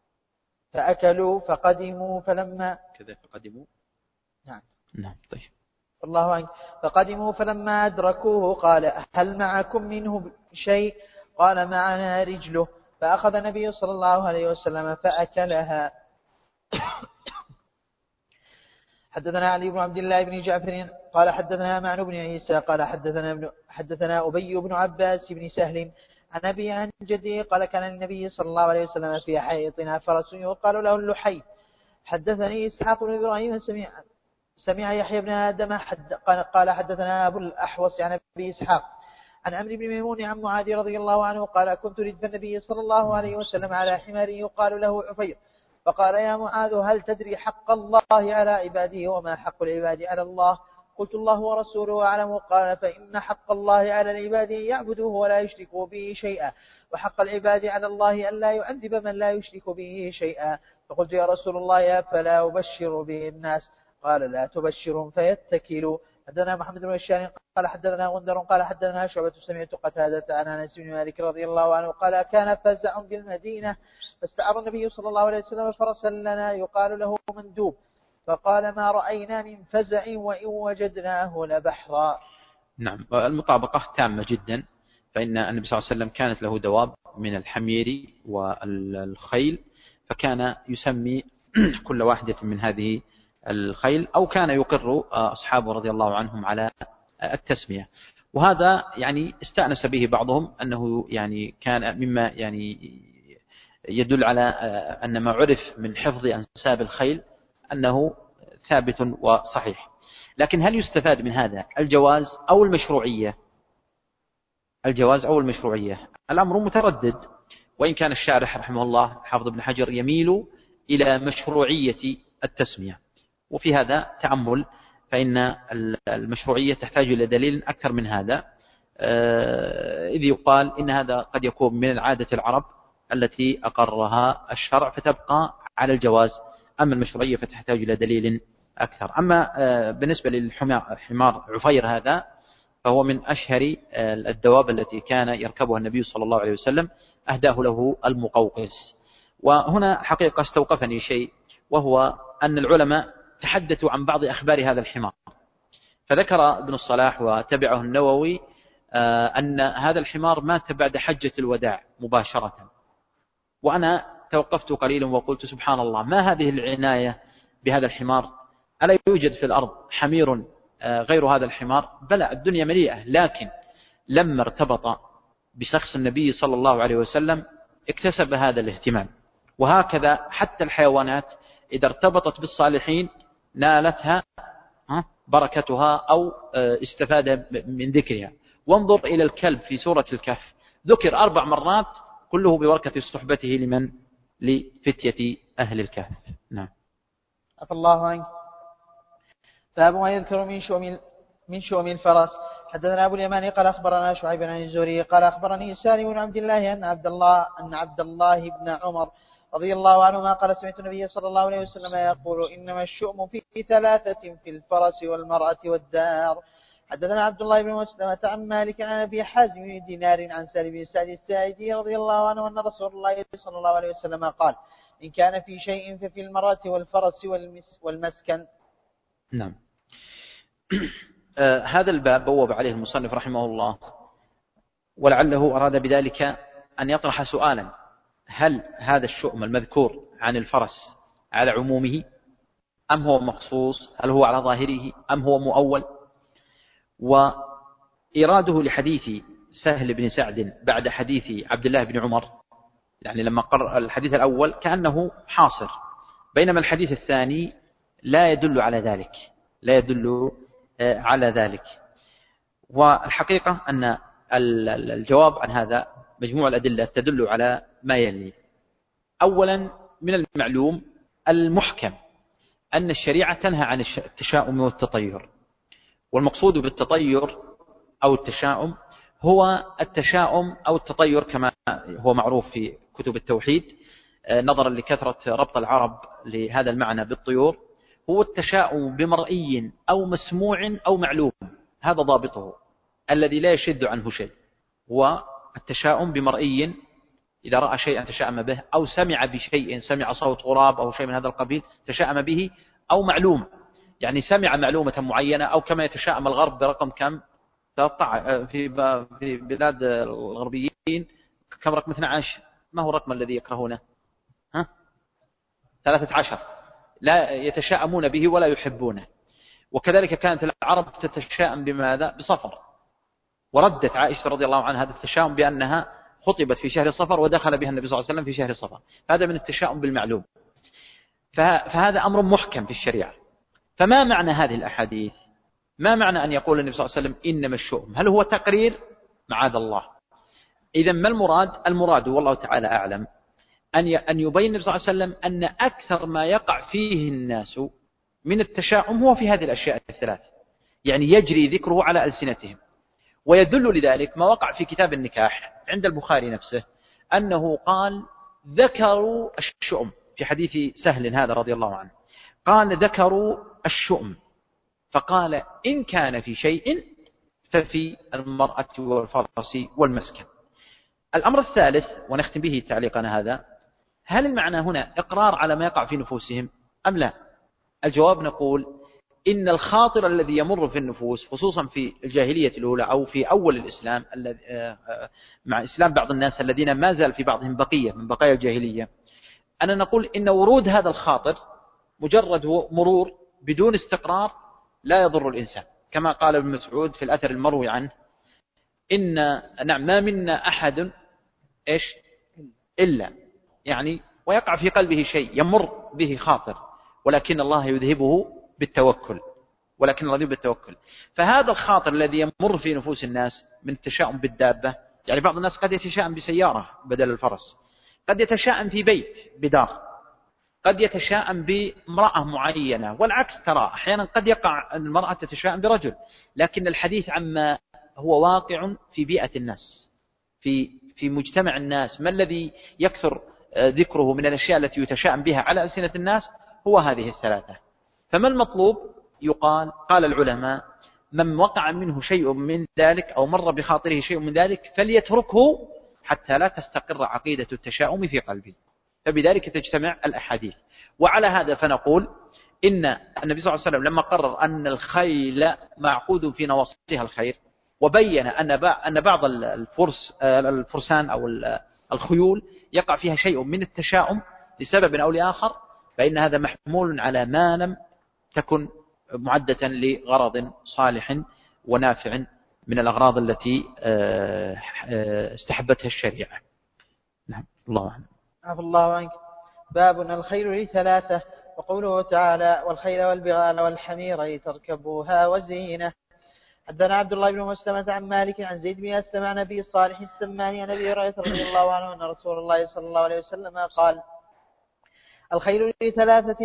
نعم. طيب. الله عنك. فقدموا فلما أدركوه قال هل معكم منه شيء؟ قال معنا رجله، فأخذ النبي صلى الله عليه وسلم فأكلها. حدثنا علي بن عبد الله بن جعفر قال حدثنا معن بن عيسى قال حدثنا أبي بن عباس بن سهل عن أبي عن جدي قال كان النبي صلى الله عليه وسلم في حائطنا فرس يقال له اللحي. حدثني إسحاق بن إبراهيم سمع يحيى بن آدم قال حدثنا أبو الأحوص عن أبي إسحاق عن عمرو بن ميمون عن معاذ رضي الله عنه قال كنت ردف النبي صلى الله عليه وسلم على حمار يقال له عفير فقال يا معاذ هل تدري حق الله على عباده وما حق العباد على الله؟ قلت الله ورسوله أعلم. قال فإن حق الله على العباد أن يعبدوه ولا يشركوا به شيئا وحق العباد على الله أن لا يعذب من لا يشرك به شيئا. فقلت يا رسول الله فلا أبشر به الناس؟ قال لا تبشرهم فيتكلوا. حدثنا محمد بن بشار قال حدثنا غندر قال حدثنا شعبة سمعت قتادة عن أنس بن مالك رضي الله عنه قال كان فزع بالمدينة فاستعار النبي صلى الله عليه وسلم فرسا لنا يقال له مندوب فقال ما رأينا من فزع وإن وجدناه لبحرا. نعم، المطابقة تامة جدا، فإن النبي صلى الله عليه وسلم كانت له دواب من الحمير والخيل، فكان يسمي كل واحدة من هذه الخيل، أو كان يقر أصحابه رضي الله عنهم على التسمية. وهذا يعني استأنس به بعضهم أنه يعني كان مما يعني يدل على أن ما عرف من حفظ أنساب الخيل أنه ثابت وصحيح. لكن هل يستفاد من هذا الجواز أو المشروعية؟ الجواز أو المشروعية، الأمر متردد، وإن كان الشارح رحمه الله حافظ ابن حجر يميل إلى مشروعية التسمية، وفي هذا تأمل، فإن المشروعية تحتاج إلى دليل أكثر من هذا، إذ يقال إن هذا قد يكون من العادة العرب التي أقرها الشرع فتبقى على الجواز، أما المشروعية فتحتاج إلى دليل أكثر. أما بالنسبة للحمار عفير هذا فهو من أشهر الدواب التي كان يركبها النبي صلى الله عليه وسلم، أهداه له المقوقس. وهنا حقيقة استوقفني شيء، وهو أن العلماء تحدثوا عن بعض أخبار هذا الحمار، فذكر ابن الصلاح وتبعه النووي أن هذا الحمار مات بعد حجة الوداع مباشرة. وأنا توقفت قليلا وقلت سبحان الله، ما هذه العناية بهذا الحمار؟ ألا يوجد في الأرض حمير غير هذا الحمار؟ بلى، الدنيا مليئة، لكن لما ارتبط بشخص النبي صلى الله عليه وسلم اكتسب هذا الاهتمام. وهكذا حتى الحيوانات إذا ارتبطت بالصالحين نالتها بركتها أو استفاد من ذكرها. وانظر إلى الكلب في سورة الكهف، ذكر 4 مرات كله ببركة صحبته لمن؟ لفتية أهل الكهف. نعم. عفى الله عنك. باب ما يذكر من شؤم الفرس. حدثنا أبو اليمان قال أخبرنا شعيب عن الزهري قال أخبرني سالم بن عبد الله أن عبد الله بن عمر رضي الله عنهما قال سمعت النبي صلى الله عليه وسلم يقول إنما الشؤم في 3: في الفرس والمرأة والدار. حدثنا عبد الله بن مسلمة عن مالك عن أبي حازم بن دينار عن سالم بن سعد الساعدي رضي الله عنه أن رسول الله صلى الله عليه وسلم قال إن كان في شيء ففي المرأة والفرس والمسكن. نعم. هذا الباب بوب عليه المصنف رحمه الله، ولعله أراد بذلك أن يطرح سؤالا: هل هذا الشؤم المذكور عن الفرس على عمومه أم هو مخصوص؟ هل هو على ظاهره أم هو مؤول؟ وإراده لحديث سهل بن سعد بعد حديث عبد الله بن عمر، يعني لما قرأ الحديث الأول كأنه حاصر، بينما الحديث الثاني لا يدل على ذلك. والحقيقة أن الجواب عن هذا مجموع الأدلة تدل على ما يلي. أولا، من المعلوم المحكم أن الشريعة تنهى عن التشاؤم والتطير، والمقصود بالتطير أو التشاؤم هو التشاؤم أو التطير كما هو معروف في كتب التوحيد، نظرا لكثرة ربط العرب لهذا المعنى بالطيور، هو التشاؤم بمرئي أو مسموع أو معلوم، هذا ضابطه الذي لا يشد عنه شيء. والتشاؤم بمرئي، إذا رأى شيئا تشاءم به، أو سمع بشيء، سمع صوت غراب أو شيء من هذا القبيل تشاءم به، أو معلوم، يعني سمع معلومة معينة، أو كما يتشاءم الغرب برقم كم في بلاد الغربيين كم رقم 12، ما هو الرقم الذي يكرهونه؟ 13. لا يتشاءمون به ولا يحبونه. وكذلك كانت العرب تتشاءم بماذا؟ بصفر، وردت عائشة رضي الله عنها هذا التشاؤم بأنها خطبت في شهر صفر ودخل بها النبي صلى الله عليه وسلم في شهر صفر، هذا من التشاؤم بالمعلوم. فهذا أمر محكم في الشريعة. فما معنى هذه الأحاديث؟ ما معنى أن يقول النبي صلى الله عليه وسلم إنما الشؤم؟ هل هو تقرير؟ معاذ الله. إذا ما المراد؟ المراد والله تعالى أعلم أن يبين النبي صلى الله عليه وسلم أن أكثر ما يقع فيه الناس من التشاؤم هو في هذه الأشياء الثلاث، يعني يجري ذكره على ألسنتهم. ويدل لذلك ما وقع في كتاب النكاح عند البخاري نفسه، أنه قال ذكروا الشؤم في حديث سهل هذا رضي الله عنه، قال ذكروا الشؤم، فقال إن كان في شيء ففي المرأة والفرس والمسكن. الأمر الثالث ونختم به تعليقنا هذا، هل المعنى هنا إقرار على ما يقع في نفوسهم أم لا؟ الجواب نقول إن الخاطر الذي يمر في النفوس خصوصا في الجاهلية الأولى أو في أول الإسلام مع إسلام بعض الناس الذين ما زال في بعضهم بقية من بقايا الجاهلية، أنا نقول إن ورود هذا الخاطر مجرد مرور بدون استقرار لا يضر الإنسان، كما قال ابن مسعود في الأثر المروي عنه نعم ما منا أحد إلا يعني ويقع في قلبه شيء يمر به خاطر، ولكن الله يذهبه بالتوكل. فهذا الخاطر الذي يمر في نفوس الناس من التشاؤم بالدابة، يعني بعض الناس قد يتشاءم بسيارة بدل الفرس، قد يتشاءم في بيت بدار، قد يتشاءم بامرأة معينة، والعكس ترى أحيانا قد يقع المرأة تتشاءم برجل. لكن الحديث عما هو واقع في بيئة الناس، في مجتمع الناس، ما الذي يكثر ذكره من الأشياء التي يتشاءم بها على ألسنة الناس هو هذه الثلاثة. فما المطلوب؟ قال العلماء من وقع منه شيء من ذلك أو مر بخاطره شيء من ذلك فليتركه حتى لا تستقر عقيدة التشاؤم في قلبه، فبذلك تجتمع الأحاديث. وعلى هذا فنقول إن النبي صلى الله عليه وسلم لما قرر أن الخيل معقود في نواصيها الخير، وبين أن بعض الفرسان أو الخيول يقع فيها شيء من التشاؤم لسبب أو لآخر، فإن هذا محمول على ما لم تكن معدة لغرض صالح ونافع من الأغراض التي استحبتها الشريعة. نعم الله أعلم. عفى الله عنك. باب الخيل لثلاثة، وقوله تعالى والخيل والبغال والحمير لتركبوها وزينة. حدثنا عبد الله بن مسلمة عن مالك عن زيد بن أسلم عن أبي صالح السماني عن أبي هريرة رضي الله عنه أن رسول الله صلى الله عليه وسلم قال الخيل لثلاثة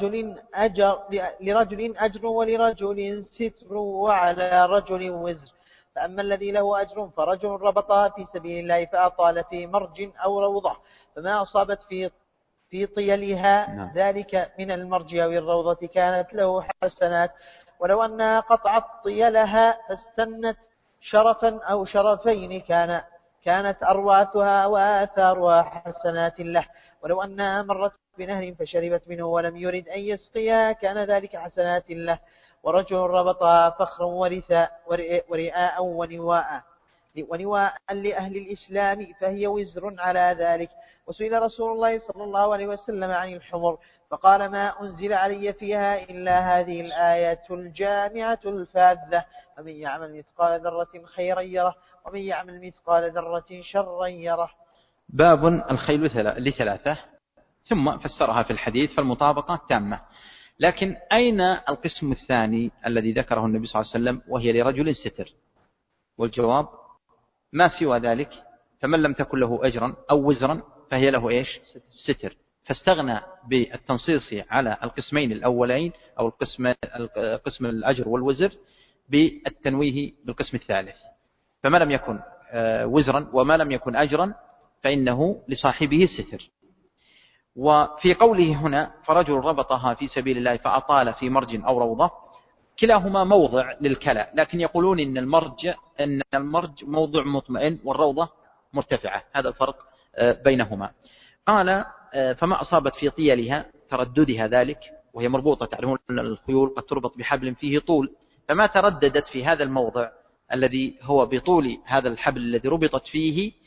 لرجل أجر ولرجل ستر وعلى رجل وزر، فأما الذي له أجر فرجل ربطها في سبيل الله فأطال في مرج أو روضة فما أصابت في طيلها ذلك من المرج أو الروضة كانت له حسنات، ولو أنها قطعت طيلها فاستنت شرفا أو شرفين كانت أرواثها وآثارها حسنات له، ولو أنها مرت بنهر فشربت منه ولم يرد أن يسقيها كان ذلك حسنات له، ورجل ربطها فخرا ورئاء ونواء لأهل الإسلام فهي وزر على ذلك. وسئل رسول الله صلى الله عليه وسلم عن الحمر فقال ما أنزل علي فيها إلا هذه الآية الجامعة الفاذة، فمن يعمل مثقال ذرة خيرا يره ومن يعمل مثقال ذرة شرا يره. باب الخيل لثلاثة، ثم فسرها في الحديث فالمطابقة تامة. لكن أين القسم الثاني الذي ذكره النبي صلى الله عليه وسلم وهي لرجل ستر؟ والجواب ما سوى ذلك، فمن لم تكن له أجرا أو وزرا فهي له ستر، فاستغنى بالتنصيص على القسمين الأولين أو القسم الأجر والوزر بالتنويه بالقسم الثالث، فما لم يكن وزرا وما لم يكن أجرا فإنه لصاحبه الستر. وفي قوله هنا فرجل ربطها في سبيل الله فأطال في مرج أو روضة، كلاهما موضع للكلى، لكن يقولون إن المرج موضع مطمئن والروضة مرتفعة، هذا الفرق بينهما. قال فما أصابت في طيلها ترددها ذلك، وهي مربوطة، تعلمون أن الخيول قد تربط بحبل فيه طول، فما ترددت في هذا الموضع الذي هو بطول هذا الحبل الذي ربطت فيه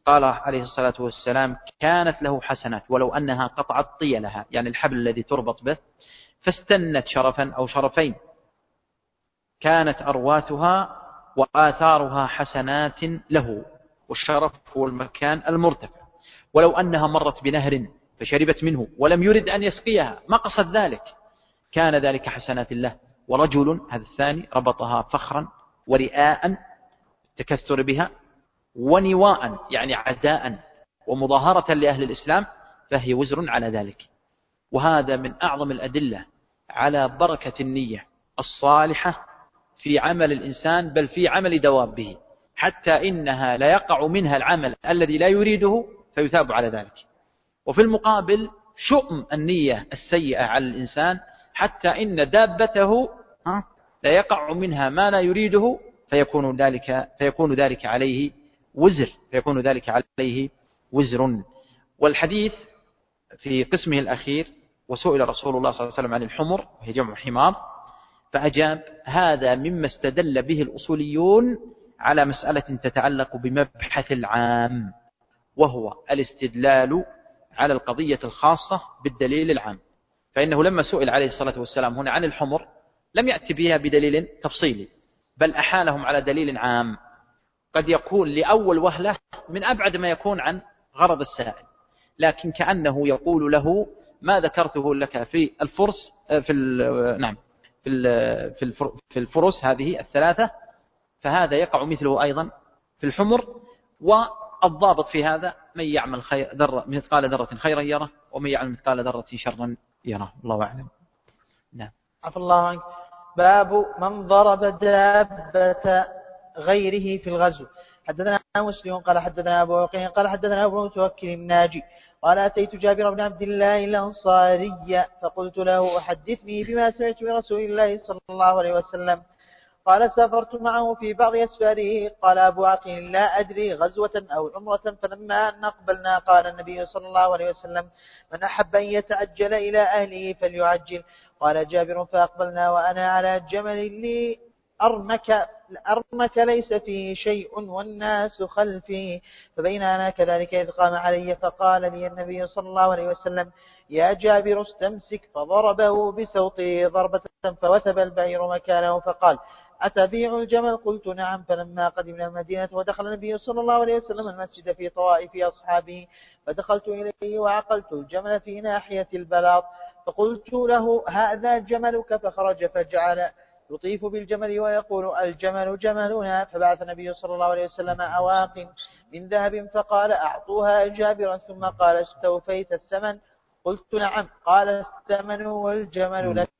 قال عليه الصلاة والسلام كانت له حسنات ولو أنها قطعت طيلها، يعني الحبل الذي تربط به، فاستنت شرفا أو شرفين كانت أرواثها وآثارها حسنات له، والشرف هو المكان المرتفع. ولو أنها مرت بنهر فشربت منه ولم يرد أن يسقيها، ما قصد ذلك، كان ذلك حسنات له. ورجل، هذا الثاني، ربطها فخرا ورئاء التكثر بها، ونواء يعني عداء ومظاهرة لأهل الإسلام، فهي وزر على ذلك. وهذا من أعظم الأدلة على بركة النية الصالحة في عمل الإنسان، بل في عمل دوابه، حتى إنها لا يقع منها العمل الذي لا يريده فيثاب على ذلك. وفي المقابل شؤم النية السيئة على الإنسان، حتى إن دابته لا يقع منها ما لا يريده فيكون ذلك عليه وزر. والحديث في قسمه الأخير: وسئل رسول الله صلى الله عليه وسلم عن الحمر، وهي جمع حمار، فأجاب: هذا مما استدل به الأصوليون على مسألة تتعلق بمبحث العام، وهو الاستدلال على القضية الخاصة بالدليل العام. فإنه لما سئل عليه الصلاة والسلام هنا عن الحمر لم يأتي بها بدليل تفصيلي، بل أحالهم على دليل عام قد يكون لأول وهلة من أبعد ما يكون عن غرض السائل، لكن كأنه يقول له: ما ذكرته لك في الفرس في الفرس هذه الثلاثة، فهذا يقع مثله أيضا في الحمر. والضابط في هذا: من يعمل مثقال ذرة خيرا يره، ومن يعمل مثقال ذرة شرا يره. الله أعلم. نعم. عفى الله عنك. باب من ضرب دابة غيره في الغزو. حدثنا مسلم قال حدثنا أبو وقيل قال حدثنا أبو متوكل الناجي قال أتيت جابر بن عبد الله الأنصاري فقلت له: حدثني بما سمعت من رسول الله صلى الله عليه وسلم. قال: سافرت معه في بعض أسفاره. قال أبو عقيل: لا أدري غزوة أو عمرة. فلما نقبلنا قال النبي صلى الله عليه وسلم: من أحب أن يتعجل إلى أهله فليعجل. قال جابر: فأقبلنا وأنا على جمل لي أرمك ليس فيه شيء والناس خلفي. فبين أنا كذلك إذ قام علي فقال لي النبي صلى الله عليه وسلم: يا جابر استمسك. فضربه بسوطه ضربة فوثب البعير مكانه فقال: أتبيع الجمل؟ قلت: نعم. فلما قدمنا المدينة ودخل النبي صلى الله عليه وسلم المسجد في طوائف أصحابه فدخلت إليه وعقلت الجمل في ناحية البلاط، فقلت له: هذا جملك؟ فخرج فجعل يطيف بالجمل ويقول: الجمل جملنا. فبعث النبي صلى الله عليه وسلم أواق من ذهب فقال: أعطوها جابرا. ثم قال: استوفيت الثمن؟ قلت: نعم. قال: الثمن والجمل لك.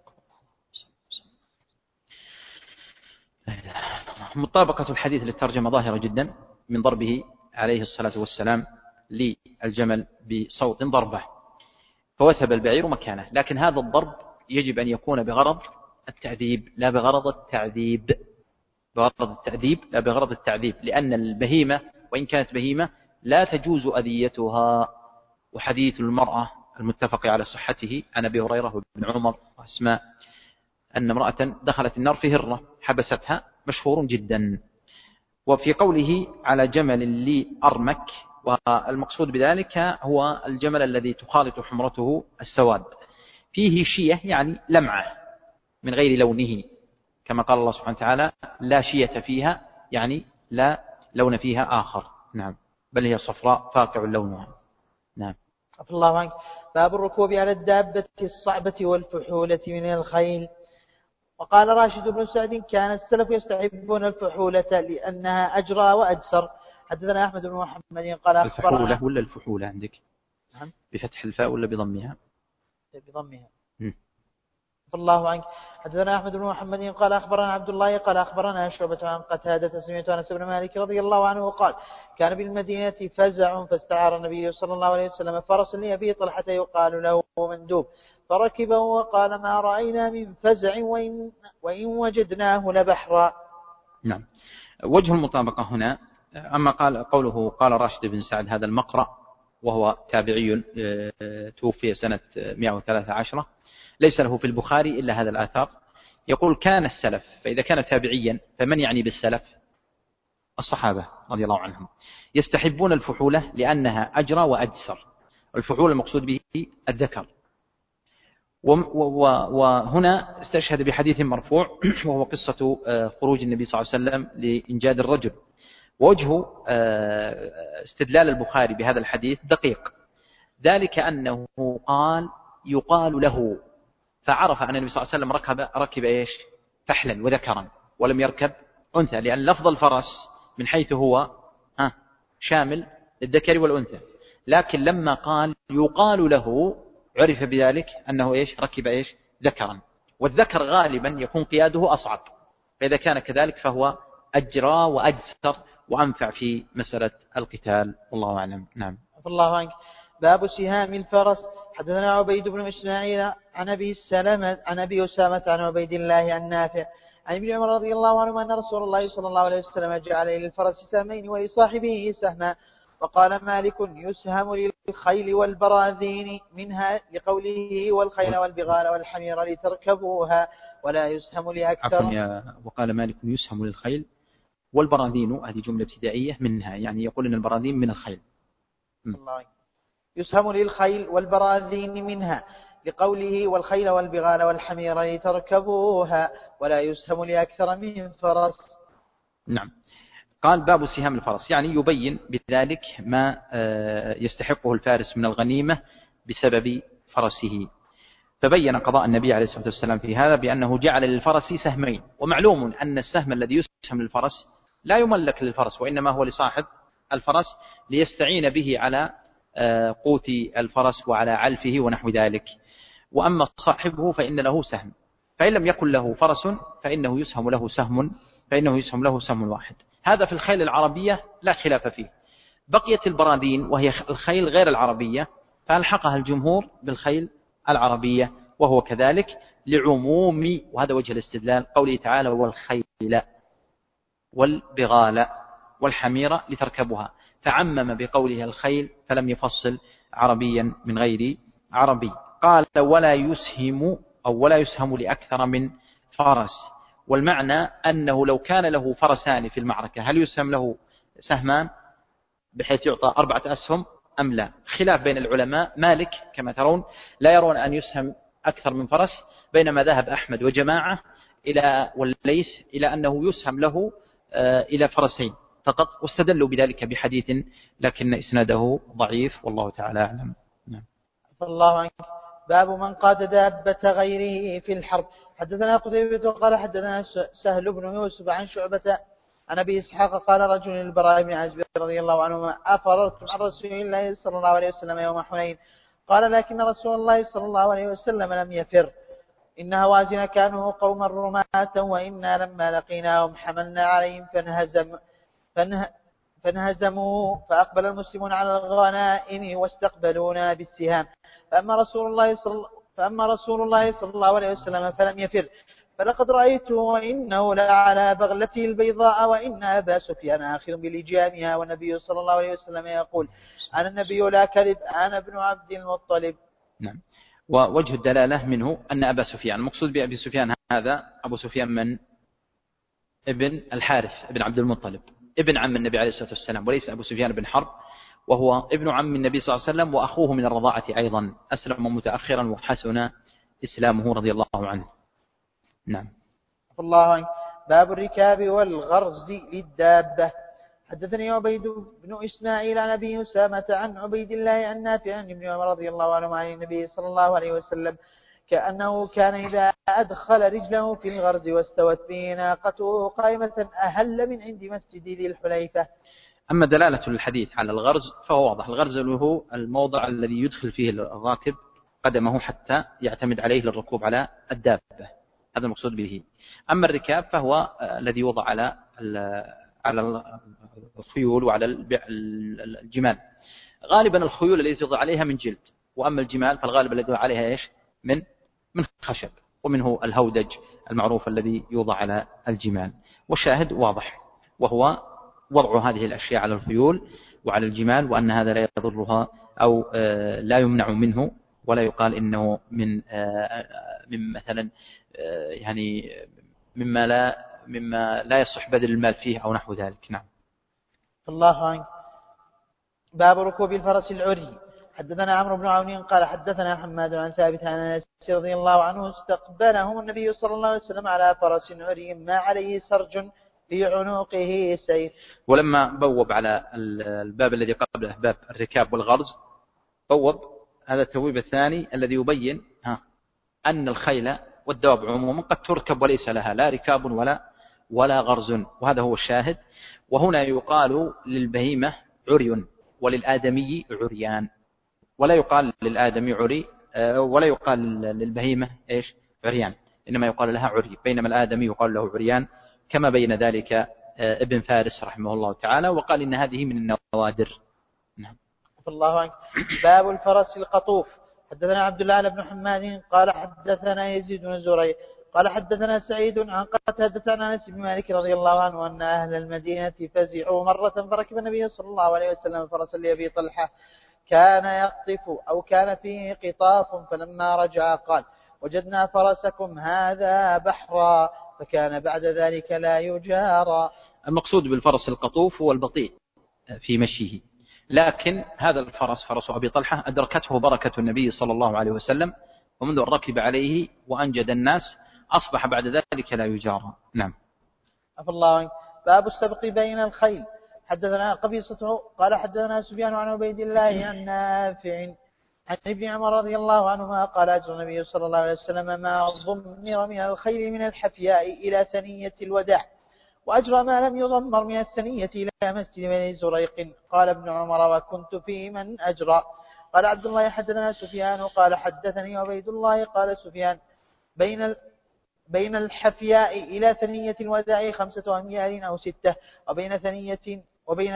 مطابقة الحديث للترجمة ظاهرة جدا من ضربه عليه الصلاة والسلام للجمل بصوت ضربة فوثب البعير مكانه، لكن هذا الضرب يجب أن يكون بغرض التأديب لا بغرض التعذيب، لا بغرض التعذيب، لأن البهيمة وإن كانت بهيمة لا تجوز أذيتها. وحديث المرأة المتفق على صحته عن أبي هريرة وابن عمر وأسماء أن امرأة دخلت النار في هرة حبستها مشهور جدا. وفي قوله على جمل لي أرمك، والمقصود بذلك هو الجمل الذي تخالط حمرته السواد، فيه شية يعني لمعة من غير لونه، كما قال الله سبحانه وتعالى: لا شية فيها، يعني لا لون فيها آخر. نعم، بل هي صفراء فاقع لونها. نعم. عفى الله عنك. باب الركوب على الدابة الصعبة والفحولة من الخيل. وقال راشد بن سعد: كان السلف يستحبون الفحولة لأنها أجرى وأجسر. حدثنا أحمد بن محمد قال أخبرنا. الفحولة ولا الفحولة عندك؟ نعم. بفتح الفاء ولا بضمها؟ بضمها. الله عنك. حدثنا أحمد بن محمد قال أخبرنا عبد الله قال أخبرنا شعبة عن قتادة سمعت أنس بن مالك رضي الله عنه قال: كان بالمدينة فزع فاستعار النبي صلى الله عليه وسلم فرسا لأبي طلحة يقال له مندوب، فركبه وقال: ما رأينا من فزع وإن وجدناه لبحرا. نعم. وجه المطابقة هنا، أما قوله قال راشد بن سعد هذا المقرأ وهو تابعي توفي سنة 113، ليس له في البخاري إلا هذا الآثار. يقول كان السلف، فإذا كان تابعيا فمن يعني بالسلف؟ الصحابة رضي الله عنهم يستحبون الفحولة لأنها أجرى وأجسر. الفحولة المقصود به الذكر. وهنا استشهد بحديث مرفوع وهو قصة خروج النبي صلى الله عليه وسلم لإنجاد الرجل. ووجه استدلال البخاري بهذا الحديث دقيق، ذلك أنه قال يقال له، فعرف أن النبي صلى الله عليه وسلم ركب إيش؟ فحلا وذكرا، ولم يركب أنثى، لأن لفظ الفرس من حيث هو شامل للذكر والأنثى، لكن لما قال يقال له عرف بذلك أنه إيش؟ ركب إيش؟ ذكرا، والذكر غالبا يكون قياده أصعب، فإذا كان كذلك فهو أجرى وأجسر وأنفع في مسألة القتال، والله أعلم. نعم. الله عنك. باب سهام الفرس. حدثنا عبيد بن إسماعيل عن أبي أسامة عن عبيد الله النافع عن ابن عمر رضي الله عنه أن رسول الله صلى الله عليه وسلم جعل للفرس سهمين ولصاحبه سهما. وقال مالك يسهم للخيل والبراذين منها لقوله والخيل والبغال والحمير لتركبوها ولا يسهم لأكثر. وقال مالك يسهم للخيل والبراذين، هذه جملة ابتدائية منها، يعني يقول أن البراذين من الخيل. الله. يسهم للخيل والبراذين منها لقوله والخيل والبغال والحمير لتركبوها ولا يسهم لأكثر من فرس. نعم. قال باب سهام الفرس، يعني يبين بذلك ما يستحقه الفارس من الغنيمة بسبب فرسه. فبين قضاء النبي عليه الصلاة والسلام في هذا بأنه جعل للفرس سهمين، ومعلوم أن السهم الذي يسهم للفرس لا يملك للفرس، وإنما هو لصاحب الفرس ليستعين به على قوت الفرس وعلى علفه ونحو ذلك. وأما صاحبه فإن له سهم، فإن لم يكن له فرس فإنه يسهم له سهم واحد. هذا في الخيل العربية لا خلاف فيه. بقيت البراذين وهي الخيل غير العربية فألحقها الجمهور بالخيل العربية، وهو كذلك لعموم، وهذا وجه الاستدلال، قوله تعالى والخيل والبغال والحمير لتركبها، فعمم بقوله الخيل فلم يفصل عربيا من غير عربي. قال ولا يسهم لأكثر من فرس، والمعنى أنه لو كان له فرسان في المعركة هل يسهم له سهمان بحيث يعطى 4 أسهم أم لا؟ خلاف بين العلماء. مالك كما ترون لا يرون أن يسهم أكثر من فرس، بينما ذهب أحمد وجماعة والليث إلى أنه يسهم له إلى فرسين فقط، واستدلوا بذلك بحديث لكن إسناده ضعيف، والله تعالى أعلم. نعم. الله عنك. باب من قاد دابة غيره في الحرب. حدثنا قتيبة قال حدثنا سهل بن يوسف عن شعبة عن أبي إسحاق قال رجل للبراء بن عازب رضي الله عنهما أفررتم عن رسول الله صلى الله عليه وسلم يوم حنين؟ قال لكن رسول الله صلى الله عليه وسلم لم يفر، إن هوازن كانوا قوما رماة وإنا لما لقيناهم حملنا عليهم فانهزموا فأقبل المسلمون على الغنائم واستقبلونا بالسهام، فأما رسول الله صلى الله عليه وسلم فلم يفر، فلقد رأيته وإنه لعلى بغلته البيضاء وإن أبا سفيان آخذ بلجامها، والنبي صلى الله عليه وسلم يقول أنا النبي لا كذب أنا ابن عبد المطلب. نعم. ووجه الدلالة منه أن أبا سفيان، المقصود بأبي سفيان هذا أبو سفيان من؟ ابن الحارث ابن عبد المطلب، ابن عم النبي عليه الصلاة والسلام، وليس أبو سفيان بن حرب، وهو ابن عم النبي صلى الله عليه وسلم وأخوه من الرضاعة أيضا، أسلم متأخرا وحسن إسلامه رضي الله عنه. نعم. الله عنه. باب الركاب والغرز للدابة. حدثني عبيد بن إسماعيل عن أبي أسامة عن عبيد الله النافع عن ابن عمر رضي الله عنه عن النبي صلى الله عليه وسلم كأنه كان إذا أدخل رجله في الغرز واستوت به ناقته قائمة أهل من عند مسجد ذي الحليفة. أما دلالة الحديث على الغرز فهو واضح. الغرز هو الموضع الذي يدخل فيه الراكب قدمه حتى يعتمد عليه للركوب على الدابة، هذا المقصود به. أما الركاب فهو الذي يوضع على الخيول وعلى الجمال. غالبا الخيول التي يوضع عليها من جلد، وأما الجمال فالغالب الذي يوضع عليها إيش؟ من خشب، ومنه الهودج المعروف الذي يوضع على الجمال. والشاهد واضح، وهو وضع هذه الأشياء على الخيول وعلى الجمال، وأن هذا لا يضرها أو لا يمنع منه، ولا يقال إنه من مثلا يعني مما لا يصح بذل المال فيه أو نحو ذلك. نعم. الله عنك. باب ركوب الفرس العري. حدثنا عمرو بن عون قال حدثنا حماد عن ثابت عن أنس رضي الله عنه استقبلهم النبي صلى الله عليه وسلم على فرس عري ما عليه سرج في عنقه سيف. ولما بوب على الباب الذي قبله باب الركاب والغرز بوب هذا التبويب الثاني الذي يبين أن الخيل والدواب عموما قد تركب وليس لها لا ركاب ولا غرز، وهذا هو الشاهد. وهنا يقال للبهيمة عري وللآدمي عريان، ولا يقال للآدمي عري ولا يقال للبهيمة إيش عريان، إنما يقال لها عري، بينما الآدمي يقال له عريان كما بين ذلك ابن فارس رحمه الله تعالى، وقال إن هذه من النوادر. نعم. الله عنك. باب الفرس القطوف. حدثنا عبد الله بن حماد قال حدثنا يزيد بن زريع قال حدثنا سعيد عن قتادة عن أنس بن مالك رضي الله عنه أن أهل المدينة فزعوا مرة فركب النبي صلى الله عليه وسلم فرسا لأبي طلحة كان يقطف أو كان فيه قطاف، فلما رجع قال وجدنا فرسكم هذا بحرا، فكان بعد ذلك لا يجارى. المقصود بالفرس القطوف هو البطيء في مشيه، لكن هذا الفرس فرس أبي طلحة أدركته بركة النبي صلى الله عليه وسلم، ومنذ أن ركب عليه وأنجد الناس أصبح بعد ذلك لا يجارى. نعم. عفى الله عنك. باب السبق بين الخيل. حدثنا قبيصته قال حدثنا سفيان عن عبيد الله عن نافع عن ابن عمر رضي الله عنهما قال أجر النبي صلى الله عليه وسلم ما ضمر من الخيل من الحفياء إلى ثنية الوداع، وأجرى ما لم يضمر من الثنية إلى مسجد بني زريق. قال ابن عمر وكنت في من أجرى. قال عبد الله حدثنا سفيان قال حدثني عبيد الله قال سفيان بين الحفياء إلى ثنية الوداع 5 أميال أو 6، وبين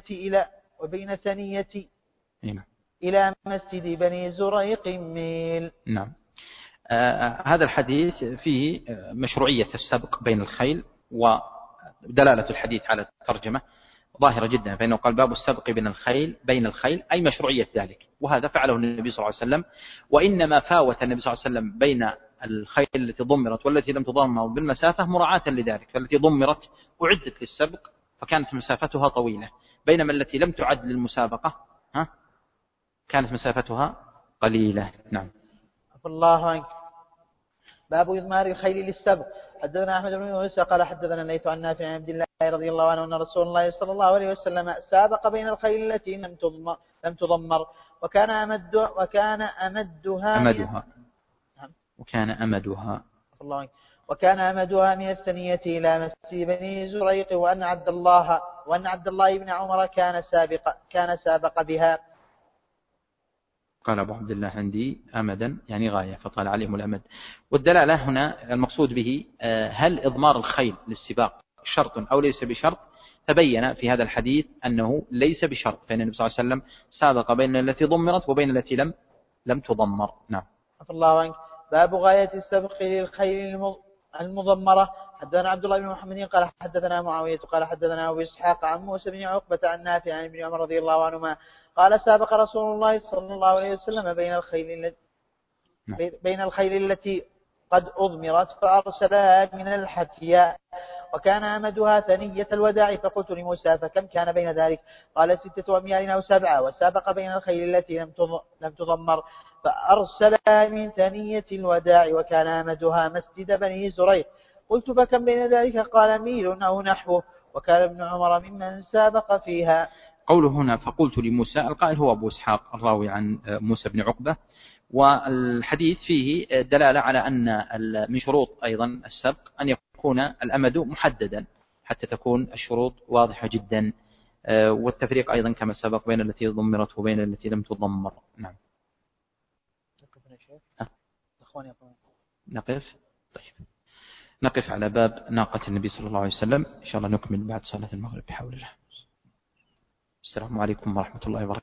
ثنية إلى مسجد بني زريق ميل. نعم. هذا الحديث فيه مشروعية السبق بين الخيل، ودلالة الحديث على الترجمة ظاهرة جدا، فإنه قال باب السبق بين الخيل أي مشروعية ذلك، وهذا فعله النبي صلى الله عليه وسلم. وإنما فاوت النبي صلى الله عليه وسلم بين الخيل التي ضمرت والتي لم تضمر بالمسافة مراعاة لذلك، فالتي ضمرت أعدت للسبق فكانت مسافتها طويلة، بينما التي لم تعد للمسابقة كانت مسافتها قليلة. نعم. الله عنك. باب إضمار الخيل للسبق. حدثنا أحمد بن يونس قال حدثنا الليث عن نافع عن عبد الله رضي الله عنه أن رسول الله صلى الله عليه وسلم سابق بين الخيل التي لم تضمر وكان أمدها من الثنية إلى مسجد بني زريق، وأن عبد الله بن عمر كان سابق بها. قال أبو عبد الله عندي أمدا يعني غاية فطال عليهم الأمد. والدلالة هنا المقصود به هل إضمار الخيل للسباق شرط أو ليس بشرط، فبين في هذا الحديث أنه ليس بشرط، فإن النبي صلى الله عليه وسلم سابق بين التي ضمرت وبين التي لم تضمر. نعم. الله عنك. باب غاية السبق للخيل المضمرة. حدثنا عبد الله بن محمد قال حدثنا معاوية قال حدثنا أبو إسحاق عن موسى بن عقبة عن نافع عن ابن عمر رضي الله عنهما قال سابق رسول الله صلى الله عليه وسلم بين الخيل التي قد أضمرت فأرسلها من الحفياء، وكان أمدها ثنية الوداع، فقلت لموسى فكم كان بين ذلك؟ قال 6 أميال أو 7، وسابق بين الخيل التي لم تضمر فأرسلها من ثنية الوداع، وكان أمدها مسجد بني زريق. قلت فكم بين ذلك؟ قال ميل أو نحوه، وكان ابن عمر ممن سابق فيها. قوله هنا فقلت لموسى، القائل هو أبو إسحاق الراوي عن موسى بن عقبة، والحديث فيه دلالة على أن من شروط أيضا السبق أن يكون الأمد محددا حتى تكون الشروط واضحة جدا، والتفريق أيضا كما سبق بين التي ضمرت وبين التي لم تضمر. نعم. نقف على باب ناقة النبي صلى الله عليه وسلم، إن شاء الله نكمل بعد صلاة المغرب بحول الله. السلام عليكم ورحمة الله وبركاته.